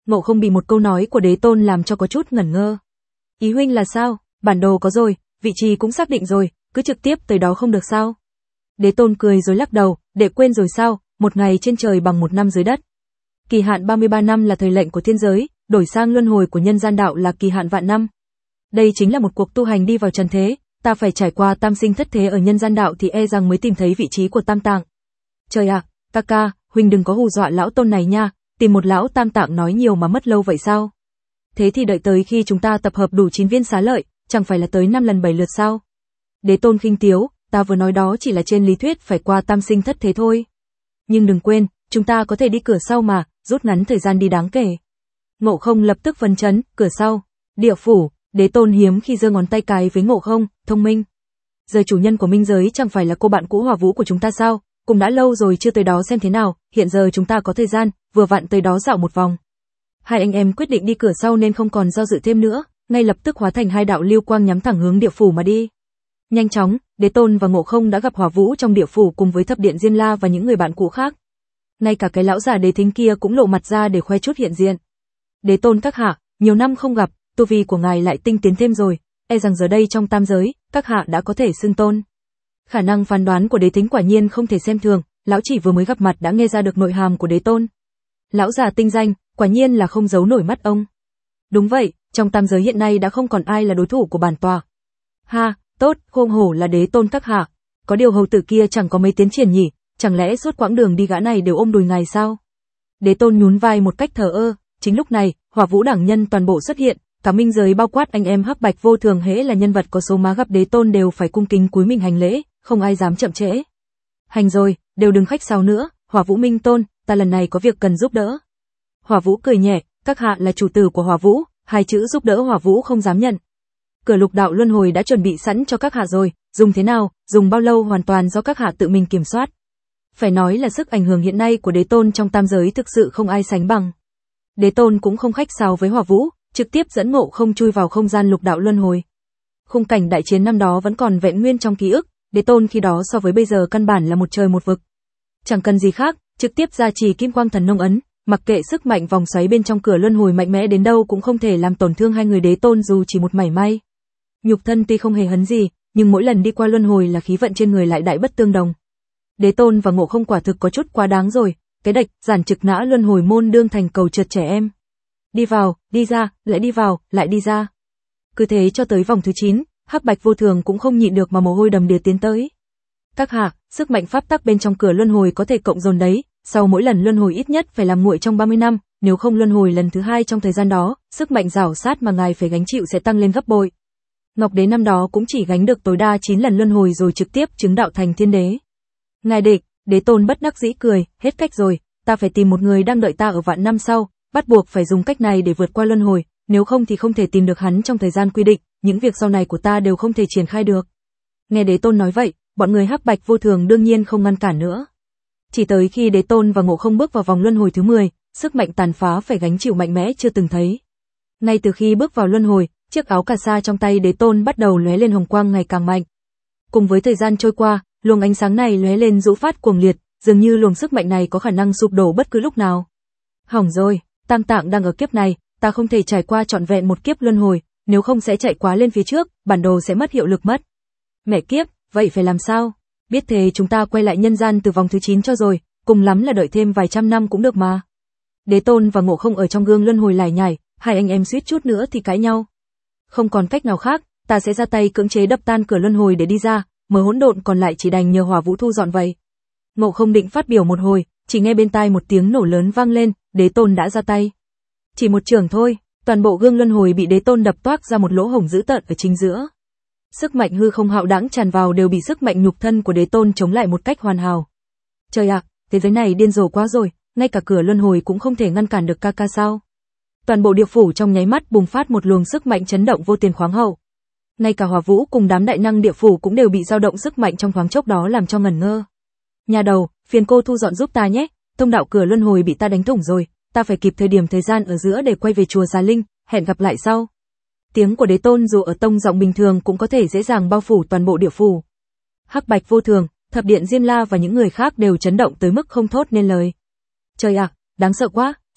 Ngộ Không bị một câu nói của Đế Tôn làm cho có chút ngẩn ngơ. Ý huynh là sao? Bản đồ có rồi, vị trí cũng xác định rồi, cứ trực tiếp tới đó không được sao? Đế Tôn cười rồi lắc đầu, để quên rồi sao, một ngày trên trời bằng một năm dưới đất. Kỳ hạn ba mươi ba năm là thời lệnh của thiên giới, đổi sang luân hồi của nhân gian đạo là kỳ hạn vạn năm. Đây chính là một cuộc tu hành đi vào trần thế, ta phải trải qua tam sinh thất thế ở nhân gian đạo thì e rằng mới tìm thấy vị trí của tam tạng. Trời ạ, à, ca ca, huynh đừng có hù dọa lão Tôn này nha, tìm một lão tam tạng nói nhiều mà mất lâu vậy sao? Thế thì đợi tới khi chúng ta tập hợp đủ chín viên xá lợi, chẳng phải là tới năm lần bảy lượt sao? Đế Tôn khinh tiếu, ta vừa nói đó chỉ là trên lý thuyết phải qua tam sinh thất thế thôi. Nhưng đừng quên, chúng ta có thể đi cửa sau mà, rút ngắn thời gian đi đáng kể. Ngộ Không lập tức phấn chấn, cửa sau, địa phủ. Đế Tôn hiếm khi giơ ngón tay cái với Ngộ Không, thông minh. Giờ chủ nhân của minh giới chẳng phải là cô bạn cũ Hỏa Vũ của chúng ta sao, cũng đã lâu rồi chưa tới đó xem thế nào, hiện giờ chúng ta có thời gian, vừa vặn tới đó dạo một vòng. Hai anh em quyết định đi cửa sau nên không còn do dự thêm nữa, ngay lập tức hóa thành hai đạo lưu quang nhắm thẳng hướng địa phủ mà đi. Nhanh chóng, Đế Tôn và Ngộ Không đã gặp Hỏa Vũ trong địa phủ cùng với Thập Điện Diêm La và những người bạn cũ khác. Ngay cả cái lão già Đế Thính kia cũng lộ mặt ra để khoe chút hiện diện. Đế Tôn các hạ, nhiều năm không gặp, tu vi của ngài lại tinh tiến thêm rồi, e rằng giờ đây trong tam giới, các hạ đã có thể xưng tôn. Khả năng phán đoán của Đế Thính quả nhiên không thể xem thường, lão chỉ vừa mới gặp mặt đã nghe ra được nội hàm của Đế Tôn. Lão già tinh danh, quả nhiên là không giấu nổi mắt ông. Đúng vậy, trong tam giới hiện nay đã không còn ai là đối thủ của bản tòa. Ha, tốt, không hổ là Đế Tôn các hạ. Có điều hầu tử kia chẳng có mấy tiến triển nhỉ, chẳng lẽ suốt quãng đường đi gã này đều ôm đùi ngài sao? Đế Tôn nhún vai một cách thờ ơ, chính lúc này, Hỏa Vũ đẳng nhân toàn bộ xuất hiện. Cả minh giới bao quát anh em Hắc Bạch Vô Thường hễ là nhân vật có số má gặp Đế Tôn đều phải cung kính cúi mình hành lễ, không ai dám chậm trễ. Hành rồi, đều đừng khách sáo nữa, Hỏa Vũ Minh Tôn, ta lần này có việc cần giúp đỡ. Hỏa Vũ cười nhẹ, các hạ là chủ tử của Hỏa Vũ, hai chữ giúp đỡ Hỏa Vũ không dám nhận. Cửa lục đạo luân hồi đã chuẩn bị sẵn cho các hạ rồi, dùng thế nào, dùng bao lâu hoàn toàn do các hạ tự mình kiểm soát. Phải nói là sức ảnh hưởng hiện nay của Đế Tôn trong tam giới thực sự không ai sánh bằng. Đế Tôn cũng không khách sáo với Hỏa Vũ, trực tiếp dẫn Ngộ Không chui vào không gian lục đạo luân hồi. Khung cảnh đại chiến năm đó vẫn còn vẹn nguyên trong ký ức, Đế Tôn khi đó so với bây giờ căn bản là một trời một vực. Chẳng cần gì khác, trực tiếp gia trì Kim Quang Thần Nông ấn, mặc kệ sức mạnh vòng xoáy bên trong cửa luân hồi mạnh mẽ đến đâu cũng không thể làm tổn thương hai người Đế Tôn dù chỉ một mảy may. Nhục thân tuy không hề hấn gì, nhưng mỗi lần đi qua luân hồi là khí vận trên người lại đại bất tương đồng. Đế Tôn và Ngộ Không quả thực có chút quá đáng rồi, cái đạch giản trực nã luân hồi môn đương thành cầu trượt trẻ em. Đi vào, đi ra, lại đi vào, lại đi ra. Cứ thế cho tới vòng thứ chín, Hắc Bạch Vô Thường cũng không nhịn được mà mồ hôi đầm đìa tiến tới. Các hạ, sức mạnh pháp tắc bên trong cửa luân hồi có thể cộng dồn đấy, sau mỗi lần luân hồi ít nhất phải làm nguội trong ba mươi năm, nếu không luân hồi lần thứ hai trong thời gian đó, sức mạnh giảo sát mà ngài phải gánh chịu sẽ tăng lên gấp bội. Ngọc Đế năm đó cũng chỉ gánh được tối đa chín lần luân hồi rồi trực tiếp chứng đạo thành thiên đế. Ngài địch, Đế Tôn bất đắc dĩ cười, hết cách rồi, ta phải tìm một người đang đợi ta ở vạn năm sau, bắt buộc phải dùng cách này để vượt qua luân hồi, nếu không thì không thể tìm được hắn trong thời gian quy định, những việc sau này của ta đều không thể triển khai được. Nghe Đế Tôn nói vậy, bọn người Hắc Bạch Vô Thường đương nhiên không ngăn cản nữa. Chỉ tới khi Đế Tôn và Ngộ Không bước vào vòng luân hồi thứ mười, sức mạnh tàn phá phải gánh chịu mạnh mẽ chưa từng thấy. Ngay từ khi bước vào luân hồi, chiếc áo cà sa trong tay Đế Tôn bắt đầu lóe lên hồng quang ngày càng mạnh. Cùng với thời gian trôi qua, luồng ánh sáng này lóe lên dữ phát cuồng liệt, dường như luồng sức mạnh này có khả năng sụp đổ bất cứ lúc nào. Hỏng rồi, Tam Tạng đang ở kiếp này, ta không thể trải qua trọn vẹn một kiếp luân hồi, nếu không sẽ chạy quá lên phía trước, bản đồ sẽ mất hiệu lực mất. Mẹ kiếp, vậy phải làm sao? Biết thế chúng ta quay lại nhân gian từ vòng thứ chín cho rồi, cùng lắm là đợi thêm vài trăm năm cũng được mà. Đế Tôn và Ngộ Không ở trong gương luân hồi lải nhải, hai anh em suýt chút nữa thì cãi nhau. Không còn cách nào khác, ta sẽ ra tay cưỡng chế đập tan cửa luân hồi để đi ra, mờ hỗn độn còn lại chỉ đành nhờ Hỏa Vũ thu dọn vậy. Ngộ Không định phát biểu một hồi, chỉ nghe bên tai một tiếng nổ lớn vang lên, Đế Tôn đã ra tay. Chỉ một chưởng thôi, toàn bộ gương luân hồi bị Đế Tôn đập toác ra một lỗ hổng dữ tợn ở chính giữa. Sức mạnh hư không hạo đãng tràn vào đều bị sức mạnh nhục thân của Đế Tôn chống lại một cách hoàn hảo. Trời ạ, thế giới này điên rồ quá rồi, ngay cả cửa luân hồi cũng không thể ngăn cản được ca ca sao? Toàn bộ địa phủ trong nháy mắt bùng phát một luồng sức mạnh chấn động vô tiền khoáng hậu. Ngay cả Hỏa Vũ cùng đám đại năng địa phủ cũng đều bị dao động sức mạnh trong thoáng chốc đó làm cho ngẩn ngơ. Nhà đầu, phiền cô thu dọn giúp ta nhé, thông đạo cửa luân hồi bị ta đánh thủng rồi, ta phải kịp thời điểm thời gian ở giữa để quay về chùa Già Linh, hẹn gặp lại sau. Tiếng của Đế Tôn dù ở tông giọng bình thường cũng có thể dễ dàng bao phủ toàn bộ địa phủ. Hắc Bạch Vô Thường, Thập Điện Diêm La và những người khác đều chấn động tới mức không thốt nên lời. Trời ạ, đáng sợ quá,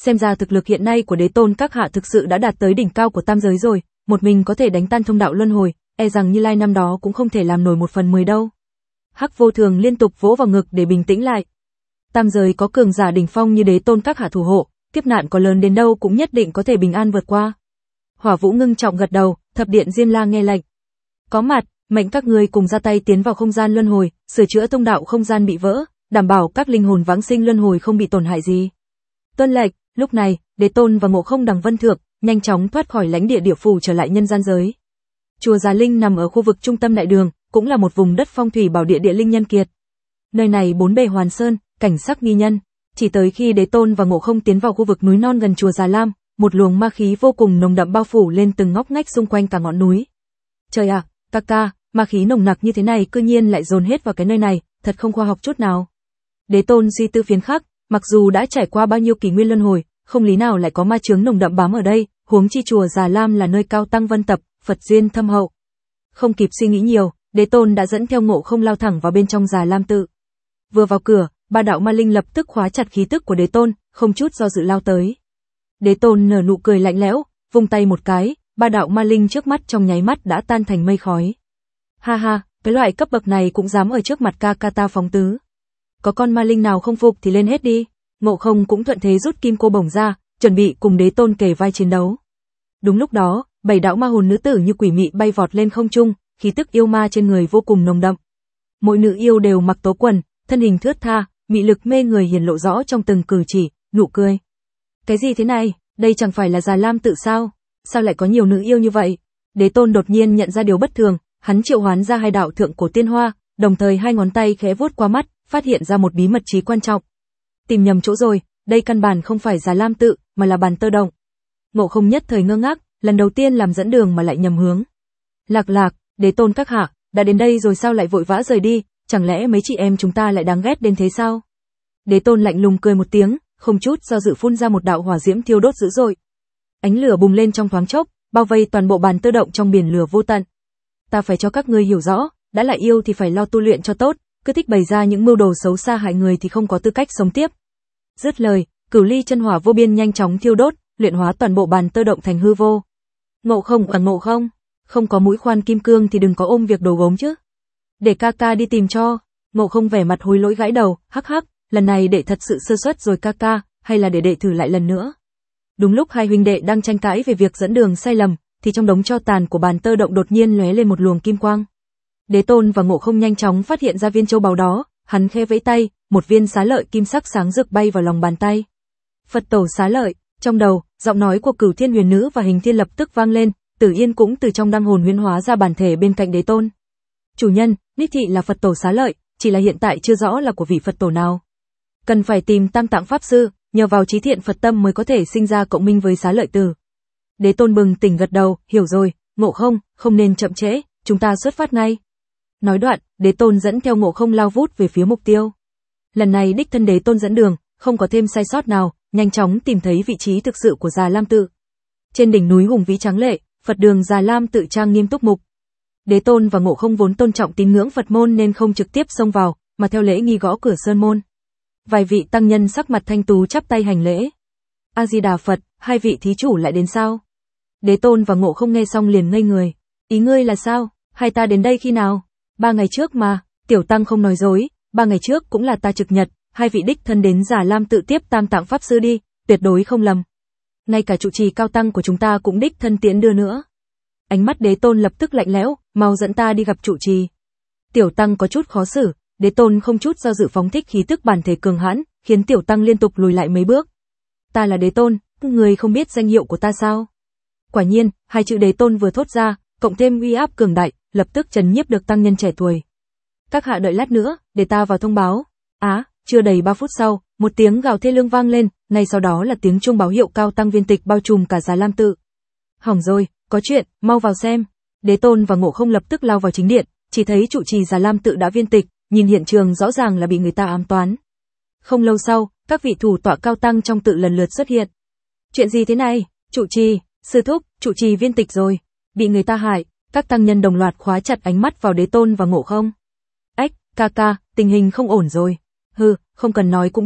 xem ra thực lực hiện nay của đế tôn các hạ thực sự đã đạt tới đỉnh cao của tam giới rồi, một mình có thể đánh tan thông đạo luân hồi, e rằng Như Lai năm đó cũng không thể làm nổi một phần mười đâu. Hắc Vô Thường liên tục vỗ vào ngực để bình tĩnh lại. Tam giới có cường giả đỉnh phong như đế tôn các hạ thủ hộ, kiếp nạn có lớn đến đâu cũng nhất định có thể bình an vượt qua. Hỏa Vũ ngưng trọng gật đầu, thập điện Diêm La nghe lệnh. Có mặt, mệnh các ngươi cùng ra tay tiến vào không gian luân hồi, sửa chữa thông đạo không gian bị vỡ, đảm bảo các linh hồn vãng sinh luân hồi không bị tổn hại gì. Tuân lệnh. Lúc này, Đế Tôn và Ngộ Không Đằng Vân Thượng nhanh chóng thoát khỏi lãnh địa địa phủ trở lại nhân gian giới. Chùa Già Linh nằm ở khu vực trung tâm đại đường, cũng là một vùng đất phong thủy bảo địa địa linh nhân kiệt. Nơi này bốn bề hoàn sơn, cảnh sắc nghi nhân. Chỉ tới khi Đế Tôn và Ngộ Không tiến vào khu vực núi non gần chùa Già Lam, một luồng ma khí vô cùng nồng đậm bao phủ lên từng ngóc ngách xung quanh cả ngọn núi. Trời ạ, ca ca, ma khí nồng nặc như thế này cư nhiên lại dồn hết vào cái nơi này, thật không khoa học chút nào. Đế Tôn suy tư phiến khắc, mặc dù đã trải qua bao nhiêu kỷ nguyên luân hồi, không lý nào lại có ma chướng nồng đậm bám ở đây, huống chi chùa Già Lam là nơi cao tăng vân tập, Phật duyên thâm hậu. Không kịp suy nghĩ nhiều, Đế Tôn đã dẫn theo Ngộ Không lao thẳng vào bên trong Già Lam tự. Vừa vào cửa, ba đạo ma linh lập tức khóa chặt khí tức của Đế Tôn, không chút do dự lao tới. Đế Tôn nở nụ cười lạnh lẽo, vung tay một cái, ba đạo ma linh trước mắt trong nháy mắt đã tan thành mây khói. Ha ha, cái loại cấp bậc này cũng dám ở trước mặt ca ca ta phóng tứ. Có con ma linh nào không phục thì lên hết đi. Ngộ Không cũng thuận thế rút kim cô bổng ra, chuẩn bị cùng Đế Tôn kề vai chiến đấu. Đúng lúc đó, bảy đạo ma hồn nữ tử như quỷ mị bay vọt lên không trung, khí tức yêu ma trên người vô cùng nồng đậm. Mỗi nữ yêu đều mặc tố quần, thân hình thướt tha, mị lực mê người hiển lộ rõ trong từng cử chỉ, nụ cười. Cái gì thế này, đây chẳng phải là Già Lam tự sao? Sao lại có nhiều nữ yêu như vậy? Đế Tôn đột nhiên nhận ra điều bất thường, hắn triệu hoán ra hai đạo thượng cổ tiên hoa, đồng thời hai ngón tay khẽ vuốt qua mắt, phát hiện ra một bí mật chí quan trọng. Tìm nhầm chỗ rồi, đây căn bản không phải Già Lam tự, mà là Bàn Tơ Động. Ngộ Không nhất thời ngơ ngác, lần đầu tiên làm dẫn đường mà lại nhầm hướng. Lạc lạc, Đế Tôn các hạ, đã đến đây rồi sao lại vội vã rời đi, chẳng lẽ mấy chị em chúng ta lại đáng ghét đến thế sao? Đế Tôn lạnh lùng cười một tiếng, không chút do dự phun ra một đạo hỏa diễm thiêu đốt dữ dội. Ánh lửa bùng lên trong thoáng chốc, bao vây toàn bộ Bàn Tơ Động trong biển lửa vô tận. Ta phải cho các ngươi hiểu rõ, đã là yêu thì phải lo tu luyện cho tốt, cứ thích bày ra những mưu đồ xấu xa hại người thì không có tư cách sống tiếp. Dứt lời, Cửu Ly chân hỏa vô biên nhanh chóng thiêu đốt, luyện hóa toàn bộ Bàn Tơ Động thành hư vô. Ngộ Không ẩn Ngộ Không, không có mũi khoan kim cương thì đừng có ôm việc đồ gốm chứ. Để ca ca đi tìm cho. Ngộ Không vẻ mặt hối lỗi gãi đầu, hắc hắc, lần này đệ thật sự sơ suất rồi ca ca, hay là để đệ thử lại lần nữa. Đúng lúc hai huynh đệ đang tranh cãi về việc dẫn đường sai lầm, thì trong đống tro tàn của Bàn Tơ Động đột nhiên lóe lên một luồng kim quang. Đế Tôn và Ngộ Không nhanh chóng phát hiện ra viên châu báu đó, hắn khẽ vẫy tay, một viên xá lợi kim sắc sáng rực bay vào lòng bàn tay. Phật tổ xá lợi, trong đầu, giọng nói của Cửu Thiên Huyền Nữ và Hình Thiên lập tức vang lên, Tử Yên cũng từ trong đăng hồn huyễn hóa ra bản thể bên cạnh Đế Tôn. Chủ nhân, đích thị là Phật tổ xá lợi, chỉ là hiện tại chưa rõ là của vị Phật tổ nào. Cần phải tìm Tam Tạng Pháp Sư, nhờ vào trí thiện Phật tâm mới có thể sinh ra cộng minh với xá lợi tử. Đế Tôn bừng tỉnh gật đầu, hiểu rồi, Ngộ Không, không nên chậm trễ, chúng ta xuất phát ngay. Nói đoạn, Đế Tôn dẫn theo Ngộ Không lao vút về phía mục tiêu. Lần này đích thân Đế Tôn dẫn đường, không có thêm sai sót nào, nhanh chóng tìm thấy vị trí thực sự của Già Lam tự. Trên đỉnh núi hùng vĩ tráng lệ, Phật đường Già Lam tự trang nghiêm túc mục. Đế Tôn và Ngộ Không vốn tôn trọng tín ngưỡng Phật môn nên không trực tiếp xông vào, mà theo lễ nghi gõ cửa sơn môn. Vài vị tăng nhân sắc mặt thanh tú chắp tay hành lễ. A Di Đà Phật, hai vị thí chủ lại đến sao? Đế Tôn và Ngộ Không nghe xong liền ngây người. Ý ngươi là sao? Hai ta đến đây khi nào? Ba ngày trước mà, tiểu tăng không nói dối, ba ngày trước cũng là ta trực nhật, hai vị đích thân đến Già Lam tự tiếp Tam Tạng Pháp Sư đi, tuyệt đối không lầm. Ngay cả trụ trì cao tăng của chúng ta cũng đích thân tiễn đưa nữa. Ánh mắt Đế Tôn lập tức lạnh lẽo, mau dẫn ta đi gặp trụ trì. Tiểu tăng có chút khó xử, Đế Tôn không chút do dự phóng thích khí tức bản thể cường hãn, khiến tiểu tăng liên tục lùi lại mấy bước. Ta là Đế Tôn, người không biết danh hiệu của ta sao? Quả nhiên, hai chữ Đế Tôn vừa thốt ra, cộng thêm uy áp cường đại, lập tức trấn nhiếp được tăng nhân trẻ tuổi. Các hạ đợi lát nữa, để ta vào thông báo. Á, à, chưa đầy ba phút sau, một tiếng gào thê lương vang lên, ngay sau đó là tiếng chuông báo hiệu cao tăng viên tịch bao trùm cả Già Lam tự. Hỏng rồi, có chuyện, mau vào xem. Đế Tôn và Ngộ Không lập tức lao vào chính điện, chỉ thấy trụ trì Già Lam tự đã viên tịch, nhìn hiện trường rõ ràng là bị người ta ám toán. Không lâu sau, các vị thủ tọa cao tăng trong tự lần lượt xuất hiện. Chuyện gì thế này? Trụ trì, sư thúc, trụ trì viên tịch rồi, bị người ta hại. Các tăng nhân đồng loạt khóa chặt ánh mắt vào Đế Tôn và Ngộ Không. Ếch, ca ca, tình hình không ổn rồi. Hừ, không cần nói cũng biết,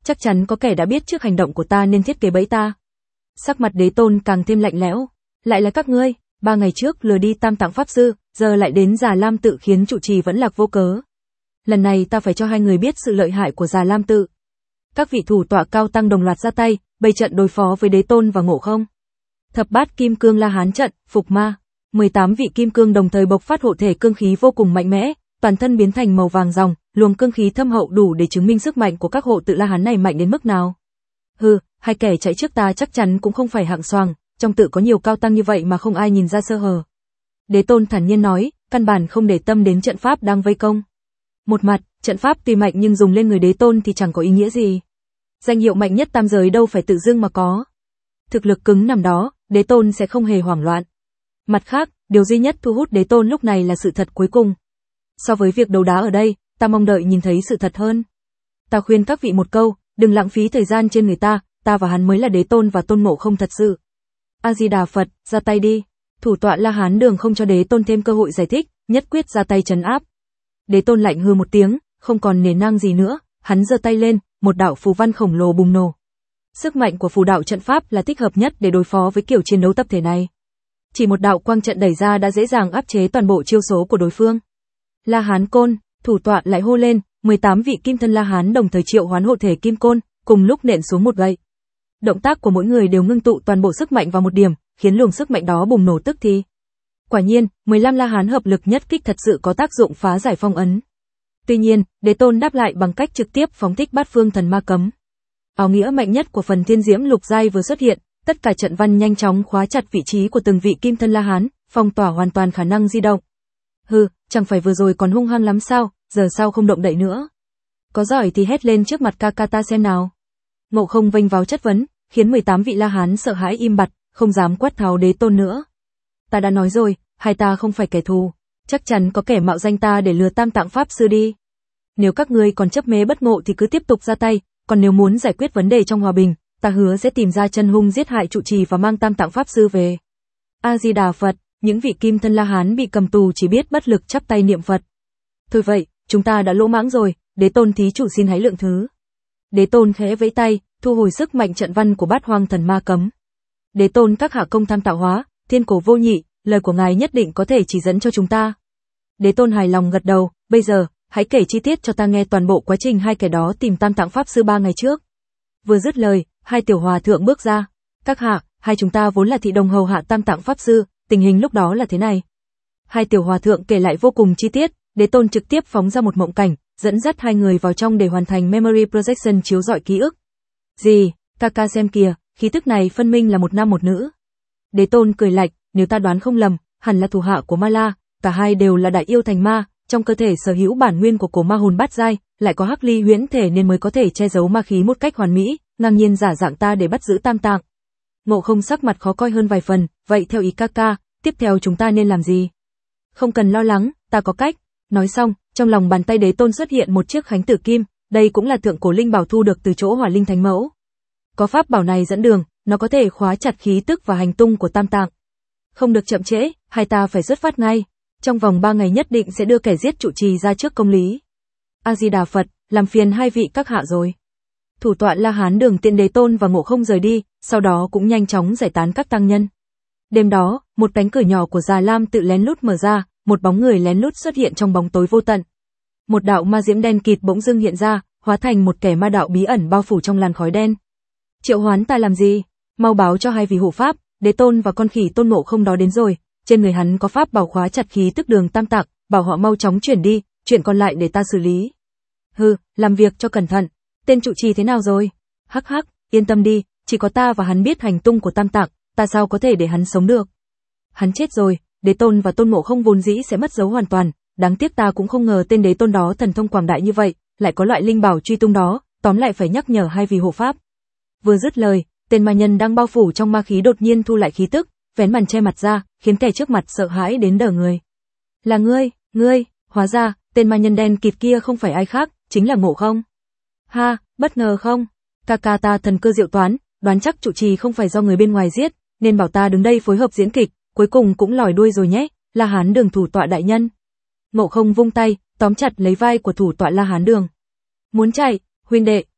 chắc chắn có kẻ đã biết trước hành động của ta nên thiết kế bẫy ta. Sắc mặt Đế Tôn càng thêm lạnh lẽo, lại là các ngươi, ba ngày trước lừa đi Tam Tạng Pháp Sư, giờ lại đến Già Lam Tự khiến trụ trì vẫn lạc vô cớ. Lần này ta phải cho hai người biết sự lợi hại của Già Lam Tự. Các vị thủ tọa cao tăng đồng loạt ra tay, bày trận đối phó với Đế Tôn và Ngộ Không. Thập bát kim cương La Hán trận, phục ma. mười tám vị kim cương đồng thời bộc phát hộ thể cương khí vô cùng mạnh mẽ, toàn thân biến thành màu vàng ròng, luồng cương khí thâm hậu đủ để chứng minh sức mạnh của các hộ tự La Hán này mạnh đến mức nào. Hừ, hai kẻ chạy trước ta chắc chắn cũng không phải hạng xoàng, trong tự có nhiều cao tăng như vậy mà không ai nhìn ra sơ hở. Đế Tôn thản nhiên nói, căn bản không để tâm đến trận pháp đang vây công. Một mặt, trận pháp tuy mạnh nhưng dùng lên người Đế Tôn thì chẳng có ý nghĩa gì. Danh hiệu mạnh nhất tam giới đâu phải tự dưng mà có. Thực lực cứng nằm đó, Đế Tôn sẽ không hề hoảng loạn. Mặt khác, điều duy nhất thu hút Đế Tôn lúc này là sự thật cuối cùng. So với việc đấu đá ở đây, ta mong đợi nhìn thấy sự thật hơn. Ta khuyên các vị một câu, đừng lãng phí thời gian trên người ta, ta và hắn mới là Đế Tôn và Tôn Ngộ Không thật sự. A Di Đà Phật, ra tay đi. Thủ tọa La Hán Đường không cho Đế Tôn thêm cơ hội giải thích, nhất quyết ra tay trấn áp. Đế Tôn lạnh hừ một tiếng, không còn nể nang gì nữa, hắn giơ tay lên, một đạo phù văn khổng lồ bùng nổ. Sức mạnh của phù đạo trận pháp là thích hợp nhất để đối phó với kiểu chiến đấu tập thể này. Chỉ một đạo quang trận đẩy ra đã dễ dàng áp chế toàn bộ chiêu số của đối phương. La Hán Côn, thủ tọa lại hô lên, mười tám vị kim thân La Hán đồng thời triệu hoán hộ thể kim côn, cùng lúc nện xuống một gậy. Động tác của mỗi người đều ngưng tụ toàn bộ sức mạnh vào một điểm, khiến luồng sức mạnh đó bùng nổ tức thì. Quả nhiên, mười lăm La Hán hợp lực nhất kích thật sự có tác dụng phá giải phong ấn. Tuy nhiên, Đế Tôn đáp lại bằng cách trực tiếp phóng thích bát phương thần ma cấm. Áo nghĩa mạnh nhất của phần thiên diễm lục giai vừa xuất hiện, tất cả trận văn nhanh chóng khóa chặt vị trí của từng vị kim thân La Hán, phong tỏa hoàn toàn khả năng di động. Hừ, chẳng phải vừa rồi còn hung hăng lắm sao, giờ sao không động đậy nữa? Có giỏi thì hét lên trước mặt ca ca ta xem nào. Ngộ Không vênh vào chất vấn, khiến mười tám vị La Hán sợ hãi im bặt, không dám quát tháo Đế Tôn nữa. Ta đã nói rồi, hai ta không phải kẻ thù, chắc chắn có kẻ mạo danh ta để lừa Tam Tạng Pháp Sư đi. Nếu các ngươi còn chấp mê bất ngộ thì cứ tiếp tục ra tay, còn nếu muốn giải quyết vấn đề trong hòa bình, ta hứa sẽ tìm ra chân hung giết hại trụ trì và mang Tam Tạng Pháp Sư về. A Di Đà Phật, những vị kim thân La Hán bị cầm tù chỉ biết bất lực chắp tay niệm Phật. Thôi vậy, chúng ta đã lỗ mãng rồi, Đế Tôn thí chủ xin hãy lượng thứ. Đế Tôn khẽ vẫy tay, thu hồi sức mạnh trận văn của bát hoang thần ma cấm. Đế Tôn các hạ công tham tạo hóa, thiên cổ vô nhị, lời của ngài nhất định có thể chỉ dẫn cho chúng ta. Đế Tôn hài lòng gật đầu, bây giờ, hãy kể chi tiết cho ta nghe toàn bộ quá trình hai kẻ đó tìm Tam Tạng Pháp Sư ba ngày trước. Vừa dứt lời, hai tiểu hòa thượng bước ra. Các hạ, hai chúng ta vốn là thị đồng hầu hạ Tam Tạng Pháp Sư, tình hình lúc đó là thế này. Hai tiểu hòa thượng kể lại vô cùng chi tiết, Đế Tôn trực tiếp phóng ra một mộng cảnh, dẫn dắt hai người vào trong để hoàn thành memory projection chiếu rọi ký ức. Gì, ca ca xem kìa, khí tức này phân minh là một nam một nữ. Đế Tôn cười lạnh, nếu ta đoán không lầm, hẳn là thủ hạ của Ma La, cả hai đều là đại yêu thành ma, trong cơ thể sở hữu bản nguyên của cổ ma hồn bát giai, lại có hắc ly huyễn thể nên mới có thể che giấu ma khí một cách hoàn mỹ, ngang nhiên giả dạng ta để bắt giữ Tam Tạng. Ngộ Không sắc mặt khó coi hơn vài phần, vậy theo ý ca ca, tiếp theo chúng ta nên làm gì? Không cần lo lắng, ta có cách. Nói xong, trong lòng bàn tay Đế Tôn xuất hiện một chiếc khánh tử kim, đây cũng là thượng cổ linh bảo thu được từ chỗ Hỏa Linh Thánh Mẫu. Có pháp bảo này dẫn đường, nó có thể khóa chặt khí tức và hành tung của Tam Tạng. Không được chậm trễ, hai ta phải xuất phát ngay. Trong vòng ba ngày nhất định sẽ đưa kẻ giết trụ trì ra trước công lý. A Di Đà Phật, làm phiền hai vị các hạ rồi. Thủ tọa La Hán Đường tiện Đế Tôn và Ngộ Không rời đi, sau đó cũng nhanh chóng giải tán các tăng nhân. Đêm đó, một cánh cửa nhỏ của Già Lam tự lén lút mở ra, một bóng người lén lút xuất hiện trong bóng tối vô tận. Một đạo ma diễm đen kịt bỗng dưng hiện ra, hóa thành một kẻ ma đạo bí ẩn bao phủ trong làn khói đen. Triệu hoán ta làm gì? Mau báo cho hai vị hộ pháp, Đế Tôn và con khỉ Tôn Ngộ Không đó đến rồi, trên người hắn có pháp bảo khóa chặt khí tức đường Tam Tạng, bảo họ mau chóng chuyển đi, chuyện còn lại để ta xử lý. Hừ, làm việc cho cẩn thận. Tên trụ trì thế nào rồi? Hắc hắc, yên tâm đi, chỉ có ta và hắn biết hành tung của Tam Tạng, ta sao có thể để hắn sống được? Hắn chết rồi, Đế Tôn và Tôn Ngộ Không vốn dĩ sẽ mất dấu hoàn toàn, đáng tiếc ta cũng không ngờ tên Đế Tôn đó thần thông quảng đại như vậy, lại có loại linh bảo truy tung đó, tóm lại phải nhắc nhở hai vị hộ pháp. Vừa dứt lời, tên ma nhân đang bao phủ trong ma khí đột nhiên thu lại khí tức, vén màn che mặt ra, khiến kẻ trước mặt sợ hãi đến đờ người. Là ngươi, ngươi, hóa ra, tên ma nhân đen kịt kia không phải ai khác, chính là Ngộ Không. Ha, bất ngờ không? Ca ca ta thần cơ diệu toán, đoán chắc trụ trì không phải do người bên ngoài giết, nên bảo ta đứng đây phối hợp diễn kịch, cuối cùng cũng lòi đuôi rồi nhé, La Hán Đường thủ tọa đại nhân. Ngộ Không vung tay, tóm chặt lấy vai của thủ tọa La Hán Đường. Muốn chạy, huynh đệ,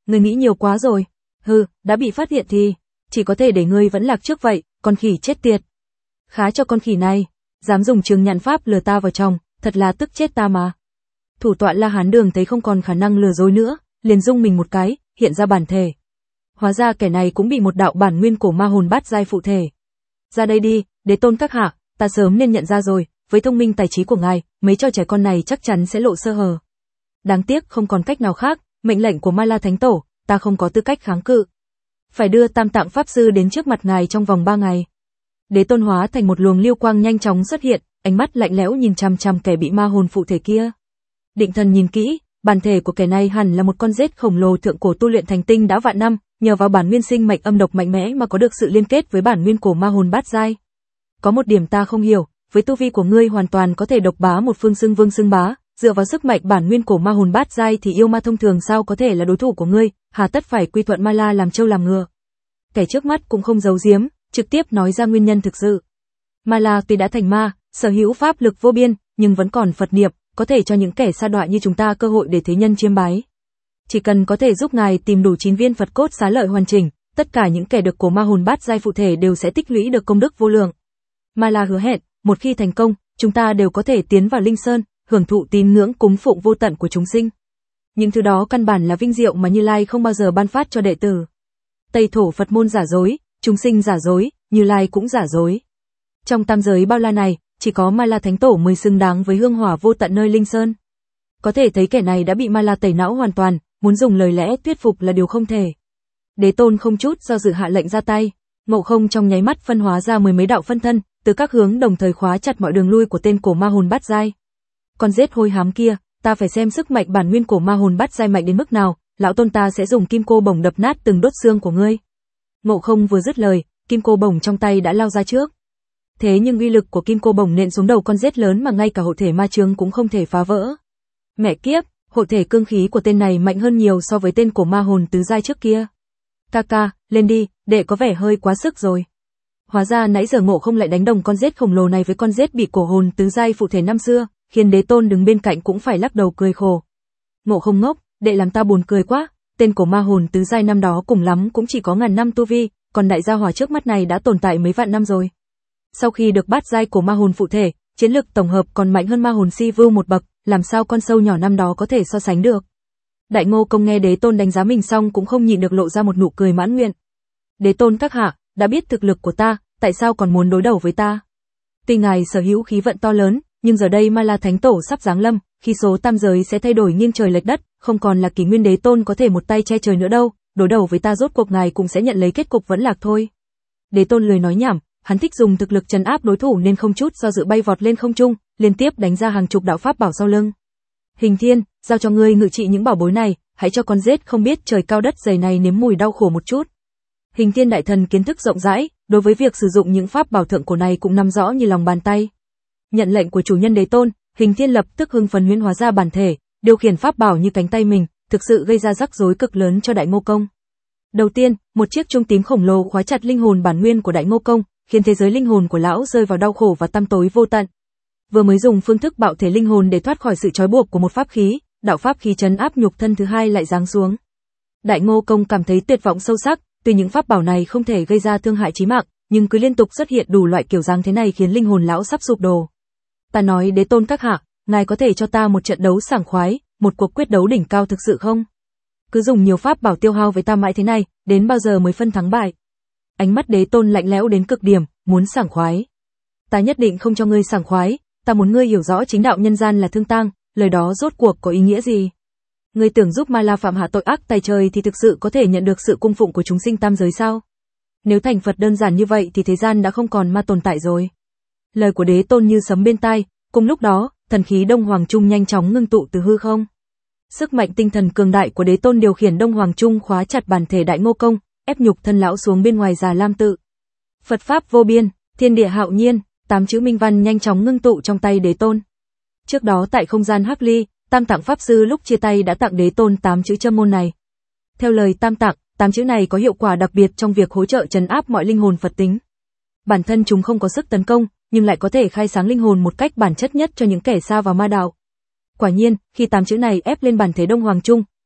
Ngươi nghĩ nhiều quá rồi. Hừ, đã bị phát hiện thì chỉ có thể để ngươi vẫn lạc trước vậy, con khỉ chết tiệt. Khá cho con khỉ này, dám dùng trường nhãn pháp lừa ta vào chồng, thật là tức chết ta mà. Thủ tọa La Hán Đường thấy không còn khả năng lừa dối nữa, liền rung mình một cái, hiện ra bản thể. Hóa ra kẻ này cũng bị một đạo bản nguyên cổ ma hồn bát giai phụ thể. Ra đây đi, đế tôn các hạ, ta sớm nên nhận ra rồi, với thông minh tài trí của ngài, mấy trò trẻ con này chắc chắn sẽ lộ sơ hở. Đáng tiếc không còn cách nào khác, mệnh lệnh của Ma La Thánh Tổ, ta không có tư cách kháng cự. Phải đưa Tam Tạng Pháp Sư đến trước mặt ngài trong vòng ba ngày. Đế tôn hóa thành một luồng lưu quang nhanh chóng xuất hiện, ánh mắt lạnh lẽo nhìn chằm chằm kẻ bị ma hồn phụ thể kia. Định thần nhìn kỹ, bản thể của kẻ này hẳn là một con rết khổng lồ thượng cổ tu luyện thành tinh đã vạn năm, nhờ vào bản nguyên sinh mệnh âm độc mạnh mẽ mà có được sự liên kết với bản nguyên cổ ma hồn bát giai. Có một điểm ta không hiểu, với tu vi của ngươi hoàn toàn có thể độc bá một phương xưng vương xưng bá, dựa vào sức mạnh bản nguyên cổ ma hồn bát giai thì yêu ma thông thường sao có thể là đối thủ của ngươi, hà tất phải quy thuận Ma La làm trâu làm ngựa. Kẻ trước mắt cũng không giấu giếm, trực tiếp nói ra nguyên nhân thực sự. Ma La tuy đã thành ma, sở hữu pháp lực vô biên, nhưng vẫn còn Phật niệm, có thể cho những kẻ sa đọa như chúng ta cơ hội để thế nhân chiêm bái. Chỉ cần có thể giúp ngài tìm đủ chín viên Phật cốt xá lợi hoàn chỉnh, tất cả những kẻ được cổ ma hồn bát giai phụ thể đều sẽ tích lũy được công đức vô lượng. Ma La hứa hẹn, một khi thành công, chúng ta đều có thể tiến vào Linh Sơn, hưởng thụ tín ngưỡng cúng phụng vô tận của chúng sinh. Những thứ đó căn bản là vinh diệu mà Như Lai không bao giờ ban phát cho đệ tử. Tây thổ Phật môn giả dối, chúng sinh giả dối, Như Lai cũng giả dối. Trong tam giới bao la này, chỉ có Ma La Thánh Tổ mới xứng đáng với hương hỏa vô tận nơi Linh Sơn. Có thể thấy kẻ này đã bị Ma La tẩy não hoàn toàn, muốn dùng lời lẽ thuyết phục là điều không thể. Đế tôn không chút do dự hạ lệnh ra tay, Ngộ Không trong nháy mắt phân hóa ra mười mấy đạo phân thân, từ các hướng đồng thời khóa chặt mọi đường lui của tên cổ ma hồn bát giai. Con rết hôi hám kia, ta phải xem sức mạnh bản nguyên cổ ma hồn bát giai mạnh đến mức nào, lão tôn ta sẽ dùng kim cô bổng đập nát từng đốt xương của ngươi. Ngộ Không vừa dứt lời, kim cô bổng trong tay đã lao ra trước. Thế nhưng uy lực của kim cô bổng nện xuống đầu con rết lớn mà ngay cả hộ thể ma chướng cũng không thể phá vỡ. Mẹ kiếp, hộ thể cương khí của tên này mạnh hơn nhiều so với tên cổ ma hồn tứ giai trước kia. Ca ca, lên đi, đệ có vẻ hơi quá sức rồi. Hóa ra nãy giờ Ngộ Không lại đánh đồng con rết khổng lồ này với con rết bị cổ hồn tứ giai phụ thể năm xưa, khiến đế tôn đứng bên cạnh cũng phải lắc đầu cười khổ. Ngộ Không ngốc, đệ làm ta buồn cười quá, tên cổ ma hồn tứ giai năm đó cùng lắm cũng chỉ có ngàn năm tu vi, còn đại gia hỏa trước mắt này đã tồn tại mấy vạn năm rồi. Sau khi được bát giai cổ ma hồn phụ thể, chiến lực tổng hợp còn mạnh hơn ma hồn si vưu một bậc, làm sao con sâu nhỏ năm đó có thể so sánh được. Đại Ngô Công nghe đế tôn đánh giá mình xong cũng không nhịn được lộ ra một nụ cười mãn nguyện. Đế tôn các hạ, đã biết thực lực của ta, tại sao còn muốn đối đầu với ta? Tuy ngài sở hữu khí vận to lớn, nhưng giờ đây Ma La Thánh Tổ sắp giáng lâm, khi số tam giới sẽ thay đổi nghiêng trời lệch đất, không còn là Kỷ Nguyên đế tôn có thể một tay che trời nữa đâu, đối đầu với ta rốt cuộc ngài cũng sẽ nhận lấy kết cục vẫn lạc thôi. Đế tôn lười nói nhảm, hắn thích dùng thực lực trấn áp đối thủ nên không chút do dự bay vọt lên không trung, liên tiếp đánh ra hàng chục đạo pháp bảo sau lưng. Hình Thiên, giao cho ngươi ngự trị những bảo bối này, hãy cho con rết không biết trời cao đất dày này nếm mùi đau khổ một chút. Hình Thiên đại thần kiến thức rộng rãi, đối với việc sử dụng những pháp bảo thượng cổ này cũng nắm rõ như lòng bàn tay. Nhận lệnh của chủ nhân đế tôn, Hình Thiên lập tức hưng phấn huyễn hóa ra bản thể, điều khiển pháp bảo như cánh tay mình, thực sự gây ra rắc rối cực lớn cho Đại Ngô Công. Đầu tiên, một chiếc chuông tím khổng lồ khóa chặt linh hồn bản nguyên của Đại Ngô Công, khiến thế giới linh hồn của lão rơi vào đau khổ và tăm tối vô tận. Vừa mới dùng phương thức bạo thể linh hồn để thoát khỏi sự trói buộc của một pháp khí, đạo pháp khí trấn áp nhục thân thứ hai lại giáng xuống. Đại Ngô Công cảm thấy tuyệt vọng sâu sắc, tuy những pháp bảo này không thể gây ra thương hại chí mạng, nhưng cứ liên tục xuất hiện đủ loại kiểu dáng thế này khiến linh hồn lão sắp sụp đổ. Ta nói đế tôn các hạ, ngài có thể cho ta một trận đấu sảng khoái, một cuộc quyết đấu đỉnh cao thực sự không? Cứ dùng nhiều pháp bảo tiêu hao với ta mãi thế này, đến bao giờ mới phân thắng bại? Ánh mắt đế tôn lạnh lẽo đến cực điểm, muốn sảng khoái. Ta nhất định không cho ngươi sảng khoái, ta muốn ngươi hiểu rõ chính đạo nhân gian là thương tang, lời đó rốt cuộc có ý nghĩa gì? Ngươi tưởng giúp Ma La phạm hạ tội ác tày trời thì thực sự có thể nhận được sự cung phụng của chúng sinh tam giới sao? Nếu thành Phật đơn giản như vậy thì thế gian đã không còn ma tồn tại rồi. Lời của đế tôn như sấm bên tai, cùng lúc đó, thần khí Đông Hoàng Trung nhanh chóng ngưng tụ từ hư không. Sức mạnh tinh thần cường đại của đế tôn điều khiển Đông Hoàng Trung khóa chặt bản thể Đại Ngô Công, ép nhục thân lão xuống bên ngoài Già Lam tự. Phật pháp vô biên, thiên địa hạo nhiên, tám chữ minh văn nhanh chóng ngưng tụ trong tay đế tôn. Trước đó tại không gian Hắc Ly, Tam Tạng Pháp Sư lúc chia tay đã tặng đế tôn tám chữ châm môn này. Theo lời Tam Tạng, tám chữ này có hiệu quả đặc biệt trong việc hỗ trợ trấn áp mọi linh hồn Phật tính. Bản thân chúng không có sức tấn công, nhưng lại có thể khai sáng linh hồn một cách bản chất nhất cho những kẻ xa vào ma đạo. Quả nhiên, khi tám chữ này ép lên bản thể Đông Hoàng Trung,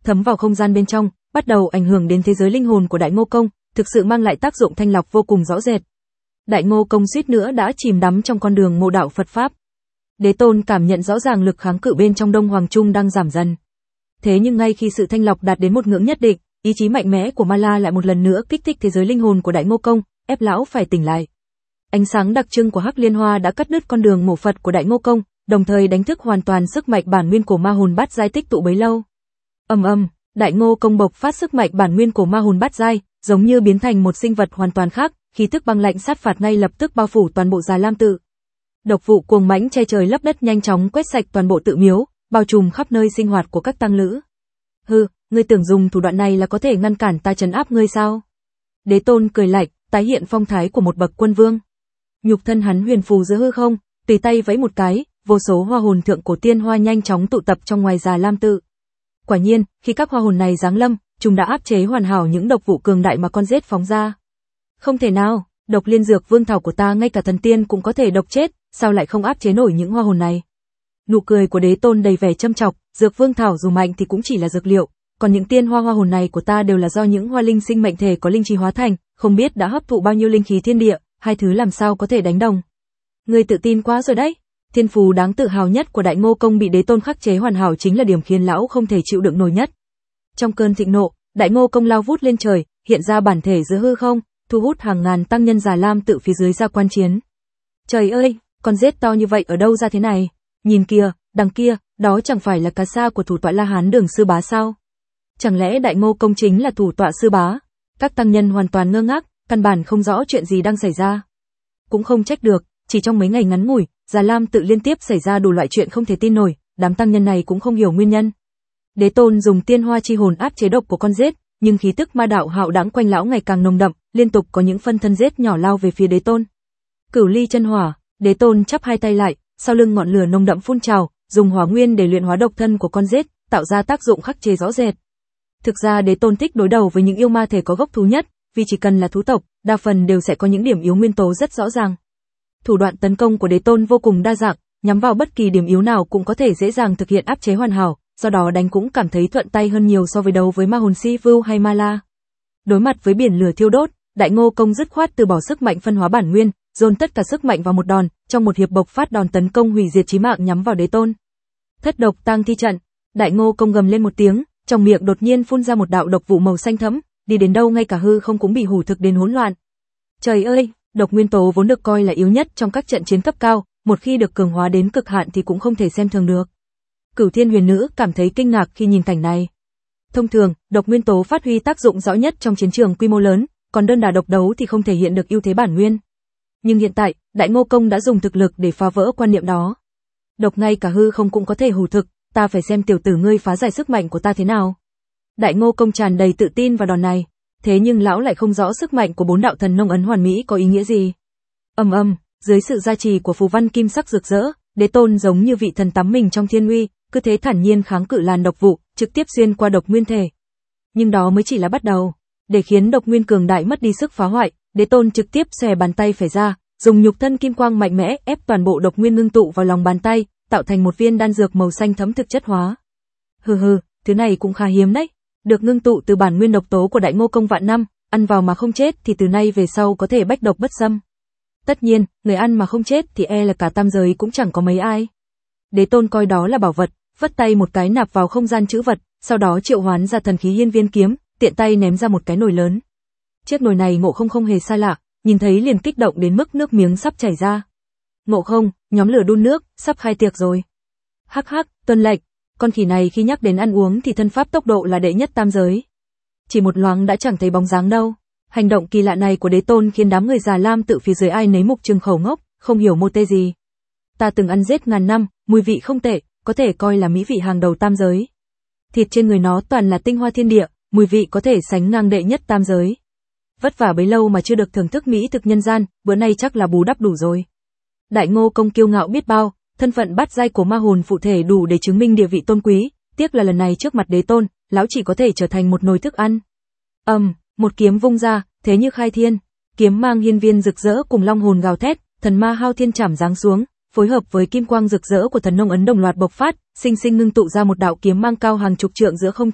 thấm vào không gian bên trong, bắt đầu ảnh hưởng đến thế giới linh hồn của Đại Ngô Công, thực sự mang lại tác dụng thanh lọc vô cùng rõ rệt. Đại Ngô Công suýt nữa đã chìm đắm trong con đường ngộ đạo Phật Pháp. Đế Tôn cảm nhận rõ ràng lực kháng cự bên trong Đông Hoàng Trung đang giảm dần. Thế nhưng ngay khi sự thanh lọc đạt đến một ngưỡng nhất định, ý chí mạnh mẽ của Ma La lại một lần nữa kích thích thế giới linh hồn của Đại Ngô Công, ép lão phải tỉnh lại. Ánh sáng đặc trưng của Hắc Liên Hoa đã cắt đứt con đường mổ Phật của Đại Ngô Công, đồng thời đánh thức hoàn toàn sức mạnh bản nguyên của ma hồn bát giai tích tụ bấy lâu. Ầm ầm, Đại Ngô Công bộc phát sức mạnh bản nguyên của ma hồn bát giai, giống như biến thành một sinh vật hoàn toàn khác, khí tức băng lạnh sát phạt ngay lập tức bao phủ toàn bộ Già Lam tự. Độc vụ cuồng mãnh che trời lấp đất nhanh chóng quét sạch toàn bộ tự miếu, bao trùm khắp nơi sinh hoạt của các tăng lữ. Hừ, ngươi tưởng dùng thủ đoạn này là có thể ngăn cản ta trấn áp ngươi sao? Đế Tôn cười lạnh, tái hiện phong thái của một bậc quân vương. Nhục thân hắn huyền phù giữa hư không, tùy tay vẫy một cái, vô số hoa hồn thượng cổ tiên hoa nhanh chóng tụ tập trong ngoài Già Lam tự. Quả nhiên, khi các hoa hồn này giáng lâm, chúng đã áp chế hoàn hảo những độc vụ cường đại mà con rết phóng ra. Không thể nào, độc liên dược vương thảo của ta ngay cả thần tiên cũng có thể độc chết, sao lại không áp chế nổi những hoa hồn này? Nụ cười của Đế Tôn đầy vẻ châm chọc, dược vương thảo dù mạnh thì cũng chỉ là dược liệu, còn những tiên hoa hoa hồn này của ta đều là do những hoa linh sinh mệnh thể có linh trí hóa thành, không biết đã hấp thụ bao nhiêu linh khí thiên địa, hai thứ làm sao có thể đánh đồng. Ngươi tự tin quá rồi đấy. Thiên phú đáng tự hào nhất của Đại Ngô Công bị Đế Tôn khắc chế hoàn hảo chính là điểm khiến lão không thể chịu đựng nổi nhất. Trong cơn thịnh nộ, Đại Ngô Công lao vút lên trời, hiện ra bản thể giữa hư không, thu hút hàng ngàn tăng nhân Già Lam tự phía dưới ra quan chiến. Trời ơi, con rết to như vậy ở đâu ra thế này? Nhìn kìa, đằng kia, đó chẳng phải là cá sa của thủ tọa La Hán Đường sư bá sao? Chẳng lẽ Đại Ngô Công chính là thủ tọa sư bá? Các tăng nhân hoàn toàn ngơ ngác, căn bản không rõ chuyện gì đang xảy ra. Cũng không trách được, chỉ trong mấy ngày ngắn ngủi, Già Lam tự liên tiếp xảy ra đủ loại chuyện không thể tin nổi, đám tăng nhân này cũng không hiểu nguyên nhân. Đế Tôn dùng tiên hoa chi hồn áp chế độc của con rết, nhưng khí tức ma đạo hạo đãng quanh lão ngày càng nồng đậm, liên tục có những phân thân rết nhỏ lao về phía Đế Tôn. Cửu ly chân hỏa, Đế Tôn chắp hai tay lại, sau lưng ngọn lửa nồng đậm phun trào, dùng hỏa nguyên để luyện hóa độc thân của con rết, tạo ra tác dụng khắc chế rõ rệt. Thực ra Đế Tôn thích đối đầu với những yêu ma thể có gốc thú nhất, vì chỉ cần là thú tộc, đa phần đều sẽ có những điểm yếu nguyên tố rất rõ ràng. Thủ đoạn tấn công của Đế Tôn vô cùng đa dạng, nhắm vào bất kỳ điểm yếu nào cũng có thể dễ dàng thực hiện áp chế hoàn hảo, do đó đánh cũng cảm thấy thuận tay hơn nhiều so với đấu với ma hồn Si Vưu hay Ma La. Đối mặt với biển lửa thiêu đốt, Đại Ngô Công dứt khoát từ bỏ sức mạnh phân hóa bản nguyên, dồn tất cả sức mạnh vào một đòn, trong một hiệp bộc phát đòn tấn công hủy diệt chí mạng nhắm vào Đế Tôn. Thất độc tang thi trận, Đại Ngô Công gầm lên một tiếng, trong miệng đột nhiên phun ra một đạo độc vụ màu xanh thẫm, đi đến đâu ngay cả hư không cũng bị hủ thực đến hỗn loạn. Trời ơi, độc nguyên tố vốn được coi là yếu nhất trong các trận chiến cấp cao, một khi được cường hóa đến cực hạn thì cũng không thể xem thường được. Cửu Thiên Huyền Nữ cảm thấy kinh ngạc khi nhìn cảnh này. Thông thường, độc nguyên tố phát huy tác dụng rõ nhất trong chiến trường quy mô lớn, còn đơn đả độc đấu thì không thể hiện được ưu thế bản nguyên. Nhưng hiện tại, Đại Ngô Công đã dùng thực lực để phá vỡ quan niệm đó. Độc ngay cả hư không cũng có thể hủ thực, ta phải xem tiểu tử ngươi phá giải sức mạnh của ta thế nào. Đại Ngô Công tràn đầy tự tin vào đòn này, thế nhưng lão lại không rõ sức mạnh của bốn đạo thần nông ấn hoàn mỹ có ý nghĩa gì. Ầm ầm, dưới sự gia trì của phù văn kim sắc rực rỡ, Đế Tôn giống như vị thần tắm mình trong thiên uy, cứ thế thản nhiên kháng cự làn độc vụ, trực tiếp xuyên qua độc nguyên thể. Nhưng đó mới chỉ là bắt đầu. Để khiến độc nguyên cường đại mất đi sức phá hoại, Đế Tôn trực tiếp xòe bàn tay phải ra, dùng nhục thân kim quang mạnh mẽ ép toàn bộ độc nguyên ngưng tụ vào lòng bàn tay, tạo thành một viên đan dược màu xanh thẫm thực chất hóa. Hừ hừ, thứ này cũng khá hiếm đấy. Được ngưng tụ từ bản nguyên độc tố của Đại Ngô Công vạn năm, ăn vào mà không chết thì từ nay về sau có thể bách độc bất xâm. Tất nhiên, người ăn mà không chết thì e là cả tam giới cũng chẳng có mấy ai. Đế Tôn coi đó là bảo vật, vất tay một cái nạp vào không gian trữ vật, sau đó triệu hoán ra thần khí hiên viên kiếm, tiện tay ném ra một cái nồi lớn. Chiếc nồi này Ngộ Không không hề xa lạ, nhìn thấy liền kích động đến mức nước miếng sắp chảy ra. Ngộ Không, nhóm lửa đun nước, sắp khai tiệc rồi. Hắc hắc, tuân lệnh. Con khỉ này khi nhắc đến ăn uống thì thân pháp tốc độ là đệ nhất tam giới. Chỉ một loáng đã chẳng thấy bóng dáng đâu. Hành động kỳ lạ này của Đế Tôn khiến đám người Già Lam tự phía dưới ai nấy mục trừng khẩu ngốc, không hiểu mô tê gì. Ta từng ăn rết ngàn năm, mùi vị không tệ, có thể coi là mỹ vị hàng đầu tam giới. Thịt trên người nó toàn là tinh hoa thiên địa, mùi vị có thể sánh ngang đệ nhất tam giới. Vất vả bấy lâu mà chưa được thưởng thức mỹ thực nhân gian, bữa nay chắc là bù đắp đủ rồi. Đại Ngô Công kiêu ngạo biết bao, thân phận bát giai của ma hồn phụ thể đủ để chứng minh địa vị tôn quý, tiếc là lần này trước mặt Đế Tôn, lão chỉ có thể trở thành một nồi thức ăn. Ầm, um, một kiếm vung ra, thế như khai thiên, kiếm mang hiên viên rực rỡ cùng long hồn gào thét, thần ma hao thiên chảm giáng xuống, phối hợp với kim quang rực rỡ của thần nông ấn đồng loạt bộc phát, sinh sinh ngưng tụ ra một đạo kiếm mang cao hàng chục trượng giữa không trung,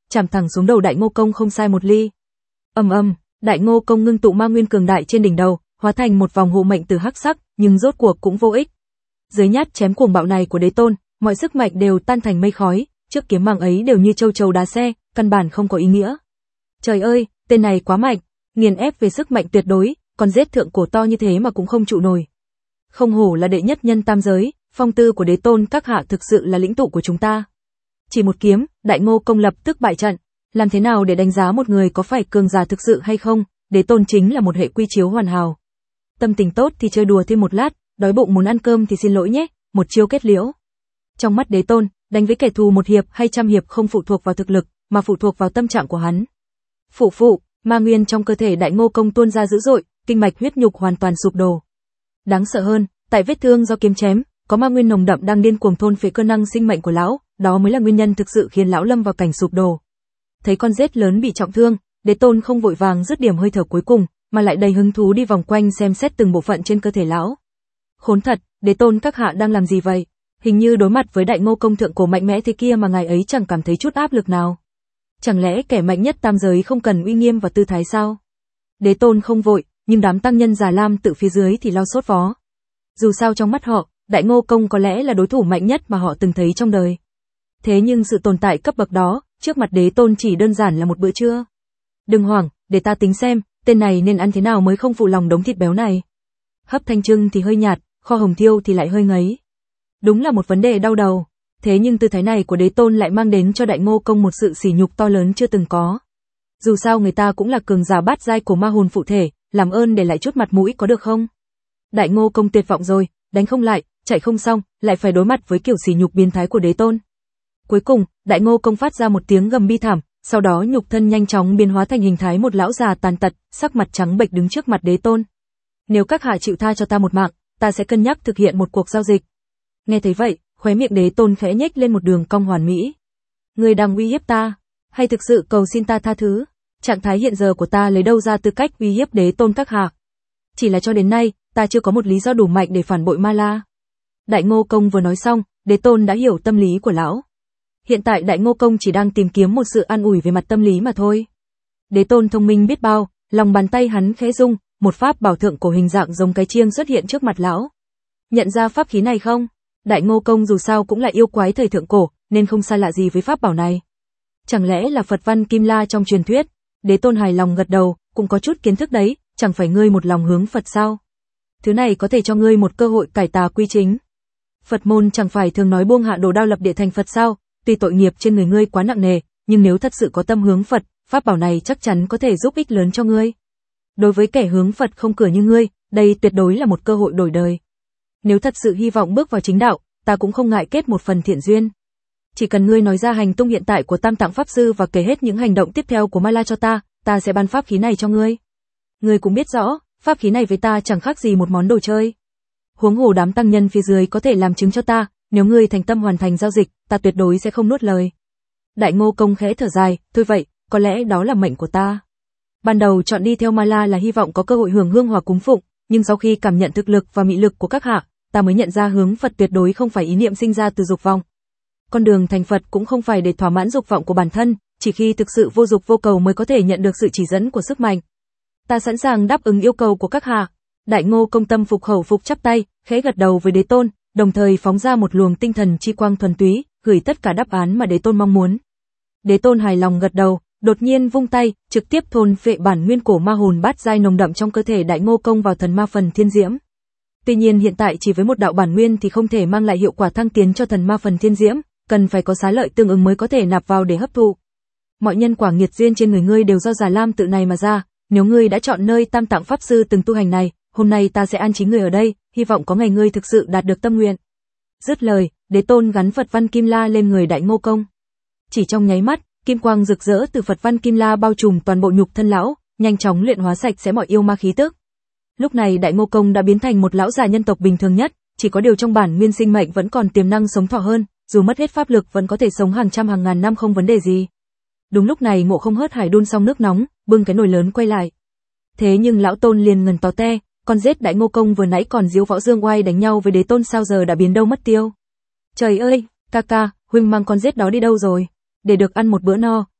chạm thẳng xuống đầu Đại Ngô Công không sai một ly. Ầm ầm, Đại Ngô Công ngưng tụ ma nguyên cường đại trên đỉnh đầu, hóa thành một vòng hộ mệnh từ hắc sắc, nhưng rốt cuộc cũng vô ích. Dưới nhát chém cuồng bạo này của Đế Tôn, mọi sức mạnh đều tan thành mây khói, trước kiếm mang ấy đều như châu chấu đá xe, căn bản không có ý nghĩa. Trời ơi, tên này quá mạnh, nghiền ép về sức mạnh tuyệt đối, còn giết thượng cổ to như thế mà cũng không trụ nổi. Không hổ là đệ nhất nhân tam giới, phong tư của Đế Tôn các hạ thực sự là lĩnh tụ của chúng ta. Chỉ một kiếm, Đại Ngô Công lập tức bại trận. Làm thế nào để đánh giá một người có phải cường giả thực sự hay không? Đế Tôn chính là một hệ quy chiếu hoàn hảo. Tâm tình tốt thì chơi đùa thêm một lát, đói bụng muốn ăn cơm thì xin lỗi nhé, một chiêu kết liễu. Trong mắt Đế Tôn, đánh với kẻ thù một hiệp hay trăm hiệp không phụ thuộc vào thực lực, mà phụ thuộc vào tâm trạng của hắn. Phụ phụ, ma nguyên trong cơ thể Đại Ngô Công tuôn ra dữ dội, kinh mạch huyết nhục hoàn toàn sụp đổ. Đáng sợ hơn, tại vết thương do kiếm chém, có ma nguyên nồng đậm đang điên cuồng thôn phệ cơ năng sinh mệnh của lão, đó mới là nguyên nhân thực sự khiến lão lâm vào cảnh sụp đổ. Thấy con rết lớn bị trọng thương, Đế Tôn không vội vàng dứt điểm hơi thở cuối cùng, mà lại đầy hứng thú đi vòng quanh xem xét từng bộ phận trên cơ thể lão. Khốn thật, Đế Tôn các hạ đang làm gì vậy? Hình như đối mặt với Đại Ngô Công thượng cổ mạnh mẽ thế kia mà ngài ấy chẳng cảm thấy chút áp lực nào. Chẳng lẽ kẻ mạnh nhất tam giới không cần uy nghiêm và tư thái sao? Đế Tôn không vội, nhưng đám tăng nhân Già Lam tự phía dưới thì lo sốt vó. Dù sao trong mắt họ, Đại Ngô Công có lẽ là đối thủ mạnh nhất mà họ từng thấy trong đời. Thế nhưng sự tồn tại cấp bậc đó, trước mặt Đế Tôn chỉ đơn giản là một bữa trưa. Đừng hoảng, để ta tính xem, tên này nên ăn thế nào mới không phụ lòng đống thịt béo này. Hấp thanh trưng thì hơi nhạt, kho hồng thiêu thì lại hơi ngấy. Đúng là một vấn đề đau đầu. Thế nhưng tư thái này của Đế Tôn lại mang đến cho Đại Ngô Công một sự sỉ nhục to lớn chưa từng có. Dù sao người ta cũng là cường giả bát giai của ma hồn phụ thể, làm ơn để lại chút mặt mũi có được không? Đại Ngô Công tuyệt vọng rồi, đánh không lại, chạy không xong, lại phải đối mặt với kiểu sỉ nhục biến thái của Đế Tôn. Cuối cùng, Đại Ngô Công phát ra một tiếng gầm bi thảm, sau đó nhục thân nhanh chóng biến hóa thành hình thái một lão già tàn tật, sắc mặt trắng bệch đứng trước mặt Đế Tôn. Nếu các hạ chịu tha cho ta một mạng, ta sẽ cân nhắc thực hiện một cuộc giao dịch. Nghe thấy vậy, khóe miệng Đế Tôn khẽ nhếch lên một đường cong hoàn mỹ. Ngươi đang uy hiếp ta, hay thực sự cầu xin ta tha thứ? Trạng thái hiện giờ của ta lấy đâu ra tư cách uy hiếp Đế Tôn các hạ? Chỉ là cho đến nay, ta chưa có một lý do đủ mạnh để phản bội Ma La. Đại Ngô Công vừa nói xong, Đế Tôn đã hiểu tâm lý của lão. Hiện tại Đại Ngô Công chỉ đang tìm kiếm một sự an ủi về mặt tâm lý mà thôi. Đế Tôn thông minh biết bao, lòng bàn tay hắn khẽ rung, một pháp bảo thượng cổ hình dạng giống cái chiêng xuất hiện trước mặt lão. Nhận ra pháp khí này không? Đại Ngô Công dù sao cũng là yêu quái thời thượng cổ, nên không xa lạ gì với pháp bảo này. Chẳng lẽ là Phật văn Kim La trong truyền thuyết? Đế Tôn hài lòng gật đầu, cũng có chút kiến thức đấy, chẳng phải ngươi một lòng hướng Phật sao? Thứ này có thể cho ngươi một cơ hội cải tà quy chính. Phật môn chẳng phải thường nói buông hạ đồ đao lập địa thành Phật sao? Tuy tội nghiệp trên người ngươi quá nặng nề, nhưng nếu thật sự có tâm hướng Phật, pháp bảo này chắc chắn có thể giúp ích lớn cho ngươi. Đối với kẻ hướng Phật không cửa như ngươi, đây tuyệt đối là một cơ hội đổi đời. Nếu thật sự hy vọng bước vào chính đạo, ta cũng không ngại kết một phần thiện duyên. Chỉ cần ngươi nói ra hành tung hiện tại của Tam Tạng Pháp Sư và kể hết những hành động tiếp theo của Ma La cho ta, ta sẽ ban pháp khí này cho ngươi. Ngươi cũng biết rõ, pháp khí này với ta chẳng khác gì một món đồ chơi. Huống hồ đám tăng nhân phía dưới có thể làm chứng cho ta, nếu ngươi thành tâm hoàn thành giao dịch, ta tuyệt đối sẽ không nuốt lời. Đại Ngô Công khẽ thở dài, thôi vậy, có lẽ đó là mệnh của ta. Ban đầu chọn đi theo Ma La là hy vọng có cơ hội hưởng hương hòa cúng phụng, nhưng sau khi cảm nhận thực lực và mị lực của các hạ, ta mới nhận ra hướng Phật tuyệt đối không phải ý niệm sinh ra từ dục vọng. Con đường thành Phật cũng không phải để thỏa mãn dục vọng của bản thân, chỉ khi thực sự vô dục vô cầu mới có thể nhận được sự chỉ dẫn của sức mạnh. Ta sẵn sàng đáp ứng yêu cầu của các hạ. Đại Ngô Công tâm phục khẩu phục chắp tay, khẽ gật đầu với Đế Tôn, đồng thời phóng ra một luồng tinh thần chi quang thuần túy, gửi tất cả đáp án mà Đế Tôn mong muốn. Đế Tôn hài lòng gật đầu, đột nhiên vung tay, trực tiếp thôn phệ bản nguyên cổ ma hồn bát giai nồng đậm trong cơ thể Đại Ngô Công vào thần ma phần thiên diễm. Tuy nhiên hiện tại chỉ với một đạo bản nguyên thì không thể mang lại hiệu quả thăng tiến cho thần ma phần thiên diễm, cần phải có xá lợi tương ứng mới có thể nạp vào để hấp thụ. Mọi nhân quả nghiệt duyên trên người ngươi đều do Già Lam tự này mà ra, nếu ngươi đã chọn nơi Tam Tạng Pháp Sư từng tu hành này, hôm nay ta sẽ an trí ngươi ở đây, hy vọng có ngày ngươi thực sự đạt được tâm nguyện. Dứt lời, Đế Tôn gắn Phật văn Kim La lên người Đại Ngô Công. Chỉ trong nháy mắt, kim quang rực rỡ từ Phật văn Kim La bao trùm toàn bộ nhục thân lão, nhanh chóng luyện hóa sạch sẽ mọi yêu ma khí tức. Lúc này Đại Ngô Công đã biến thành một lão già nhân tộc bình thường nhất, chỉ có điều trong bản nguyên sinh mệnh vẫn còn tiềm năng sống thọ hơn, dù mất hết pháp lực vẫn có thể sống hàng trăm hàng ngàn năm không vấn đề gì. Đúng lúc này Ngộ Không Hớt Hải đun xong nước nóng, bưng cái nồi lớn quay lại. Thế nhưng lão Tôn liền ngần tó te, con rết Đại Ngô Công vừa nãy còn diếu võ dương oai đánh nhau với Đế Tôn sao giờ đã biến đâu mất tiêu. Trời ơi, ca ca, huynh mang con rết đó đi đâu rồi? Để được ăn một bữa no,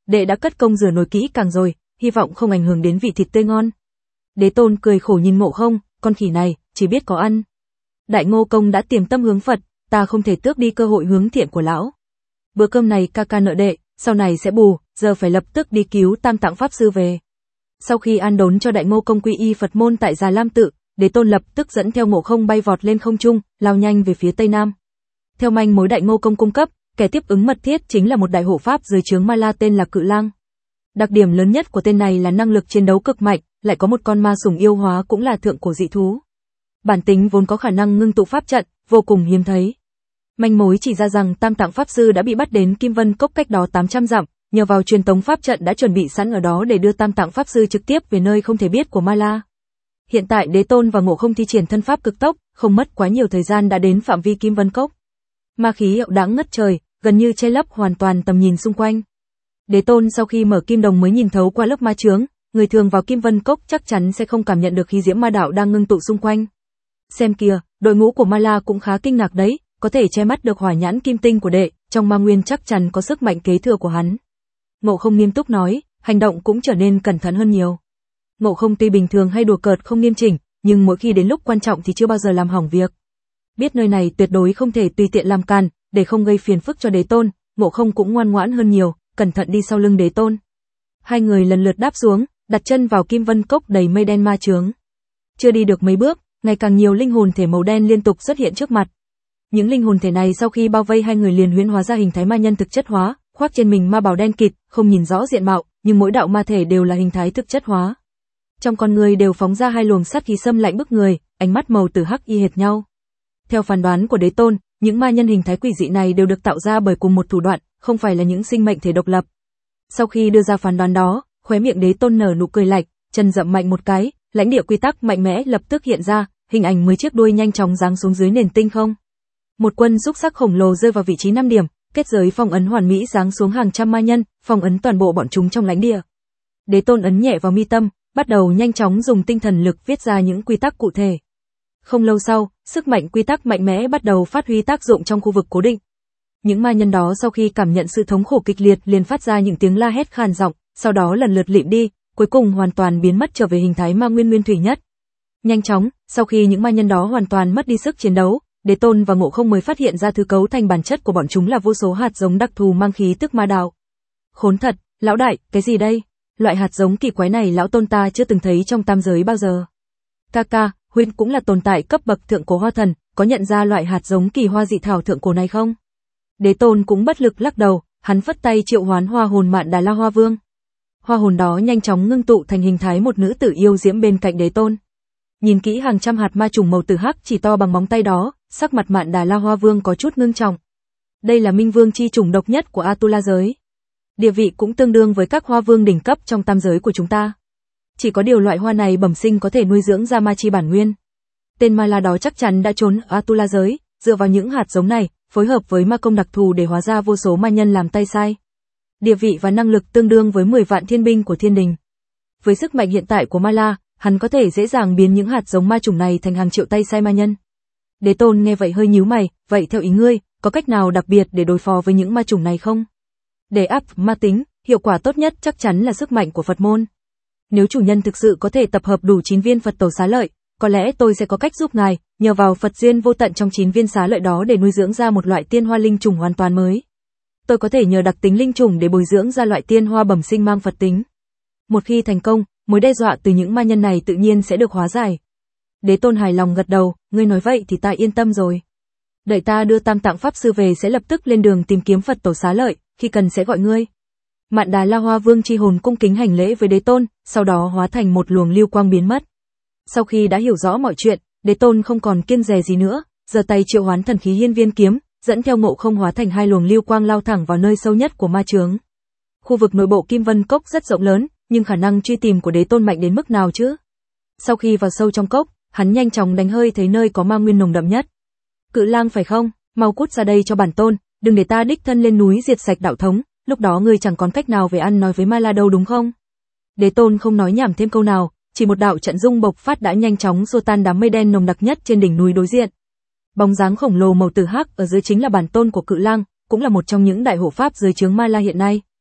đệ đã cất công rửa nồi kỹ càng rồi, hy vọng không ảnh hưởng đến vị thịt tươi ngon. Đế Tôn cười khổ nhìn Ngộ Không, con khỉ này, chỉ biết có ăn. Đại Ngô Công đã tiềm tâm hướng Phật, ta không thể tước đi cơ hội hướng thiện của lão. Bữa cơm này ca ca nợ đệ, sau này sẽ bù, giờ phải lập tức đi cứu Tam Tạng Pháp Sư về. Sau khi an đốn cho Đại Ngô Công quy y Phật môn tại Già Lam Tự, Đế Tôn lập tức dẫn theo Ngộ Không bay vọt lên không trung, lao nhanh về phía tây nam. Theo manh mối Đại Ngô Công cung cấp, kẻ tiếp ứng mật thiết chính là một đại hộ pháp dưới trướng Ma La tên là Cự Lang. Đặc điểm lớn nhất của tên này là năng lực chiến đấu cực mạnh, lại có một con ma sủng yêu hóa cũng là thượng cổ dị thú. Bản tính vốn có khả năng ngưng tụ pháp trận, vô cùng hiếm thấy. Manh mối chỉ ra rằng Tam Tạng Pháp Sư đã bị bắt đến Kim Vân Cốc cách đó tám trăm dặm, nhờ vào truyền tống pháp trận đã chuẩn bị sẵn ở đó để đưa Tam Tạng Pháp Sư trực tiếp về nơi không thể biết của Ma La. Hiện tại Đế Tôn và Ngộ Không thi triển thân pháp cực tốc, không mất quá nhiều thời gian đã đến phạm vi Kim Vân Cốc. Ma khí ậu đãng ngất trời, gần như che lấp hoàn toàn tầm nhìn xung quanh. Đế Tôn sau khi mở kim đồng mới nhìn thấu qua lớp ma chướng, người thường vào Kim Vân Cốc chắc chắn sẽ không cảm nhận được khí diễm ma đạo đang ngưng tụ xung quanh. Xem kìa, đội ngũ của Ma La cũng khá kinh ngạc đấy, có thể che mắt được hỏa nhãn kim tinh của đệ, trong ma nguyên chắc chắn có sức mạnh kế thừa của hắn. Ngộ Không nghiêm túc nói, hành động cũng trở nên cẩn thận hơn nhiều. Ngộ Không tuy bình thường hay đùa cợt không nghiêm chỉnh, nhưng mỗi khi đến lúc quan trọng thì chưa bao giờ làm hỏng việc. Biết nơi này tuyệt đối không thể tùy tiện làm càn, để không gây phiền phức cho Đế Tôn, Ngộ Không cũng ngoan ngoãn hơn nhiều, cẩn thận đi sau lưng Đế Tôn. Hai người lần lượt đáp xuống, đặt chân vào Kim Vân Cốc đầy mây đen ma chướng. Chưa đi được mấy bước, ngày càng nhiều linh hồn thể màu đen liên tục xuất hiện trước mặt. Những linh hồn thể này sau khi bao vây hai người liền huyễn hóa ra hình thái ma nhân thực chất hóa, khoác trên mình ma bào đen kịt, không nhìn rõ diện mạo, nhưng mỗi đạo ma thể đều là hình thái thực chất hóa. Trong con người đều phóng ra hai luồng sát khí xâm lạnh bức người, ánh mắt màu tử hắc y hệt nhau. Theo phán đoán của Đế Tôn, những ma nhân hình thái quỷ dị này đều được tạo ra bởi cùng một thủ đoạn, không phải là những sinh mệnh thể độc lập. Sau khi đưa ra phán đoán đó, khóe miệng Đế Tôn nở nụ cười lạnh, chân dậm mạnh một cái, lãnh địa quy tắc mạnh mẽ lập tức hiện ra, hình ảnh mười chiếc đuôi nhanh chóng giáng xuống dưới nền tinh không. Một quân xúc sắc khổng lồ rơi vào vị trí năm điểm, kết giới phong ấn hoàn mỹ giáng xuống hàng trăm ma nhân, phong ấn toàn bộ bọn chúng trong lãnh địa. Đế Tôn ấn nhẹ vào mi tâm, bắt đầu nhanh chóng dùng tinh thần lực viết ra những quy tắc cụ thể. Không lâu sau, sức mạnh quy tắc mạnh mẽ bắt đầu phát huy tác dụng trong khu vực cố định. Những ma nhân đó sau khi cảm nhận sự thống khổ kịch liệt liền phát ra những tiếng la hét khàn giọng, sau đó lần lượt lịm đi, cuối cùng hoàn toàn biến mất trở về hình thái ma nguyên nguyên thủy nhất. Nhanh chóng, sau khi những ma nhân đó hoàn toàn mất đi sức chiến đấu, Đế Tôn và Ngộ Không mới phát hiện ra thứ cấu thành bản chất của bọn chúng là vô số hạt giống đặc thù mang khí tức ma đạo. Khốn thật, lão đại, cái gì đây? Loại hạt giống kỳ quái này lão tôn ta chưa từng thấy trong tam giới bao giờ. Kaka, huynh cũng là tồn tại cấp bậc thượng cổ hoa thần, có nhận ra loại hạt giống kỳ hoa dị thảo thượng cổ này không? Đế Tôn cũng bất lực lắc đầu, hắn phất tay triệu hoán hoa hồn Mạn Đà La Hoa Vương. Hoa hồn đó nhanh chóng ngưng tụ thành hình thái một nữ tử yêu diễm bên cạnh Đế Tôn. Nhìn kỹ hàng trăm hạt ma trùng màu tử hắc chỉ to bằng móng tay đó, sắc mặt Mạn Đà La Hoa Vương có chút ngưng trọng. Đây là minh vương chi chủng độc nhất của Atula giới. Địa vị cũng tương đương với các hoa vương đỉnh cấp trong tam giới của chúng ta. Chỉ có điều loại hoa này bẩm sinh có thể nuôi dưỡng ra ma chi bản nguyên. Tên ma la đó chắc chắn đã trốn ở Atula giới, dựa vào những hạt giống này, phối hợp với ma công đặc thù để hóa ra vô số ma nhân làm tay sai. Địa vị và năng lực tương đương với mười vạn thiên binh của thiên đình. Với sức mạnh hiện tại của ma la, hắn có thể dễ dàng biến những hạt giống ma chủng này thành hàng triệu tay sai ma nhân. Đế Tôn nghe vậy hơi nhíu mày, vậy theo ý ngươi, có cách nào đặc biệt để đối phó với những ma chủng này không? Để áp ma tính, hiệu quả tốt nhất chắc chắn là sức mạnh của Phật môn. Nếu chủ nhân thực sự có thể tập hợp đủ chín viên Phật tổ xá lợi, có lẽ tôi sẽ có cách giúp ngài, nhờ vào Phật duyên vô tận trong chín viên xá lợi đó để nuôi dưỡng ra một loại tiên hoa linh trùng hoàn toàn mới. Tôi có thể nhờ đặc tính linh trùng để bồi dưỡng ra loại tiên hoa bẩm sinh mang Phật tính. Một khi thành công, mối đe dọa từ những ma nhân này tự nhiên sẽ được hóa giải. Đế Tôn hài lòng gật đầu, ngươi nói vậy thì ta yên tâm rồi. Đợi ta đưa Tam Tạng Pháp Sư về sẽ lập tức lên đường tìm kiếm Phật tổ xá lợi, khi cần sẽ gọi ngươi. Mạn Đà La Hoa Vương chi hồn cung kính hành lễ với Đế Tôn, sau đó hóa thành một luồng lưu quang biến mất. Sau khi đã hiểu rõ mọi chuyện, Đế Tôn không còn kiêng dè gì nữa, giơ tay triệu hoán thần khí Hiên Viên kiếm, dẫn theo Ngộ Không hóa thành hai luồng lưu quang lao thẳng vào nơi sâu nhất của ma chướng. Khu vực nội bộ Kim Vân Cốc rất rộng lớn, nhưng khả năng truy tìm của Đế Tôn mạnh đến mức nào chứ? Sau khi vào sâu trong cốc, hắn nhanh chóng đánh hơi thấy nơi có ma nguyên nồng đậm nhất. Cự Lang phải không? Mau cút ra đây cho bản tôn, đừng để ta đích thân lên núi diệt sạch đạo thống, lúc đó ngươi chẳng còn cách nào về ăn nói với Ma La đâu đúng không? Đế Tôn không nói nhảm thêm câu nào, chỉ một đạo trận dung bộc phát đã nhanh chóng xua tan đám mây đen nồng đặc nhất trên đỉnh núi đối diện. Bóng dáng khổng lồ màu tử hắc ở dưới chính là bản tôn của Cự Lang, cũng là một trong những đại hộ pháp dưới trướng Ma La hiện nay.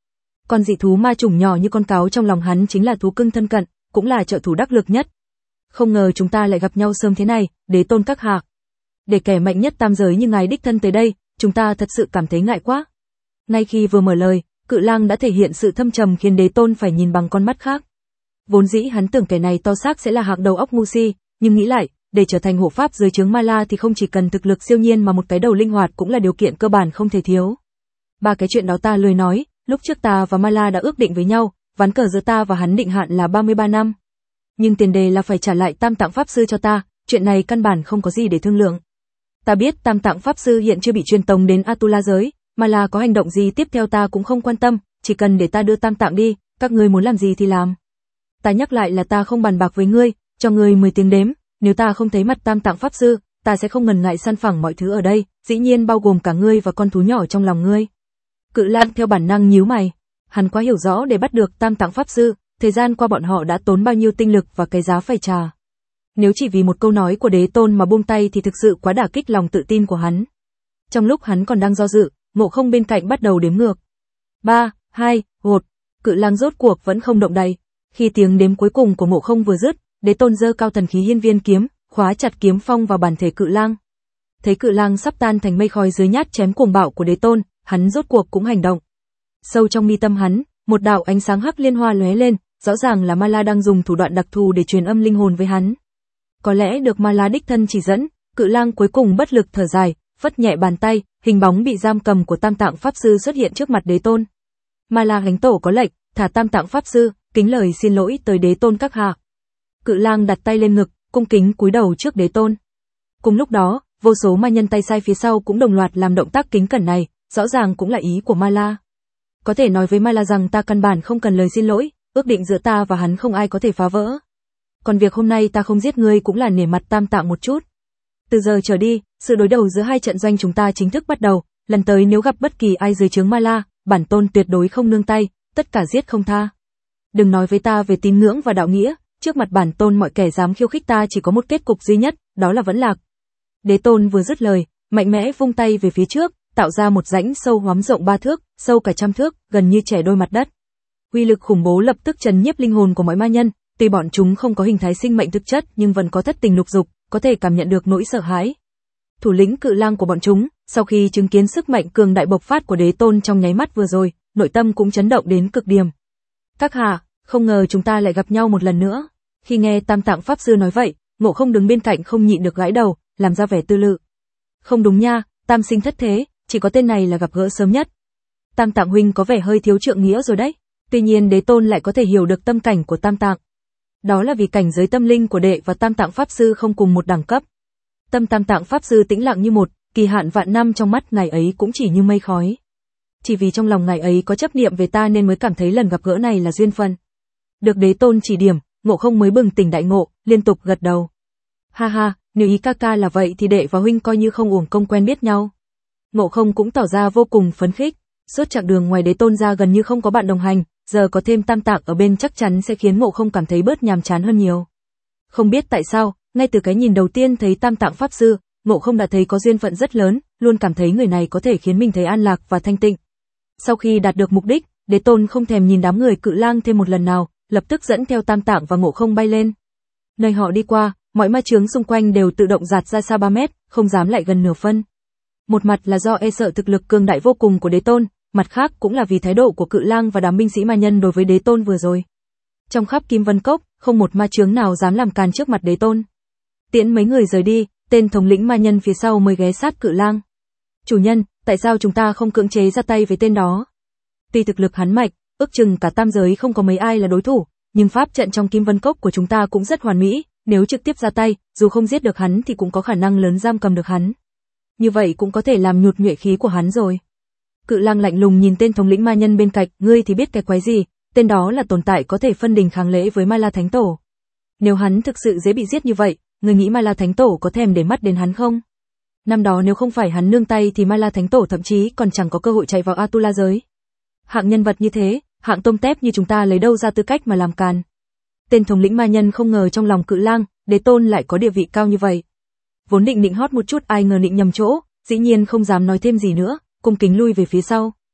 Con dị thú ma chủng nhỏ như con cáo trong lòng hắn chính là thú cưng thân cận, cũng là trợ thủ đắc lực nhất. Không ngờ chúng ta lại gặp nhau sớm thế này, đế tôn các hạ. Để kẻ mạnh nhất tam giới như ngài đích thân tới đây, chúng ta thật sự cảm thấy ngại quá. Ngay khi vừa mở lời, Cự Lang đã thể hiện sự thâm trầm khiến đế tôn phải nhìn bằng con mắt khác. Vốn dĩ hắn tưởng kẻ này to xác sẽ là hạng đầu óc ngu si, nhưng nghĩ lại, để trở thành hộ pháp dưới trướng Ma La thì không chỉ cần thực lực siêu nhiên mà một cái đầu linh hoạt cũng là điều kiện cơ bản không thể thiếu. Ba cái chuyện đó ta lười nói, lúc trước ta và Ma La đã ước định với nhau, ván cờ giữa ta và hắn định hạn là ba mươi ba năm. Nhưng tiền đề là phải trả lại Tam Tạng Pháp Sư cho ta, chuyện này căn bản không có gì để thương lượng. Ta biết Tam Tạng Pháp Sư hiện chưa bị truyền tống đến Atula giới, Ma La có hành động gì tiếp theo ta cũng không quan tâm, chỉ cần để ta đưa Tam Tạng đi, các ngươi muốn làm gì thì làm. Ta nhắc lại là ta không bàn bạc với ngươi, cho ngươi mười tiếng đếm, nếu ta không thấy mặt Tam Tạng Pháp Sư, ta sẽ không ngần ngại săn phẳng mọi thứ ở đây, dĩ nhiên bao gồm cả ngươi và con thú nhỏ trong lòng ngươi. Cự Lang theo bản năng nhíu mày, hắn quá hiểu rõ để bắt được Tam Tạng Pháp Sư, thời gian qua bọn họ đã tốn bao nhiêu tinh lực và cái giá phải trả. Nếu chỉ vì một câu nói của đế tôn mà buông tay thì thực sự quá đả kích lòng tự tin của hắn. Trong lúc hắn còn đang do dự, Ngộ Không bên cạnh bắt đầu đếm ngược. ba, hai, một, Cự Lang rốt cuộc vẫn không động đậy. Khi tiếng đếm cuối cùng của Ngộ Không vừa dứt, đế tôn giơ cao thần khí hiên viên kiếm, khóa chặt kiếm phong vào bản thể Cự Lang. Thấy Cự Lang sắp tan thành mây khói dưới nhát chém cuồng bạo của đế tôn, hắn rốt cuộc cũng hành động. Sâu trong mi tâm hắn, một đạo ánh sáng hắc liên hoa lóe lên, rõ ràng là Ma La đang dùng thủ đoạn đặc thù để truyền âm linh hồn với hắn. Có lẽ được Ma La đích thân chỉ dẫn, Cự Lang cuối cùng bất lực thở dài, phất nhẹ bàn tay, hình bóng bị giam cầm của Tam Tạng Pháp Sư xuất hiện trước mặt đế tôn. Ma La Thánh Tổ có lệnh, thả Tam Tạng Pháp Sư, kính lời xin lỗi tới đế tôn các hạ. Cự Lang đặt tay lên ngực, cung kính cúi đầu trước đế tôn. Cùng lúc đó, vô số ma nhân tay sai phía sau cũng đồng loạt làm động tác kính cẩn này, rõ ràng cũng là ý của Ma La. Có thể nói với Ma La rằng ta căn bản không cần lời xin lỗi, ước định giữa ta và hắn không ai có thể phá vỡ. Còn việc hôm nay ta không giết ngươi cũng là nể mặt Tam Tạng một chút. Từ giờ trở đi, sự đối đầu giữa hai trận doanh chúng ta chính thức bắt đầu, lần tới nếu gặp bất kỳ ai dưới trướng Ma La, bản tôn tuyệt đối không nương tay, tất cả giết không tha. Đừng nói với ta về tín ngưỡng và đạo nghĩa, trước mặt bản tôn mọi kẻ dám khiêu khích ta chỉ có một kết cục duy nhất, đó là vẫn lạc. Đế tôn vừa dứt lời, mạnh mẽ vung tay về phía trước, tạo ra một rãnh sâu hoắm rộng ba thước, sâu cả trăm thước, gần như chẻ đôi mặt đất. Uy lực khủng bố lập tức trấn nhiếp linh hồn của mọi ma nhân, tuy bọn chúng không có hình thái sinh mệnh thực chất nhưng vẫn có thất tình lục dục, có thể cảm nhận được nỗi sợ hãi. Thủ lĩnh Cự Lang của bọn chúng, sau khi chứng kiến sức mạnh cường đại bộc phát của đế tôn trong nháy mắt vừa rồi, nội tâm cũng chấn động đến cực điểm. Các hạ, không ngờ chúng ta lại gặp nhau một lần nữa. Khi nghe Tam Tạng Pháp Sư nói vậy, Ngộ Không đứng bên cạnh không nhịn được gãi đầu, làm ra vẻ tư lự. Không đúng nha, tam sinh thất thế, chỉ có tên này là gặp gỡ sớm nhất. Tam Tạng huynh có vẻ hơi thiếu trượng nghĩa rồi đấy. Tuy nhiên đế tôn lại có thể hiểu được tâm cảnh của Tam Tạng. Đó là vì cảnh giới tâm linh của đệ và Tam Tạng Pháp Sư không cùng một đẳng cấp. Tâm Tam Tạng Pháp Sư tĩnh lặng như một, kỳ hạn vạn năm trong mắt ngài ấy cũng chỉ như mây khói. Chỉ vì trong lòng ngài ấy có chấp niệm về ta nên mới cảm thấy lần gặp gỡ này là duyên phận. Được đế tôn chỉ điểm, Ngộ Không mới bừng tỉnh đại ngộ, liên tục gật đầu. Ha ha, nếu ý ca ca là vậy thì đệ và huynh coi như không uổng công quen biết nhau. Ngộ Không cũng tỏ ra vô cùng phấn khích, suốt chặng đường ngoài đế tôn ra gần như không có bạn đồng hành, giờ có thêm Tam Tạng ở bên chắc chắn sẽ khiến Ngộ Không cảm thấy bớt nhàm chán hơn nhiều. Không biết tại sao, ngay từ cái nhìn đầu tiên thấy Tam Tạng Pháp Sư, Ngộ Không đã thấy có duyên phận rất lớn, luôn cảm thấy người này có thể khiến mình thấy an lạc và thanh tịnh. Sau khi đạt được mục đích, đế tôn không thèm nhìn đám người Cự Lang thêm một lần nào, lập tức dẫn theo Tam Tạng và Ngộ Không bay lên. Nơi họ đi qua, mọi ma chướng xung quanh đều tự động dạt ra xa ba mét, không dám lại gần nửa phân. Một mặt là do e sợ thực lực cường đại vô cùng của đế tôn, mặt khác cũng là vì thái độ của Cự Lang và đám binh sĩ ma nhân đối với đế tôn vừa rồi. Trong khắp Kim Vân Cốc, không một ma chướng nào dám làm càn trước mặt đế tôn. Tiễn mấy người rời đi, tên thống lĩnh ma nhân phía sau mới ghé sát Cự Lang. Chủ nhân, tại sao chúng ta không cưỡng chế ra tay với tên đó? Tuy thực lực hắn mạnh, ước chừng cả tam giới không có mấy ai là đối thủ, nhưng pháp trận trong Kim Vân Cốc của chúng ta cũng rất hoàn mỹ, nếu trực tiếp ra tay, dù không giết được hắn thì cũng có khả năng lớn giam cầm được hắn. Như vậy cũng có thể làm nhụt nhuệ khí của hắn rồi. Cự Lang lạnh lùng nhìn tên thống lĩnh ma nhân bên cạnh, ngươi thì biết cái quái gì, tên đó là tồn tại có thể phân đình kháng lễ với Ma La Thánh Tổ. Nếu hắn thực sự dễ bị giết như vậy, ngươi nghĩ Ma La Thánh Tổ có thèm để mắt đến hắn không? Năm đó nếu không phải hắn nương tay thì Ma La Thánh Tổ thậm chí còn chẳng có cơ hội chạy vào Atula giới. Hạng nhân vật như thế, hạng tôm tép như chúng ta lấy đâu ra tư cách mà làm càn. Tên thống lĩnh ma nhân không ngờ trong lòng Cự Lang, đế tôn lại có địa vị cao như vậy. Vốn định nịnh hót một chút ai ngờ nịnh nhầm chỗ, dĩ nhiên không dám nói thêm gì nữa, cung kính lui về phía sau.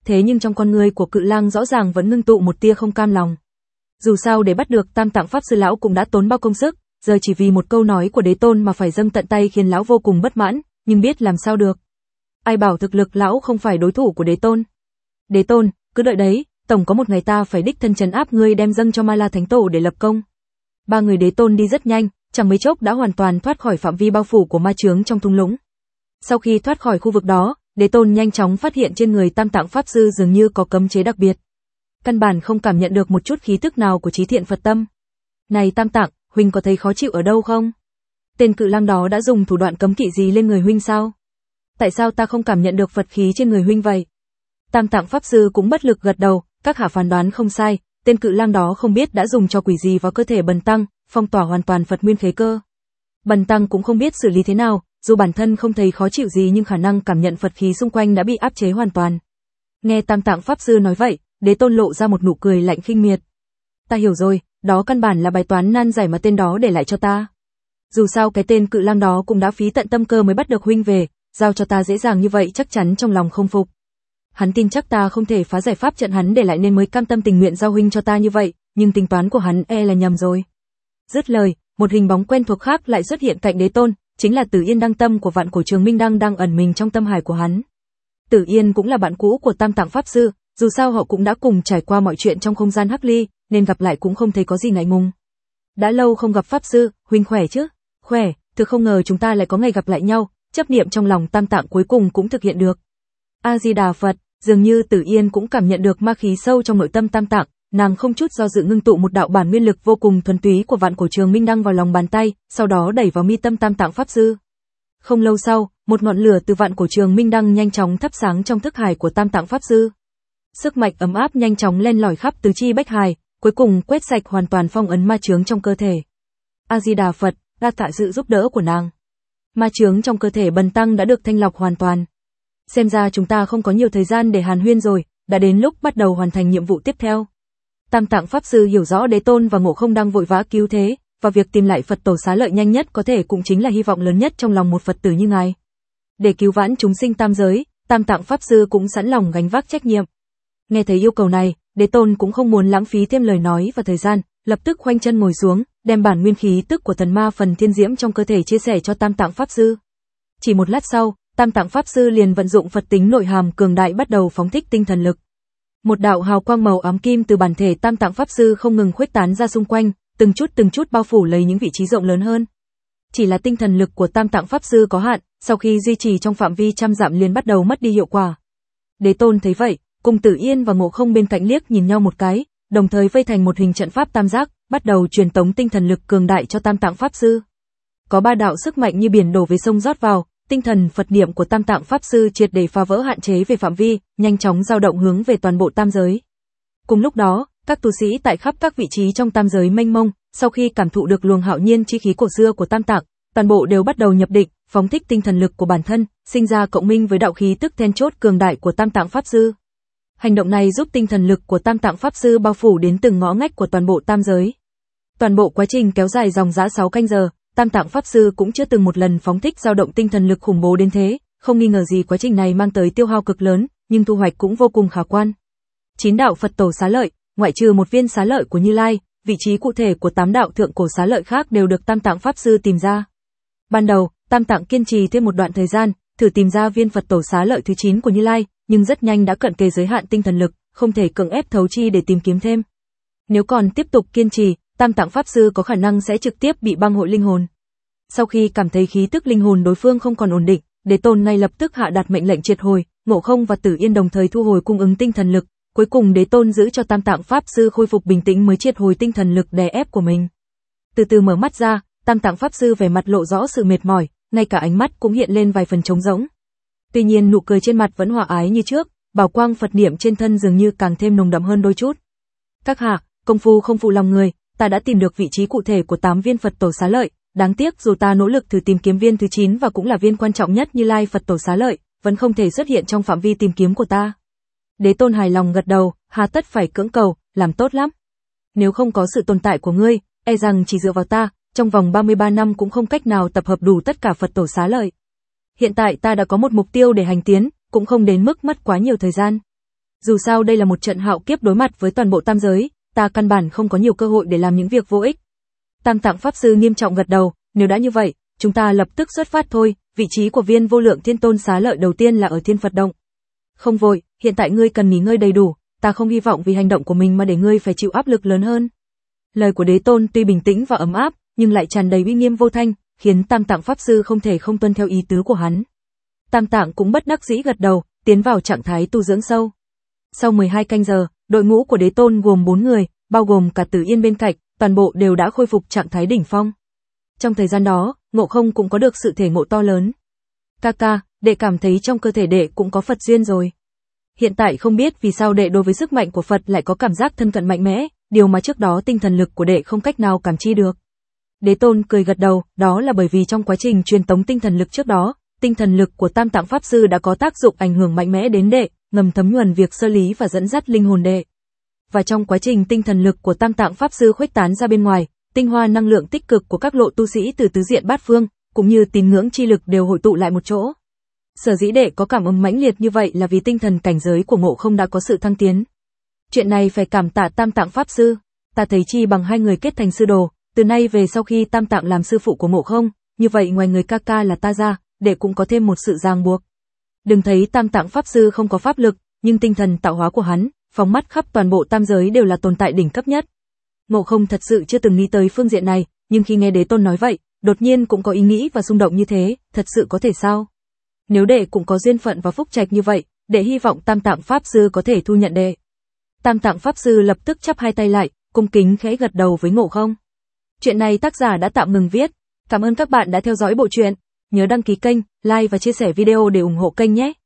thế nhưng trong con người của Cự Lang rõ ràng vẫn ngưng tụ một tia không cam lòng. Dù sao để bắt được Tam Tạng Pháp Sư lão cũng đã tốn bao công sức, giờ chỉ vì một câu nói của Đế Tôn mà phải dâng tận tay khiến lão vô cùng bất mãn, nhưng biết làm sao được. Ai bảo thực lực lão không phải đối thủ của Đế Tôn. Đế Tôn, cứ đợi đấy, tổng có một ngày ta phải đích thân trấn áp ngươi đem dâng cho Ma La Thánh Tổ để lập công. Ba người Đế Tôn đi rất nhanh, chẳng mấy chốc đã hoàn toàn thoát khỏi phạm vi bao phủ của ma chướng trong thung lũng. Sau khi thoát khỏi khu vực đó, Đế Tôn nhanh chóng phát hiện trên người Tam Tạng Pháp Sư dường như có cấm chế đặc biệt. Căn bản không cảm nhận được một chút khí tức nào của Chí Thiện Phật Tâm. Này Tam Tạng, huynh có thấy khó chịu ở đâu không? Tên Cự Lang đó đã dùng thủ đoạn cấm kỵ gì lên người huynh sao? Tại sao ta không cảm nhận được Phật khí trên người huynh vậy? Tam Tạng Pháp Sư cũng bất lực gật đầu, các hạ phán đoán không sai, tên Cự Lang đó không biết đã dùng cho quỷ gì vào cơ thể Bần Tăng, phong tỏa hoàn toàn Phật nguyên khế cơ. Bần Tăng cũng không biết xử lý thế nào, dù bản thân không thấy khó chịu gì nhưng khả năng cảm nhận Phật khí xung quanh đã bị áp chế hoàn toàn. Nghe Tam Tạng Pháp Sư nói vậy, Đế Tôn lộ ra một nụ cười lạnh khinh miệt. Ta hiểu rồi, đó căn bản là bài toán nan giải mà tên đó để lại cho ta. Dù sao cái tên Cự Lang đó cũng đã phí tận tâm cơ mới bắt được huynh về, giao cho ta dễ dàng như vậy chắc chắn trong lòng không phục. Hắn tin chắc ta không thể phá giải pháp trận hắn để lại nên mới cam tâm tình nguyện giao huynh cho ta như vậy, nhưng tính toán của hắn e là nhầm rồi. Dứt lời, một hình bóng quen thuộc khác lại xuất hiện cạnh Đế Tôn, chính là Tử Yên Đăng Tâm của Vạn Cổ Trường Minh Đăng đang ẩn mình trong tâm hải của hắn. Tử Yên cũng là bạn cũ của Tam Tạng Pháp Sư, dù sao họ cũng đã cùng trải qua mọi chuyện trong không gian hắc ly, nên gặp lại cũng không thấy có gì ngại ngùng. Đã lâu không gặp Pháp Sư, huynh khỏe chứ? Khỏe, thực không ngờ chúng ta lại có ngày gặp lại nhau, chấp niệm trong lòng Tam Tạng cuối cùng cũng thực hiện được. A Di Đà Phật, dường như Tử Yên cũng cảm nhận được ma khí sâu trong nội tâm Tam Tạng, nàng không chút do dự ngưng tụ một đạo bản nguyên lực vô cùng thuần túy của Vạn Cổ Trường Minh Đăng vào lòng bàn tay, sau đó đẩy vào mi tâm Tam Tạng Pháp Sư. Không lâu sau, một ngọn lửa từ Vạn Cổ Trường Minh Đăng nhanh chóng thắp sáng trong thức hải của Tam Tạng Pháp Sư. Sức mạnh ấm áp nhanh chóng len lỏi khắp tứ chi bách hài, cuối cùng quét sạch hoàn toàn phong ấn ma chướng trong cơ thể. A Di Đà Phật, đa tạ sự giúp đỡ của nàng. Ma chướng trong cơ thể Bần Tăng đã được thanh lọc hoàn toàn. Xem ra chúng ta không có nhiều thời gian để hàn huyên rồi, đã đến lúc bắt đầu hoàn thành nhiệm vụ tiếp theo. Tam Tạng Pháp Sư hiểu rõ Đế Tôn và Ngộ Không đang vội vã cứu thế, và việc tìm lại Phật Tổ Xá Lợi nhanh nhất có thể cũng chính là hy vọng lớn nhất trong lòng một Phật tử như ngài. Để cứu vãn chúng sinh tam giới, Tam Tạng Pháp Sư cũng sẵn lòng gánh vác trách nhiệm. Nghe thấy yêu cầu này, Đế Tôn cũng không muốn lãng phí thêm lời nói và thời gian, lập tức khoanh chân ngồi xuống, đem bản nguyên khí tức của thần ma phần thiên diễm trong cơ thể chia sẻ cho Tam Tạng Pháp Sư. Chỉ một lát sau, Tam Tạng Pháp Sư liền vận dụng Phật tính nội hàm cường đại bắt đầu phóng thích tinh thần lực. Một đạo hào quang màu ám kim từ bản thể Tam Tạng Pháp Sư không ngừng khuếch tán ra xung quanh, từng chút từng chút bao phủ lấy những vị trí rộng lớn hơn. Chỉ là tinh thần lực của Tam Tạng Pháp Sư có hạn, sau khi duy trì trong phạm vi trăm dặm liền bắt đầu mất đi hiệu quả. Đế Tôn thấy vậy, cùng Tử Yên và Ngộ Không bên cạnh liếc nhìn nhau một cái, đồng thời vây thành một hình trận pháp tam giác, bắt đầu truyền tống tinh thần lực cường đại cho Tam Tạng Pháp Sư. Có ba đạo sức mạnh như biển đổ về sông rót vào, tinh thần Phật niệm của Tam Tạng Pháp Sư triệt để phá vỡ hạn chế về phạm vi, nhanh chóng dao động hướng về toàn bộ tam giới. Cùng lúc đó, các tu sĩ tại khắp các vị trí trong tam giới mênh mông, sau khi cảm thụ được luồng hạo nhiên chi khí cổ xưa của Tam Tạng, toàn bộ đều bắt đầu nhập định, phóng thích tinh thần lực của bản thân, sinh ra cộng minh với đạo khí tức then chốt cường đại của Tam Tạng Pháp Sư. Hành động này giúp tinh thần lực của Tam Tạng Pháp Sư bao phủ đến từng ngõ ngách của toàn bộ tam giới. Toàn bộ quá trình kéo dài dòng dã sáu canh giờ, Tam Tạng Pháp Sư cũng chưa từng một lần phóng thích dao động tinh thần lực khủng bố đến thế, không nghi ngờ gì quá trình này mang tới tiêu hao cực lớn, nhưng thu hoạch cũng vô cùng khả quan. Chín đạo Phật Tổ Xá Lợi, ngoại trừ một viên xá lợi của Như Lai, vị trí cụ thể của tám đạo thượng cổ xá lợi khác đều được Tam Tạng Pháp Sư tìm ra. Ban đầu, Tam Tạng kiên trì thêm một đoạn thời gian, thử tìm ra viên Phật Tổ Xá Lợi thứ chín của Như Lai, nhưng rất nhanh đã cận kề giới hạn tinh thần lực, không thể cưỡng ép thấu chi để tìm kiếm thêm. Nếu còn tiếp tục kiên trì, Tam Tạng Pháp Sư có khả năng sẽ trực tiếp bị băng hội linh hồn. Sau khi cảm thấy khí tức linh hồn đối phương không còn ổn định, Đế Tôn ngay lập tức hạ đạt mệnh lệnh triệt hồi, Ngộ Không và Tử Yên đồng thời thu hồi cung ứng tinh thần lực, cuối cùng Đế Tôn giữ cho Tam Tạng Pháp Sư khôi phục bình tĩnh mới triệt hồi tinh thần lực đè ép của mình. Từ từ mở mắt ra, Tam Tạng Pháp Sư vẻ mặt lộ rõ sự mệt mỏi, ngay cả ánh mắt cũng hiện lên vài phần trống rỗng. Tuy nhiên nụ cười trên mặt vẫn hòa ái như trước, bảo quang Phật niệm trên thân dường như càng thêm nồng đậm hơn đôi chút. Các hạ, công phu không phụ lòng người, ta đã tìm được vị trí cụ thể của tám viên Phật Tổ Xá Lợi, đáng tiếc dù ta nỗ lực thử tìm kiếm viên thứ chín và cũng là viên quan trọng nhất Như Lai Phật Tổ Xá Lợi, vẫn không thể xuất hiện trong phạm vi tìm kiếm của ta. Đế Tôn hài lòng gật đầu, hà tất phải cưỡng cầu, làm tốt lắm. Nếu không có sự tồn tại của ngươi, e rằng chỉ dựa vào ta, trong vòng ba mươi ba năm cũng không cách nào tập hợp đủ tất cả Phật Tổ Xá Lợi. Hiện tại ta đã có một mục tiêu để hành tiến, cũng không đến mức mất quá nhiều thời gian. Dù sao đây là một trận hạo kiếp đối mặt với toàn bộ tam giới, ta căn bản không có nhiều cơ hội để làm những việc vô ích. Tam Tạng Pháp Sư nghiêm trọng gật đầu, nếu đã như vậy, chúng ta lập tức xuất phát thôi, vị trí của viên vô lượng thiên tôn xá lợi đầu tiên là ở Thiên Phật Động. Không vội, hiện tại ngươi cần nghỉ ngơi đầy đủ, ta không hy vọng vì hành động của mình mà để ngươi phải chịu áp lực lớn hơn. Lời của Đế Tôn tuy bình tĩnh và ấm áp, nhưng lại tràn đầy uy nghiêm vô thanh, khiến Tam Tạng Pháp Sư không thể không tuân theo ý tứ của hắn. Tam Tạng cũng bất đắc dĩ gật đầu, tiến vào trạng thái tu dưỡng sâu. Sau mười hai canh giờ, đội ngũ của Đế Tôn gồm bốn người, bao gồm cả Tử Yên bên cạnh, toàn bộ đều đã khôi phục trạng thái đỉnh phong. Trong thời gian đó, Ngộ Không cũng có được sự thể ngộ to lớn. Ca ca, đệ cảm thấy trong cơ thể đệ cũng có Phật duyên rồi. Hiện tại không biết vì sao đệ đối với sức mạnh của Phật lại có cảm giác thân cận mạnh mẽ, điều mà trước đó tinh thần lực của đệ không cách nào cảm chi được. Đế Tôn cười gật đầu, đó là bởi vì trong quá trình truyền tống tinh thần lực trước đó, tinh thần lực của Tam Tạng Pháp Sư đã có tác dụng ảnh hưởng mạnh mẽ đến đệ, ngầm thấm nhuần việc sơ lý và dẫn dắt linh hồn đệ. Và trong quá trình tinh thần lực của Tam Tạng Pháp Sư khuếch tán ra bên ngoài, tinh hoa năng lượng tích cực của các lộ tu sĩ từ tứ diện bát phương, cũng như tín ngưỡng chi lực đều hội tụ lại một chỗ. Sở dĩ đệ có cảm ứng mãnh liệt như vậy là vì tinh thần cảnh giới của Ngộ Không đã có sự thăng tiến. Chuyện này phải cảm tạ Tam Tạng Pháp Sư, ta thấy chi bằng hai người kết thành sư đồ, từ nay về sau khi Tam Tạng làm sư phụ của Ngộ Không, như vậy ngoài người ca ca là ta ra, đệ cũng có thêm một sự ràng buộc. Đừng thấy Tam Tạng Pháp Sư không có pháp lực, nhưng tinh thần tạo hóa của hắn, phóng mắt khắp toàn bộ tam giới đều là tồn tại đỉnh cấp nhất. Ngộ Không thật sự chưa từng nghĩ tới phương diện này, nhưng khi nghe Đế Tôn nói vậy, đột nhiên cũng có ý nghĩ và rung động như thế, thật sự có thể sao? Nếu đệ cũng có duyên phận và phúc trạch như vậy, đệ hy vọng Tam Tạng Pháp Sư có thể thu nhận đệ. Tam Tạng Pháp Sư lập tức chắp hai tay lại, cung kính khẽ gật đầu với Ngộ Không. Chuyện này tác giả đã tạm ngừng viết. Cảm ơn các bạn đã theo dõi bộ truyện. Nhớ đăng ký kênh, like và chia sẻ video để ủng hộ kênh nhé.